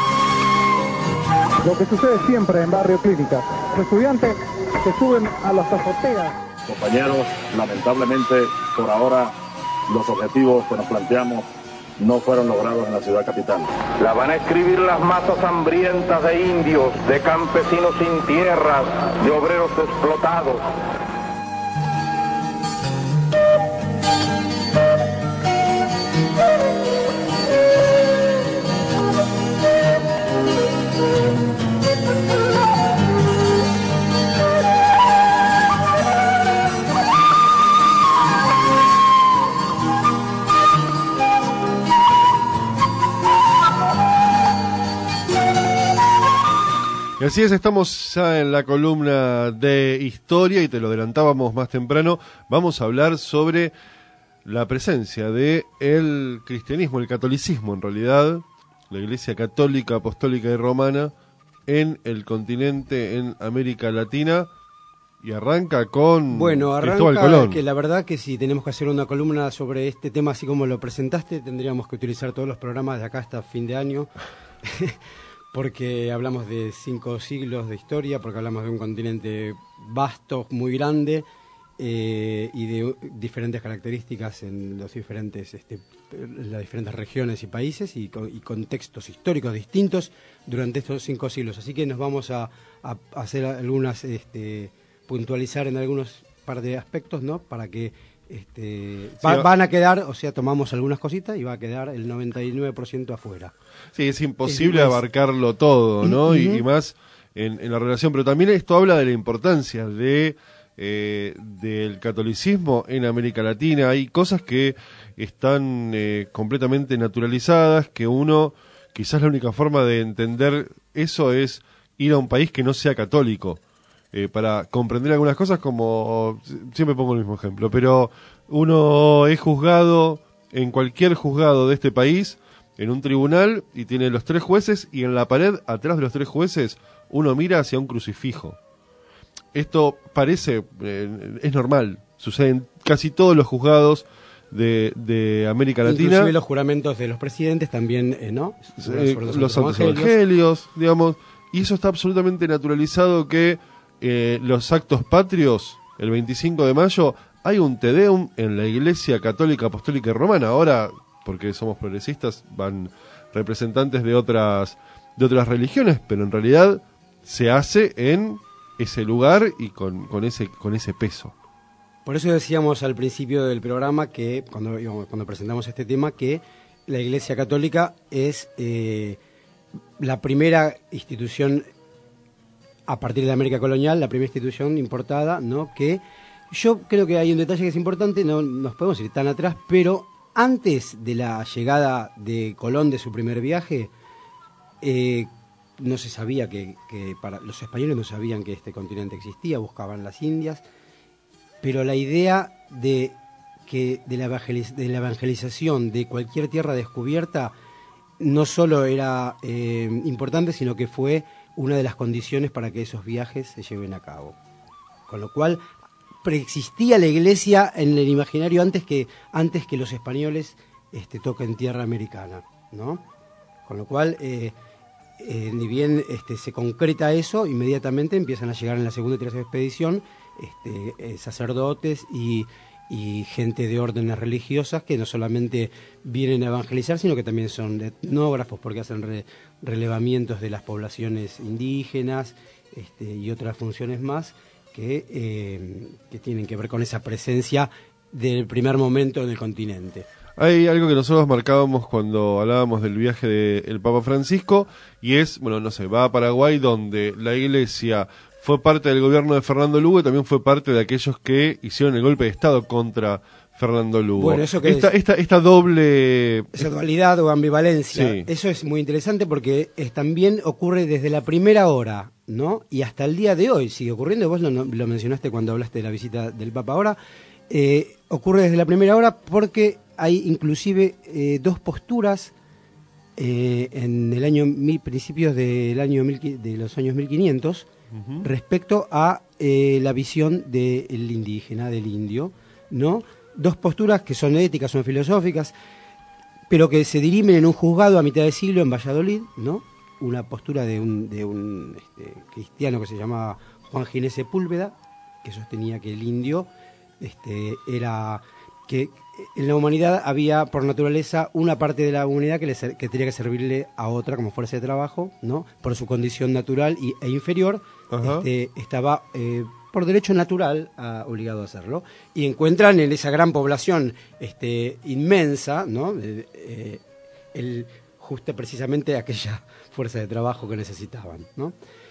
Lo que sucede siempre en Barrio Clínica. Los estudiantes se suben a las azoteas. Compañeros, lamentablemente, por ahora, los objetivos que nos planteamos no fueron logrados en la ciudad capital. La van a escribir las masas hambrientas de indios, de campesinos sin tierras, de obreros explotados. Y así es, estamos ya en la columna de historia y te lo adelantábamos más temprano. Vamos a hablar sobre la presencia de el cristianismo, el catolicismo en realidad, la Iglesia Católica, Apostólica y Romana en el continente, en América Latina. Y arranca con bueno, Cristóbal arranca Colón. Que la verdad que si tenemos que hacer una columna sobre este tema así como lo presentaste, tendríamos que utilizar todos los programas de acá hasta fin de año. Porque hablamos de cinco siglos de historia, porque hablamos de un continente vasto, muy grande, eh, y de diferentes características en los diferentes, este, las diferentes regiones y países, y, y contextos históricos distintos durante estos cinco siglos. Así que nos vamos a, a hacer algunas, este, puntualizar en algunos par de aspectos, ¿no? Para que Este, sí, va, van a quedar, o sea, tomamos algunas cositas y va a quedar el noventa y nueve por ciento afuera. Sí, es imposible Es- abarcarlo todo, ¿no? Ujú. y, y más en, en la relación, pero también esto habla de la importancia de eh, del catolicismo en América Latina. Hay cosas que están eh, completamente naturalizadas, que uno, quizás la única forma de entender eso es ir a un país que no sea católico, eh, para comprender algunas cosas, como siempre pongo el mismo ejemplo, pero uno es juzgado en cualquier juzgado de este país, en un tribunal, y tiene los tres jueces, y en la pared, atrás de los tres jueces, uno mira hacia un crucifijo. Esto parece, eh, es normal, sucede en casi todos los juzgados de, de América Latina. Inclusive los juramentos de los presidentes también, eh, ¿no? Eh, los, los santos evangelios. evangelios, digamos, y eso está absolutamente naturalizado, que eh, los actos patrios, el veinticinco de mayo, hay un Te Deum en la Iglesia Católica Apostólica y Romana. Ahora, porque somos progresistas, van representantes de otras de otras religiones, pero en realidad se hace en ese lugar y con, con ese con ese peso. Por eso decíamos al principio del programa, que cuando, digamos, cuando presentamos este tema, que la Iglesia Católica es eh, la primera institución a partir de la América colonial, la primera institución importada, ¿no? Que yo creo que hay un detalle que es importante, no nos podemos ir tan atrás, pero antes de la llegada de Colón, de su primer viaje, eh, no se sabía que, que para los españoles no sabían que este continente existía, buscaban las Indias, pero la idea de que de la, evangeliz- de la evangelización de cualquier tierra descubierta no solo era eh, importante, sino que fue una de las condiciones para que esos viajes se lleven a cabo. Con lo cual preexistía la Iglesia en el imaginario antes que antes que los españoles este, toquen tierra americana, ¿no? Con lo cual, eh, eh, ni bien este, se concreta eso, inmediatamente empiezan a llegar en la segunda y tercera expedición este, eh, sacerdotes y, y gente de órdenes religiosas que no solamente vienen a evangelizar, sino que también son etnógrafos, porque hacen re, relevamientos de las poblaciones indígenas este, y otras funciones más que, eh, que tienen que ver con esa presencia del primer momento en el continente. Hay algo que nosotros marcábamos cuando hablábamos del viaje del Papa Francisco, y es, bueno, no sé, va a Paraguay, donde la Iglesia fue parte del gobierno de Fernando Lugo y también fue parte de aquellos que hicieron el golpe de Estado contra Fernando Lugo. Bueno, eso que esta, es, esta, esta doble... Esa dualidad o ambivalencia, sí. Eso es muy interesante porque es, también ocurre desde la primera hora, ¿no? Y hasta el día de hoy sigue ocurriendo. Vos lo, lo mencionaste cuando hablaste de la visita del Papa ahora. Eh, ocurre desde la primera hora porque hay inclusive eh, dos posturas eh, en el año mil, principios del año mil, de los años mil quinientos uh-huh. respecto a eh, la visión del indígena, del indio, ¿no? Dos posturas que son éticas, son filosóficas, pero que se dirimen en un juzgado a mitad de siglo en Valladolid, ¿no? Una postura de un, de un este, cristiano que se llamaba Juan Ginés Sepúlveda, que sostenía que el indio este, era... que en la humanidad había por naturaleza una parte de la humanidad que, le, que tenía que servirle a otra como fuerza de trabajo, ¿no? Por su condición natural y, e inferior, este, estaba eh, por derecho natural a, obligado a hacerlo. Y encuentran en esa gran población este, inmensa, ¿no? Eh, eh, el, justo precisamente aquella fuerza de trabajo que necesitaban, ¿no?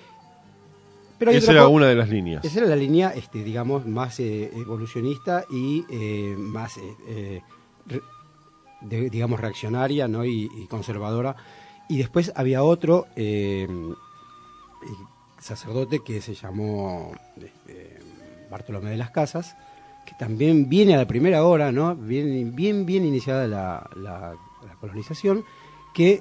Pero esa era una de las líneas. Esa era la línea, este, digamos, más eh, evolucionista y eh, más, eh, eh, re, de, digamos, reaccionaria, ¿no? y, y conservadora. Y después había otro eh, sacerdote que se llamó eh, Bartolomé de las Casas, que también viene a la primera hora, ¿no? Bien, bien, bien iniciada la, la, la colonización, que...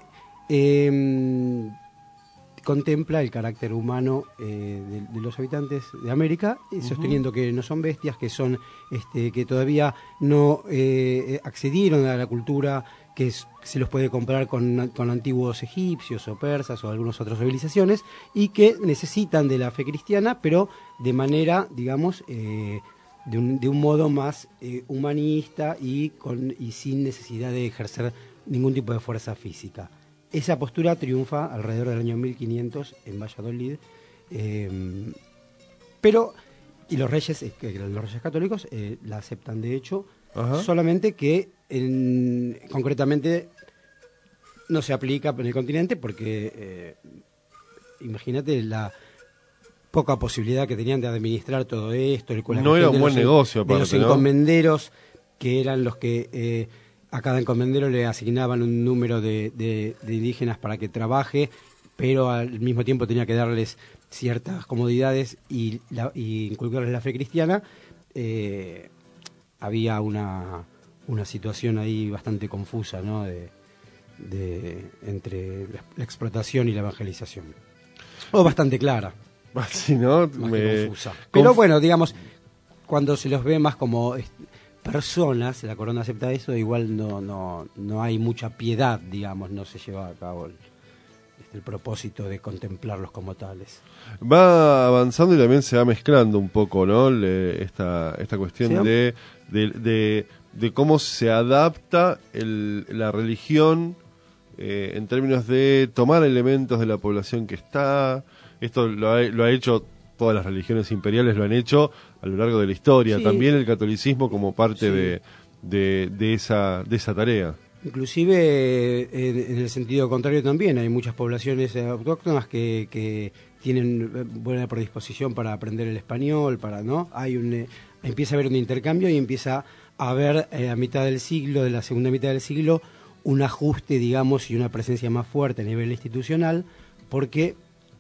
Eh, contempla el carácter humano eh, de, de los habitantes de América, uh-huh. sosteniendo que no son bestias, que son este, que todavía no eh, accedieron a la cultura, que es, se los puede comparar con, con antiguos egipcios o persas o algunas otras civilizaciones, y que necesitan de la fe cristiana, pero de manera, digamos, eh, de, un, de un modo más eh, humanista y, con, y sin necesidad de ejercer ningún tipo de fuerza física. Esa postura triunfa alrededor del año mil quinientos en Valladolid, eh, pero, y los reyes, eh, los reyes católicos eh, la aceptan de hecho, Ajá. solamente que en, concretamente no se aplica en el continente porque, eh, imagínate, la poca posibilidad que tenían de administrar todo esto. El, no era un buen los, negocio, aparte, de los ¿no? encomenderos, que eran los que eh, a cada encomendero le asignaban un número de, de, de indígenas para que trabaje, pero al mismo tiempo tenía que darles ciertas comodidades y, la, y inculcarles la fe cristiana. Eh, había una, una situación ahí bastante confusa, ¿no? De, de, entre la explotación y la evangelización. O bastante clara. Sí, ¿no? Más Me... que confusa. Pero Conf... bueno, digamos, cuando se los ve más como personas, la corona acepta eso, igual no, no, no hay mucha piedad, digamos, no se lleva a cabo el, el propósito de contemplarlos como tales. Va avanzando y también se va mezclando un poco, ¿no? Le, esta, esta cuestión ¿Sí? de, de, de, de cómo se adapta el, la religión eh, en términos de tomar elementos de la población que está. Esto lo ha, lo ha hecho, todas las religiones imperiales lo han hecho a lo largo de la historia. Sí. También el catolicismo como parte sí. de, de, de, esa, de esa tarea. Inclusive en, en el sentido contrario también hay muchas poblaciones autóctonas que, que tienen buena predisposición para aprender el español, para no hay un eh, empieza a haber un intercambio y empieza a haber eh, a mitad del siglo, de la segunda mitad del siglo, un ajuste, digamos, y una presencia más fuerte a nivel institucional, porque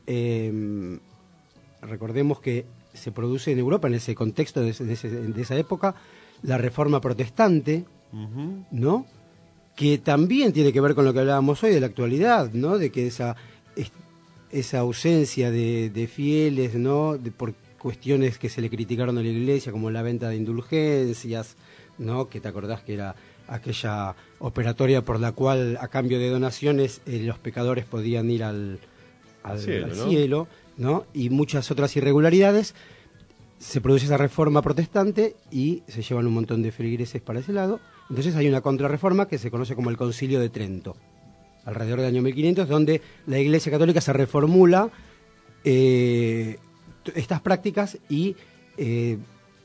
eh, recordemos que se produce en Europa, en ese contexto de, ese, de, ese, de esa época, la Reforma Protestante, uh-huh. ¿no?, que también tiene que ver con lo que hablábamos hoy de la actualidad, ¿no?, de que esa esa ausencia de, de fieles, ¿no?, de, por cuestiones que se le criticaron a la Iglesia, como la venta de indulgencias, ¿no?, que te acordás que era aquella operatoria por la cual a cambio de donaciones eh, los pecadores podían ir al, al cielo, al ¿no? cielo, ¿no?, y muchas otras irregularidades. Se produce esa reforma protestante y se llevan un montón de feligreses para ese lado. Entonces hay una contrarreforma que se conoce como el Concilio de Trento, alrededor del año mil quinientos, donde la Iglesia Católica se reformula eh, estas prácticas y eh,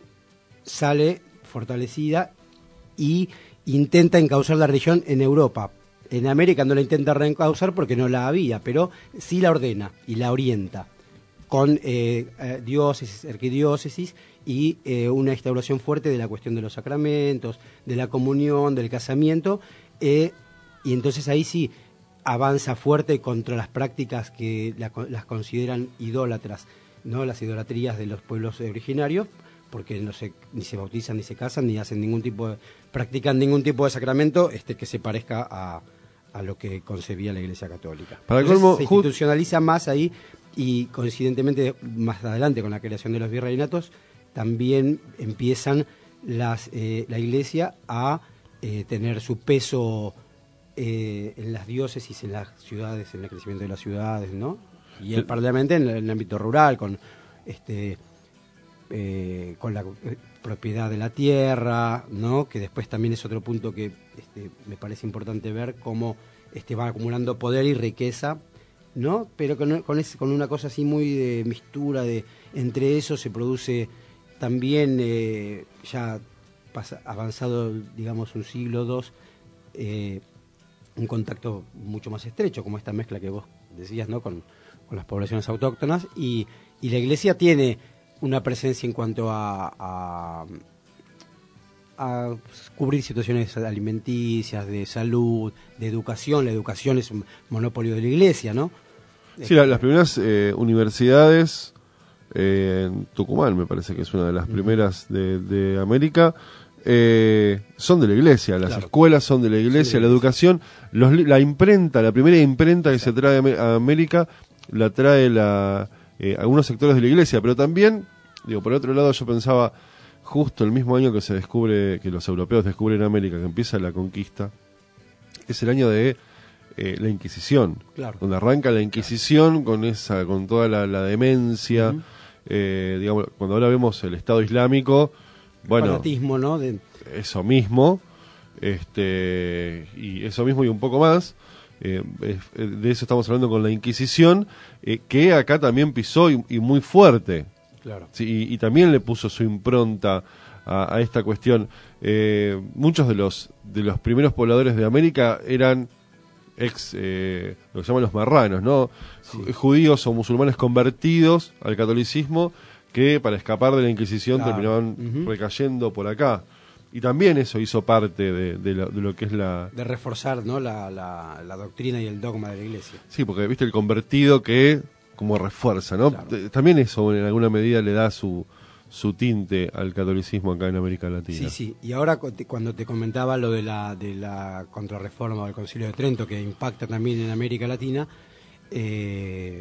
sale fortalecida y intenta encauzar la religión en Europa. En América no la intenta reencauzar porque no la había, pero sí la ordena y la orienta con eh, eh, diócesis, arquidiócesis y eh, una instauración fuerte de la cuestión de los sacramentos, de la comunión, del casamiento, eh, y entonces ahí sí avanza fuerte contra las prácticas que la, las consideran idólatras, ¿no?, las idolatrías de los pueblos originarios, porque no se, ni se bautizan, ni se casan, ni hacen ningún tipo de, practican ningún tipo de sacramento este que se parezca a, a lo que concebía la Iglesia Católica. Para colmo, se institucionaliza más ahí. Y coincidentemente más adelante con la creación de los virreinatos también empiezan las, eh, la Iglesia a eh, tener su peso eh, en las diócesis, en las ciudades, en el crecimiento de las ciudades, ¿no? Y el Parlamento en, en el ámbito rural, con este eh, con la eh, propiedad de la tierra, ¿no?, que después también es otro punto que este, me parece importante ver cómo este, va acumulando poder y riqueza, ¿no? Pero con, con, ese, con una cosa así muy de mistura, de entre eso se produce también, eh, ya pasa, avanzado, digamos, un siglo o dos, eh, un contacto mucho más estrecho, como esta mezcla que vos decías, ¿no?, con, con las poblaciones autóctonas, y, y la Iglesia tiene una presencia en cuanto a, a, a cubrir situaciones alimenticias, de salud, de educación. La educación es un monopolio de la Iglesia, ¿no? Sí, la, las primeras eh, universidades eh, en Tucumán, me parece que es una de las primeras de, de América, eh, son de la Iglesia. Las claro. escuelas son de la Iglesia, sí, la educación, los, la imprenta, la primera imprenta que sí. se trae a América, la trae la, eh, algunos sectores de la Iglesia, pero también, digo, por otro lado yo pensaba, justo el mismo año que se descubre, que los europeos descubren América, que empieza la conquista, es el año de Eh, la Inquisición, claro. donde arranca la Inquisición con esa, con toda la, la demencia, uh-huh. eh, digamos, cuando ahora vemos el Estado Islámico, bueno, fanatismo, ¿no? De... eso mismo, este, y eso mismo y un poco más, eh, eh, de eso estamos hablando con la Inquisición, eh, que acá también pisó y, y muy fuerte, claro. sí, y, y también le puso su impronta a, a esta cuestión. Eh, muchos de los de los primeros pobladores de América eran ex, eh, lo que llaman los marranos, ¿no? Sí. Judíos o musulmanes convertidos al catolicismo que para escapar de la Inquisición claro. terminaban uh-huh. recayendo por acá. Y también eso hizo parte de, de, lo, de lo que es la... De reforzar, ¿no? La, la, la doctrina y el dogma de la Iglesia. Sí, porque viste el convertido que como refuerza, ¿no? Claro. También eso en alguna medida le da su, su tinte al catolicismo acá en América Latina. Sí, sí. Y ahora cuando te comentaba lo de la, de la contrarreforma del Concilio de Trento, que impacta también en América Latina, eh,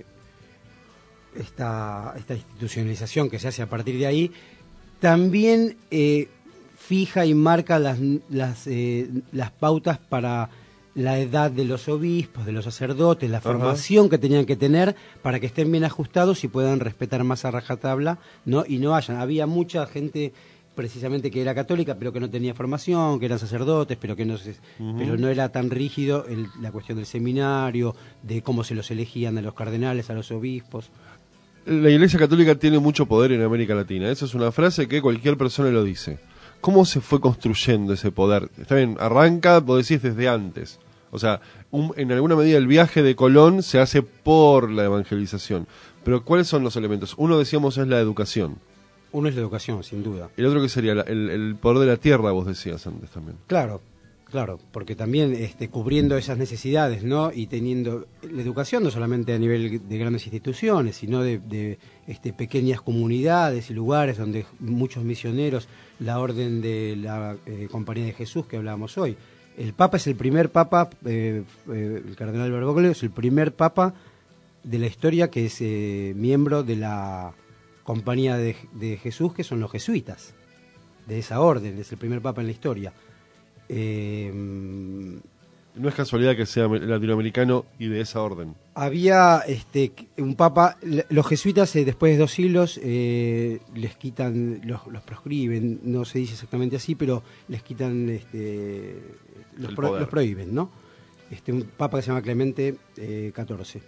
esta, esta institucionalización que se hace a partir de ahí, también... Eh, fija y marca las, las, eh, las pautas para la edad de los obispos, de los sacerdotes, la formación uh-huh. que tenían que tener para que estén bien ajustados y puedan respetar más a rajatabla, ¿no? Y no hayan. Había mucha gente precisamente que era católica pero que no tenía formación, que eran sacerdotes, pero que no se, uh-huh. pero no era tan rígido el, la cuestión del seminario, de cómo se los elegían a los cardenales, a los obispos. La Iglesia Católica tiene mucho poder en América Latina. Esa es una frase que cualquier persona lo dice. ¿Cómo se fue construyendo ese poder? Está bien, arranca, vos decís, desde antes. O sea, un, en alguna medida el viaje de Colón se hace por la evangelización. Pero ¿cuáles son los elementos? Uno, decíamos, es la educación. Uno es la educación, sin duda. El otro que sería la, el, el poder de la tierra, vos decías antes también. Claro, claro, porque también este, cubriendo esas necesidades, ¿no? Y teniendo la educación no solamente a nivel de grandes instituciones, sino de, de este, pequeñas comunidades y lugares donde muchos misioneros, la orden de la eh, Compañía de Jesús que hablábamos hoy. El Papa es el primer Papa, eh, eh, el Cardenal Bergoglio es el primer Papa de la historia que es eh, miembro de la Compañía de, de Jesús, que son los jesuitas, de esa orden, es el primer Papa en la historia. Eh, no es casualidad que sea latinoamericano y de esa orden. Había este un papa, los jesuitas eh, después de dos siglos eh, les quitan, los, los proscriben, no se dice exactamente así, pero les quitan, este, los, pro, los prohíben, ¿no? Este, un papa que se llama Clemente eh, catorce.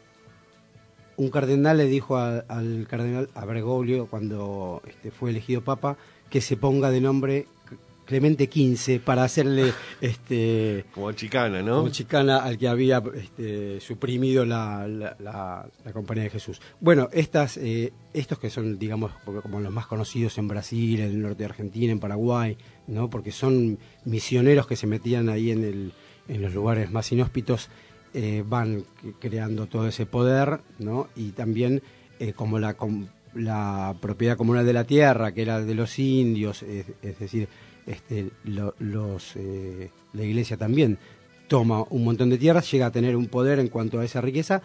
Un cardenal le dijo a, al cardenal a Bergoglio, cuando este, fue elegido papa, que se ponga de nombre Clemente quince para hacerle este como chicana, ¿no? Como chicana al que había este, suprimido la, la, la, la Compañía de Jesús. Bueno, estas eh, estos que son, digamos, como los más conocidos en Brasil, en el norte de Argentina, en Paraguay, ¿no? Porque son misioneros que se metían ahí en el en los lugares más inhóspitos, eh, van creando todo ese poder, ¿no? Y también eh, como la la propiedad comunal de la tierra, que era de los indios, es, es decir, Este, lo, los, eh, la Iglesia también toma un montón de tierras, llega a tener un poder en cuanto a esa riqueza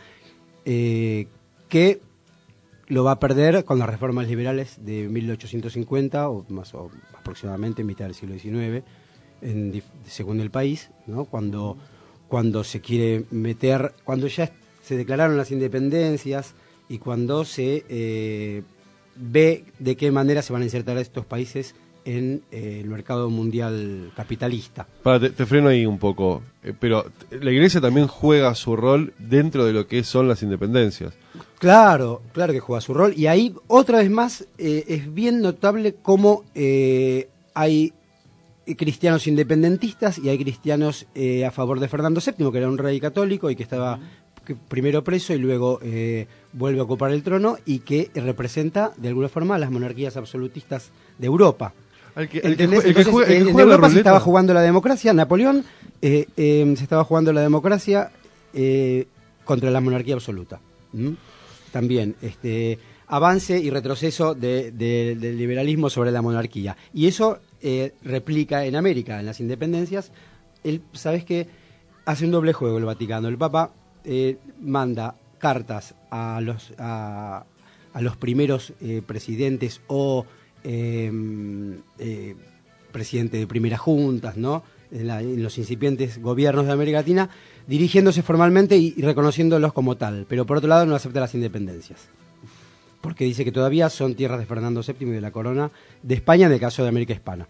eh, que lo va a perder con las reformas liberales de mil ochocientos cincuenta o más o aproximadamente en mitad del siglo diecinueve, en, según el país, ¿no? Cuando, cuando se quiere meter, cuando ya se declararon las independencias y cuando se eh, ve de qué manera se van a insertar estos países en eh, el mercado mundial capitalista. Para, te, te freno ahí un poco, eh, pero la Iglesia también juega su rol dentro de lo que son las independencias. Claro, claro que juega su rol, y ahí otra vez más eh, es bien notable cómo eh, hay cristianos independentistas y hay cristianos eh, a favor de Fernando séptimo, que era un rey católico y que estaba que primero preso y luego eh, vuelve a ocupar el trono y que representa de alguna forma a las monarquías absolutistas de Europa. El que, el que, el que Entonces, juega, el que en juega Europa la se estaba jugando la democracia, Napoleón eh, eh, se estaba jugando la democracia eh, contra la monarquía absoluta. ¿Mm? También este avance y retroceso de, de, del liberalismo sobre la monarquía. Y eso eh, replica en América, en las independencias. El, ¿Sabes qué? Hace un doble juego el Vaticano. El Papa eh, manda cartas a los, a, a los primeros eh, presidentes o Eh, eh, presidente de primeras juntas, ¿no? En, la, en los incipientes gobiernos de América Latina, dirigiéndose formalmente y, y reconociéndolos como tal, pero por otro lado no acepta las independencias, porque dice que todavía son tierras de Fernando séptimo y de la corona de España en el caso de América Hispana.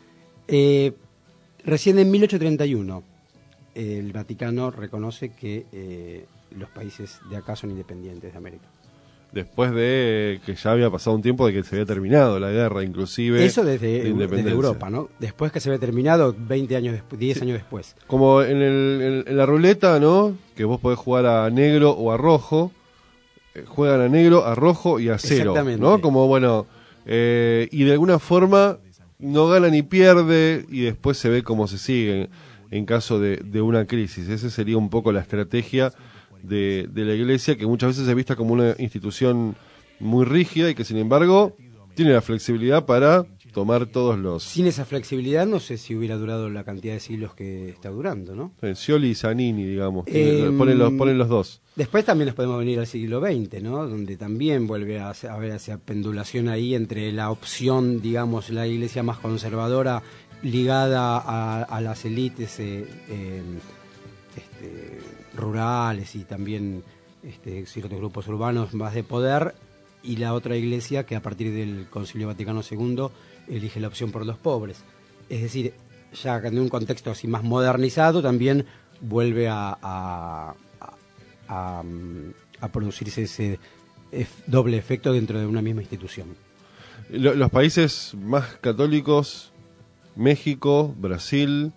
Eh, recién en mil ochocientos treinta y uno el Vaticano reconoce que eh, los países de acá son independientes de América. después de que ya había pasado un tiempo de que se había terminado la guerra, inclusive. Eso desde, de independencia. desde Europa, ¿no? Después que se había terminado, veinte años después, diez años después. Como en, el, en, en la ruleta, ¿no? Que vos podés jugar a negro o a rojo. Eh, juegan a negro, a rojo y a cero. Exactamente. ¿No? Como, bueno, eh, y de alguna forma no gana ni pierde y después se ve cómo se sigue en caso de, de una crisis. Esa sería un poco la estrategia de, de la Iglesia, que muchas veces se vista como una institución muy rígida y que sin embargo tiene la flexibilidad para tomar todos los... Sin esa flexibilidad no sé si hubiera durado la cantidad de siglos que está durando, ¿no? Scioli y Zanini, digamos, Eh, ponen, los, ponen los dos. Después también nos podemos venir al siglo veinte, ¿no? Donde también vuelve a haber a ver esa pendulación ahí entre la opción, digamos, la Iglesia más conservadora ligada a, a las élites eh, eh, este, rurales y también este, ciertos grupos urbanos más de poder, y la otra Iglesia que a partir del Concilio Vaticano segundo elige la opción por los pobres. Es decir, ya en un contexto así más modernizado también vuelve a, a, a, a producirse ese ef- doble efecto dentro de una misma institución. Lo- los países más católicos, México, Brasil,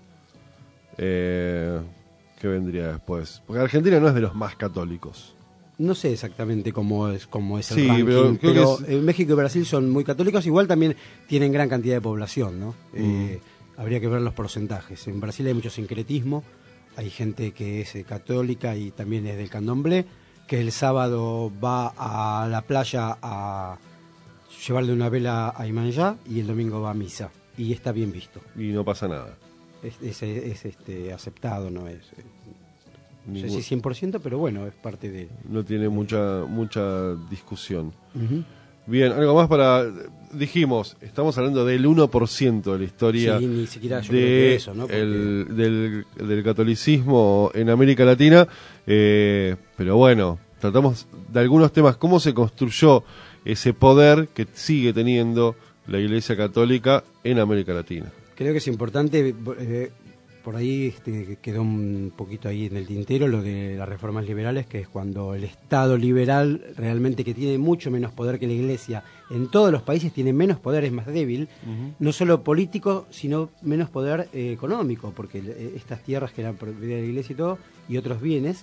eh, ¿qué vendría después? Porque Argentina no es de los más católicos. No sé exactamente cómo es cómo es el Sí, ranking, pero pero, creo que es- en México y Brasil son muy católicos, igual también tienen gran cantidad de población, ¿no? Mm. Eh, habría que ver los porcentajes. En Brasil hay mucho sincretismo, hay gente que es eh, católica y también es del candomblé, que el sábado va a la playa a llevarle una vela a Imanjá y el domingo va a misa, y está bien visto. Y no pasa nada. Es, es, es, este, aceptado, no es... eh, no sé Ningún- si cien por ciento, pero bueno, es parte de... No tiene mucha mucha discusión. Ujú. Bien, algo más para... Dijimos, estamos hablando del uno por ciento de la historia Sí, ni siquiera yo de creo que eso, ¿no? Porque- el- del, del catolicismo en América Latina, eh, pero bueno, tratamos de algunos temas, cómo se construyó ese poder que sigue teniendo la Iglesia Católica en América Latina. Creo que es importante, eh, por ahí este, quedó un poquito ahí en el tintero lo de las reformas liberales, que es cuando el Estado liberal realmente, que tiene mucho menos poder que la Iglesia, en todos los países tiene menos poder, es más débil, Ujú. no solo político, sino menos poder eh, económico, porque eh, estas tierras que eran propiedad de la Iglesia y todo, y otros bienes,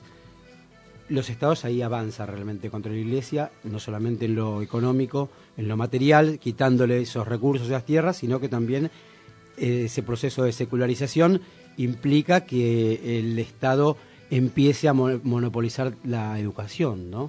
los estados ahí avanzan realmente contra la Iglesia, no solamente en lo económico, en lo material, quitándole esos recursos de las tierras, sino que también eh, ese proceso de secularización implica que el Estado empiece a mo- monopolizar la educación, ¿no?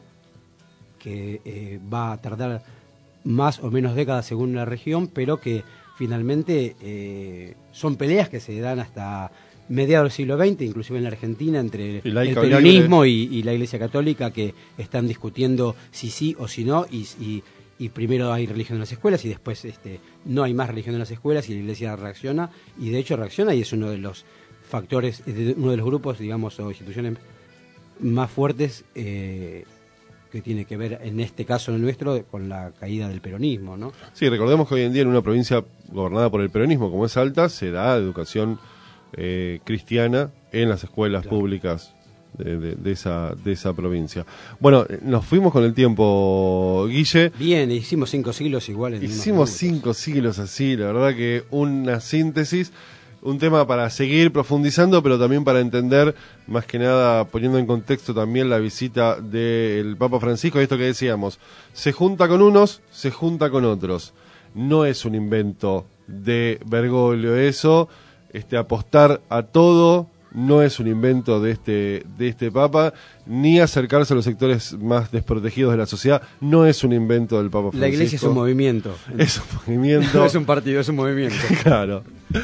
Que eh, va a tardar más o menos décadas según la región, pero que finalmente eh, son peleas que se dan hasta mediados del siglo veinte, inclusive en la Argentina, entre Y el laica peronismo y, y la Iglesia Católica, que están discutiendo si sí o si no, y, y, y primero hay religión en las escuelas y después este, no hay más religión en las escuelas, y la Iglesia reacciona, y de hecho reacciona, y es uno de los factores, de- uno de los grupos, digamos, o instituciones más fuertes eh, que tiene que ver, en este caso el nuestro, con la caída del peronismo, ¿no? Sí, recordemos que hoy en día en una provincia gobernada por el peronismo como es Salta, se da educación eh, cristiana en las escuelas públicas de, de- de esa, de esa provincia. Bueno, eh, nos fuimos con el tiempo, Guille. Bien, hicimos cinco siglos igual. En unos Hicimos minutos. cinco siglos así, la verdad que una síntesis, un tema para seguir profundizando, pero también para entender, más que nada poniendo en contexto también la visita del Papa Francisco, y esto que decíamos, se junta con unos, se junta con otros. No es un invento de Bergoglio eso, este apostar a todo no es un invento de este de este Papa, ni acercarse a los sectores más desprotegidos de la sociedad, no es un invento del Papa Francisco. La Iglesia es un movimiento. Es un movimiento. No es un partido, es un movimiento. Claro.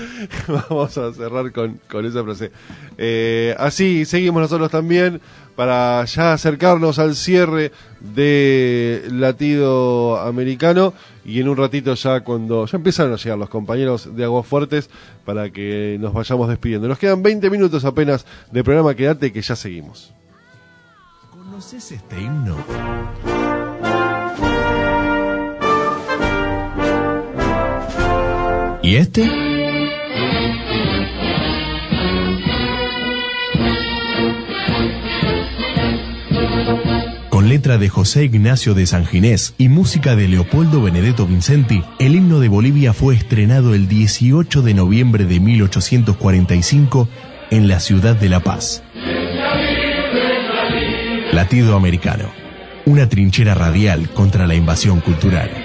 Vamos a cerrar con, con esa frase. Eh, así seguimos nosotros también para ya acercarnos al cierre de Latido Americano, y en un ratito ya cuando ya empezaron a llegar los compañeros de Aguafuertes para que nos vayamos despidiendo. Nos quedan veinte minutos apenas de programa, quédate que ya seguimos. ¿Conoces este himno? ¿Y este? Con letra letra de José Ignacio de Sanginés y música de Leopoldo Benedetto Vincenti, el himno de Bolivia fue estrenado el dieciocho de noviembre de mil ochocientos cuarenta y cinco en la ciudad de La Paz. Latido Americano, una trinchera radial contra la invasión cultural.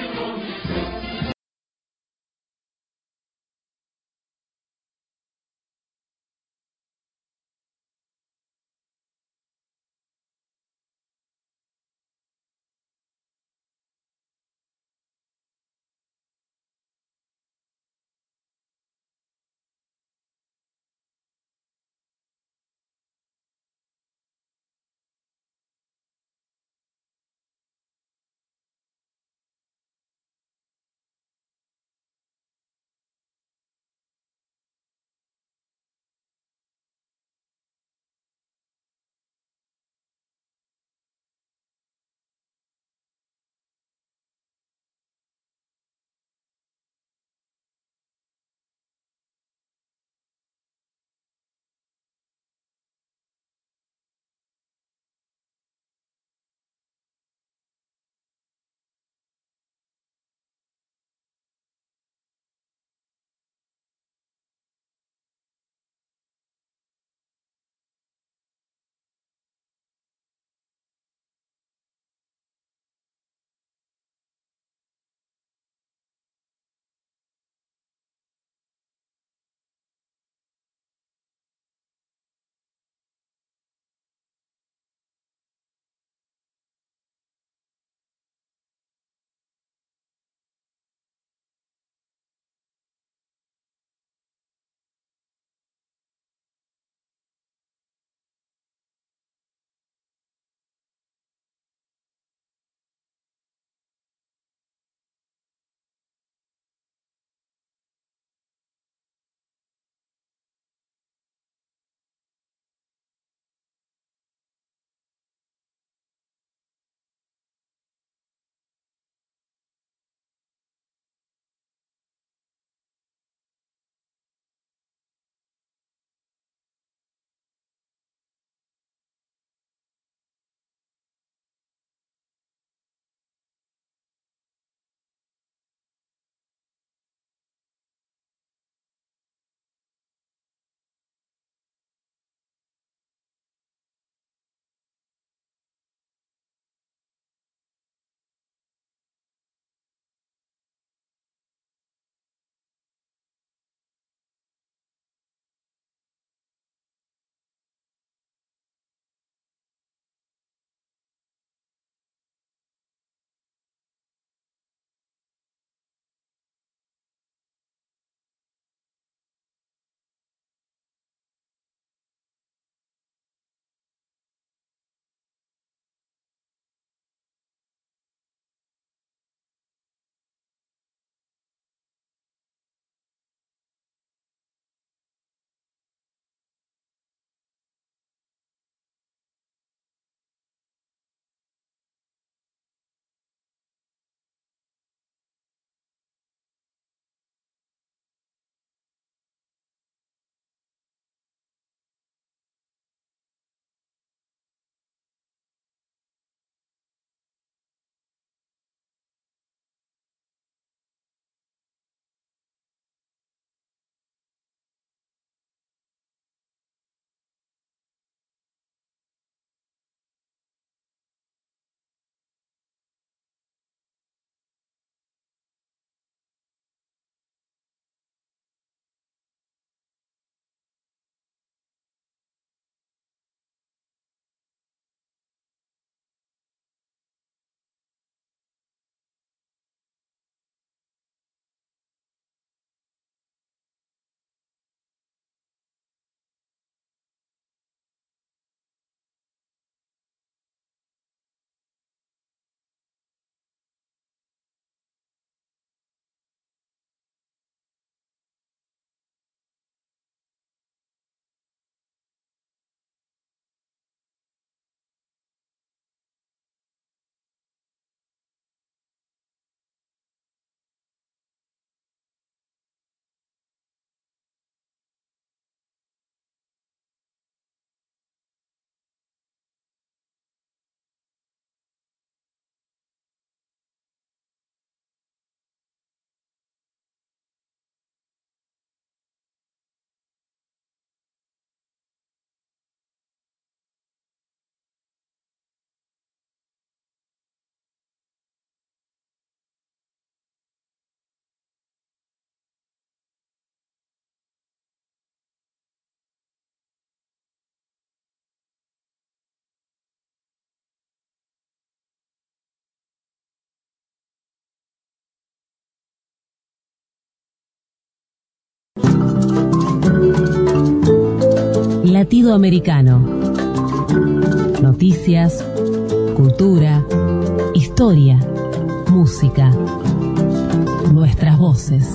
Latido Americano. Noticias, cultura, historia, música, nuestras voces.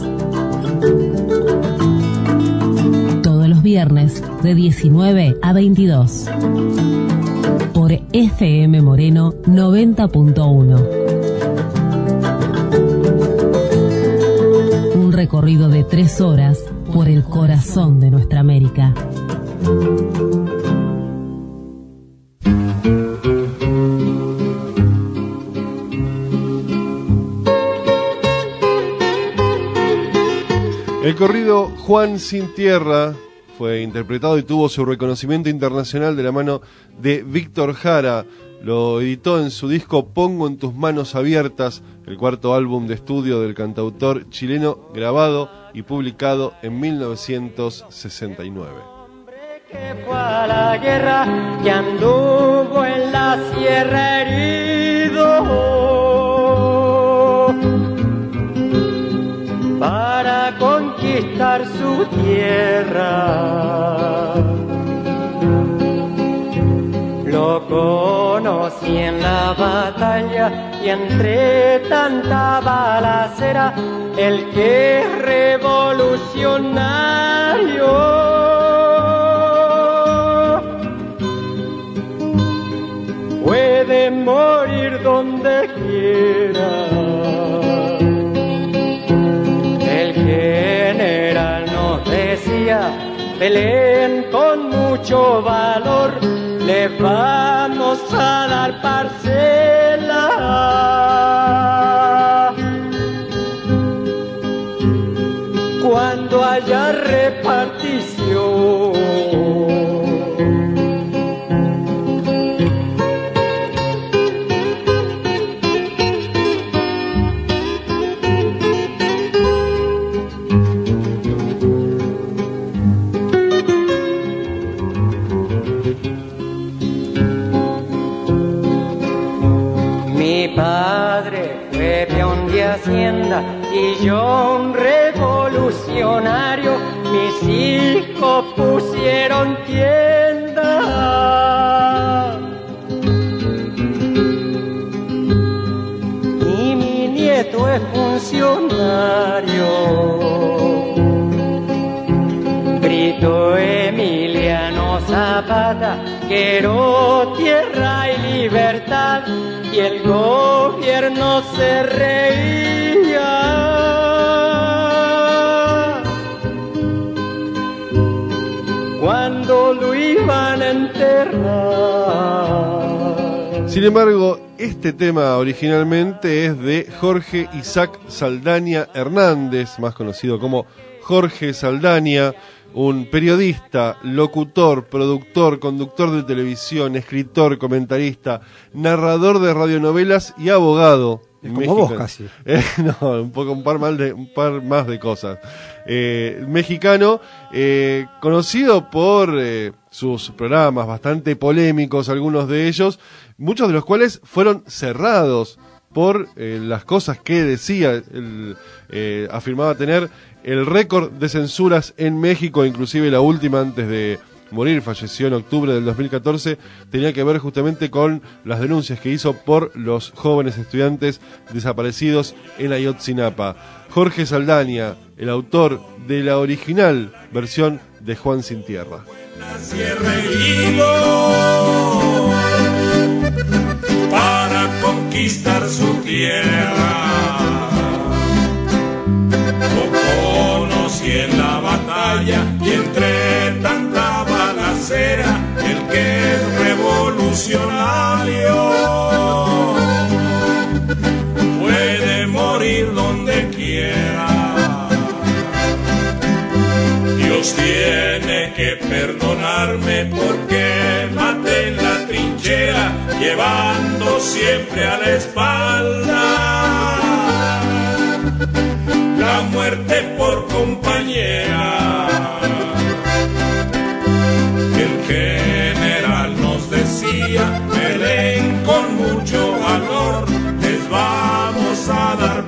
Todos los viernes de diecinueve a veintidós. Por F M Moreno noventa punto uno. Un recorrido de tres horas por el corazón de nuestra América. El corrido Juan sin Tierra fue interpretado y tuvo su reconocimiento internacional de la mano de Víctor Jara. Lo editó en su disco Pongo en tus manos abiertas, el cuarto álbum de estudio del cantautor chileno, grabado y publicado en mil novecientos sesenta y nueve. Que fue a la guerra, que anduvo en la sierra herido para conquistar su tierra. Lo conocí en la batalla y entre tanta balacera, el que es revolucionario puede morir donde quiera. El general nos decía, peleen con mucho valor, le vamos a dar parcela. Cuando haya repartición, padre fue peón de hacienda y yo un revolucionario. Mis hijos pusieron tienda y mi nieto es funcionario. Gritó Emiliano Zapata, quiero tierra y libertad, y el gobierno se reía cuando lo iban a enterrar. Sin embargo, este tema originalmente es de Jorge Isaac Saldaña Hernández, más conocido como Jorge Saldaña, un periodista, locutor, productor, conductor de televisión, escritor, comentarista, narrador de radionovelas y abogado. Es como vos casi. Eh, no, un poco un par más de, un par más de cosas. Eh, mexicano, eh, conocido por eh, sus programas bastante polémicos, algunos de ellos, muchos de los cuales fueron cerrados por eh, las cosas que decía. Él eh, afirmaba tener el récord de censuras en México, inclusive la última antes de morir, falleció en octubre del dos mil catorce, tenía que ver justamente con las denuncias que hizo por los jóvenes estudiantes desaparecidos en Ayotzinapa. Jorge Saldaña, el autor de la original versión de Juan sin Tierra. Para conquistar su tierra, lo conocí en la batalla y entre tanta balacera, el que es revolucionario puede morir donde quiera. Dios tiene que perdonarme porque maté en la trinchera, llevando siempre a la espalda la muerte por compañera. El general nos decía, peleen con mucho valor, les vamos a dar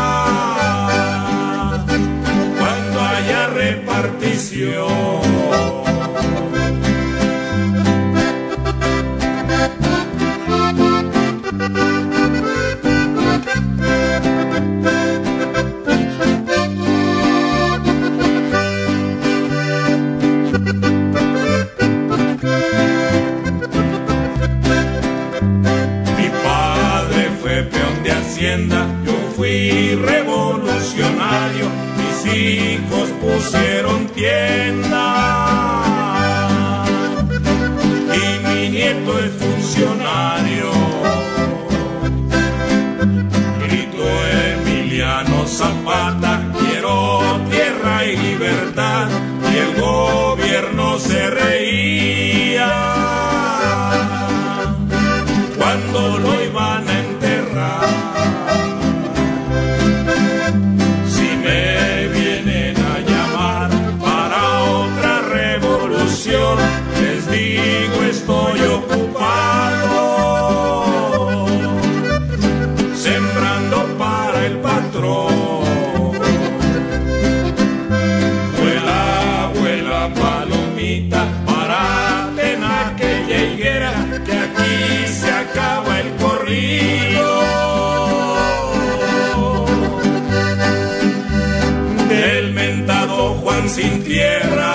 parcela cuando haya repartición. nieto es funcionario. Grito Emiliano Zapata, quiero tierra y libertad, y el gobierno se reía cuando lo iban a enterrar. Si me vienen a llamar para otra revolución, les digo estoy ocupado, sembrando para el patrón. Vuela, vuela palomita, parate en aquella higuera, que aquí se acaba el corrido del mentado Juan sin tierra.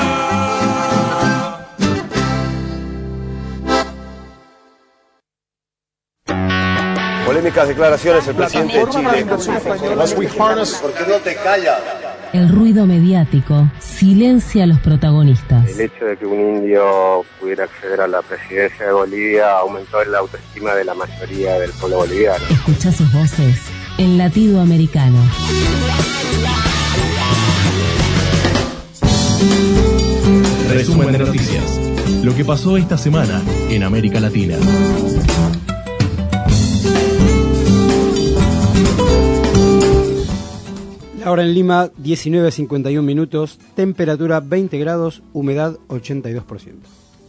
Polémicas declaraciones del presidente de Chile. ¿Por qué no te callas? El ruido mediático silencia a los protagonistas. El hecho de que un indio pudiera acceder a la presidencia de Bolivia aumentó la autoestima de la mayoría del pueblo boliviano. Escucha sus voces en Latido Americano. Resumen de noticias. Lo que pasó esta semana en América Latina. Ahora en Lima, diecinueve cincuenta y uno minutos, temperatura veinte grados, humedad ochenta y dos por ciento.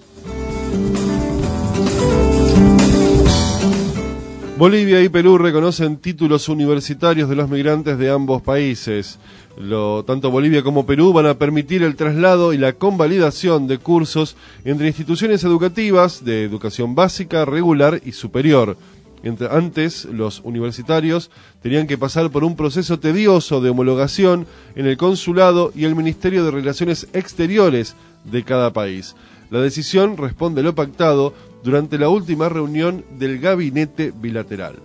Bolivia y Perú reconocen títulos universitarios de los migrantes de ambos países. Lo, tanto Bolivia como Perú van a permitir el traslado y la convalidación de cursos entre instituciones educativas de educación básica, regular y superior. Entre, antes, los universitarios tenían que pasar por un proceso tedioso de homologación en el consulado y el Ministerio de Relaciones Exteriores de cada país. La decisión responde a lo pactado durante la última reunión del gabinete bilateral.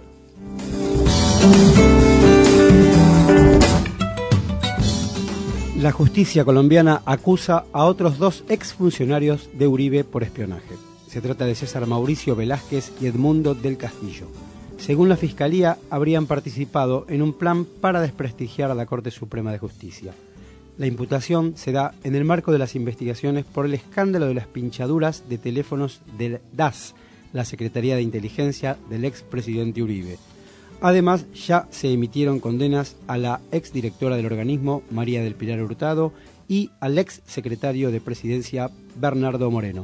La justicia colombiana acusa a otros dos exfuncionarios de Uribe por espionaje. Se trata de César Mauricio Velázquez y Edmundo del Castillo. Según la Fiscalía, habrían participado en un plan para desprestigiar a la Corte Suprema de Justicia. La imputación se da en el marco de las investigaciones por el escándalo de las pinchaduras de teléfonos del D A S, la Secretaría de Inteligencia del expresidente Uribe. Además, ya se emitieron condenas a la exdirectora del organismo, María del Pilar Hurtado, y al exsecretario de Presidencia, Bernardo Moreno.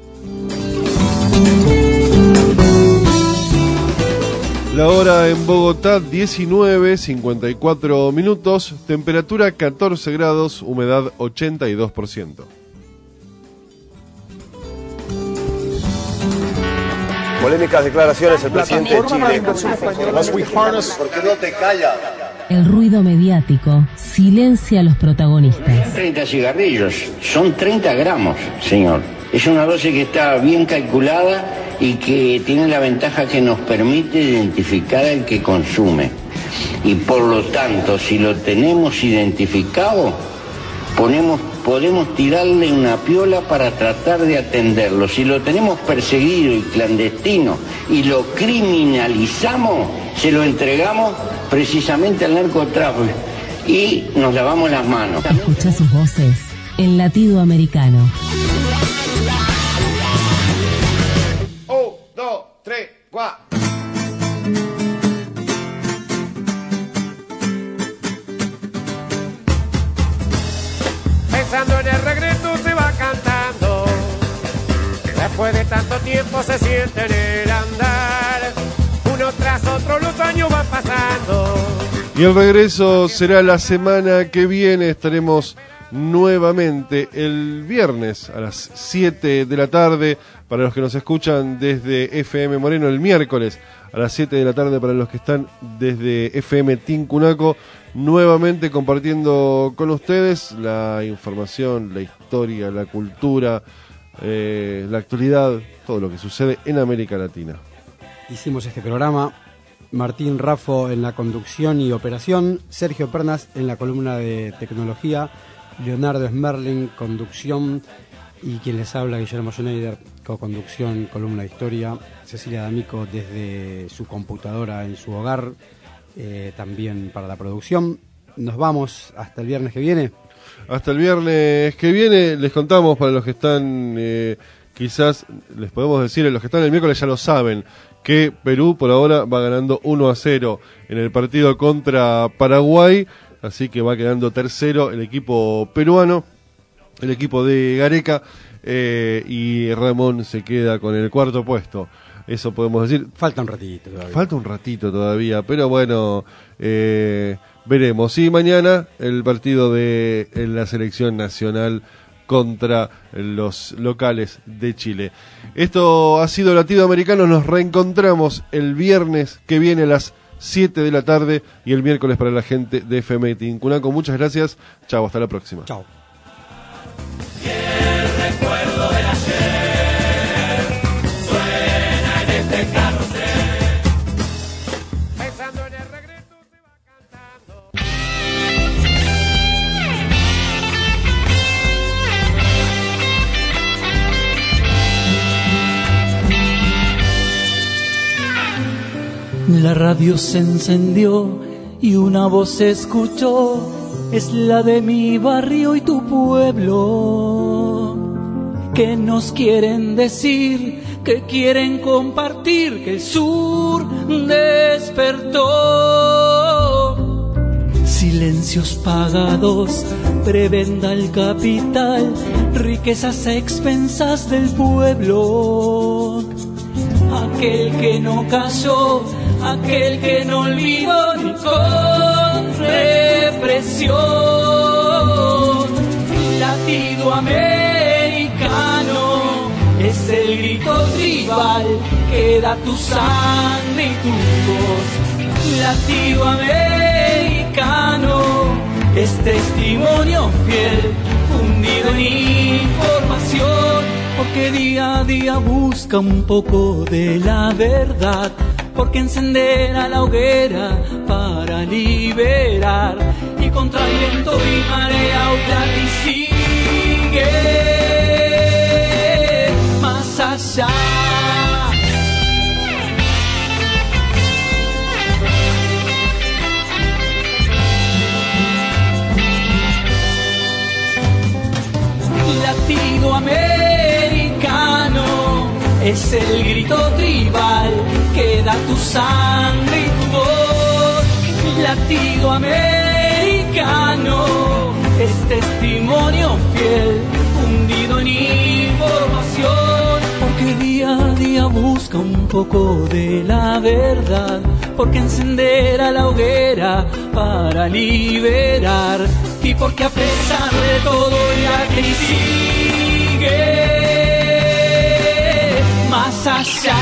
La hora en Bogotá, diecinueve cincuenta y cuatro minutos, temperatura catorce grados, humedad ochenta y dos por ciento. Polémicas declaraciones del presidente de Chile. ¿Por qué no te callas? El ruido mediático silencia a los protagonistas. treinta cigarrillos, son treinta gramos, señor. Es una dosis que está bien calculada y que tiene la ventaja que nos permite identificar al que consume. Y por lo tanto, si lo tenemos identificado, ponemos, podemos tirarle una piola para tratar de atenderlo. Si lo tenemos perseguido y clandestino y lo criminalizamos, se lo entregamos precisamente al narcotráfico y nos lavamos las manos. Escucha sus voces en Latido Americano. Un, dos, tres, cuatro. Pensando en el regreso se va cantando, después de tanto tiempo se siente en el andar, uno tras otro los años van pasando. Y el regreso será la semana que viene, estaremos nuevamente el viernes a las siete de la tarde, para los que nos escuchan desde F M Moreno, el miércoles a las siete de la tarde para los que están desde F M Tincunaco, nuevamente compartiendo con ustedes la información, la historia, la cultura, eh, la actualidad, todo lo que sucede en América Latina. Hicimos este programa, Martín Raffo en la conducción y operación, Sergio Pernas en la columna de tecnología, Leonardo Smerling, conducción Y quien les habla, Guillermo Schneider, co-conducción, columna de historia. Cecilia D'Amico desde su computadora en su hogar, eh, también para la producción. Nos vamos hasta el viernes que viene. Hasta el viernes que viene, les contamos para los que están, eh, quizás les podemos decir, los que están el miércoles ya lo saben, que Perú por ahora va ganando uno a cero en el partido contra Paraguay, así que va quedando tercero el equipo peruano, el equipo de Gareca, eh, y Ramón se queda con el cuarto puesto. Eso podemos decir. Falta un ratito todavía. Falta un ratito todavía, pero bueno, eh, veremos. Y mañana el partido de en la selección nacional contra los locales de Chile. Esto ha sido Latido Americano. Nos reencontramos el viernes que viene a las siete de la tarde y el miércoles para la gente de F M Tincunaco. Muchas gracias. Chao, hasta la próxima. Chao. Recuerdo del ayer suena en este carrusel, pensando en el regreso se va cantando. La radio se encendió y una voz se escuchó, es la de mi barrio y tu pueblo, que nos quieren decir, que quieren compartir, que el sur despertó. Silencios pagados, prebenda el capital, riquezas a expensas del pueblo. Aquel que no cayó, aquel que no olvidó ni con represión. Latido americano es el grito tribal que da tu sangre y tu voz. Latido americano es testimonio fiel, fundido en información, porque día a día busca un poco de la verdad, porque encenderá la hoguera para liberar, y contra el viento y marea hoy Lati sigue más allá. Latido americano es el grito tribal que da tu sangre y tu voz. Latido americano es testimonio fiel, fundido en información, porque día a día busca un poco de la verdad, porque encenderá la hoguera para liberar, y porque a pesar de todo Lati sigue más allá.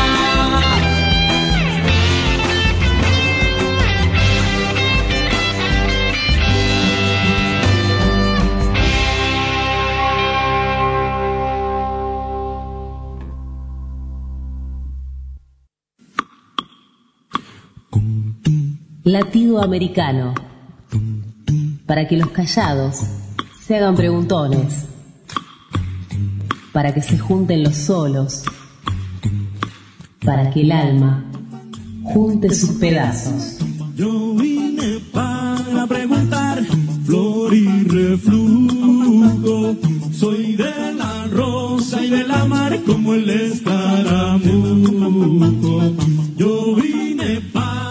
Latido americano. Para que los callados se hagan preguntones. Para que se junten los solos. Para que el alma junte sus pedazos. Yo vine para preguntar, flor y reflujo. Soy de la rosa y de la mar como el escaramujo.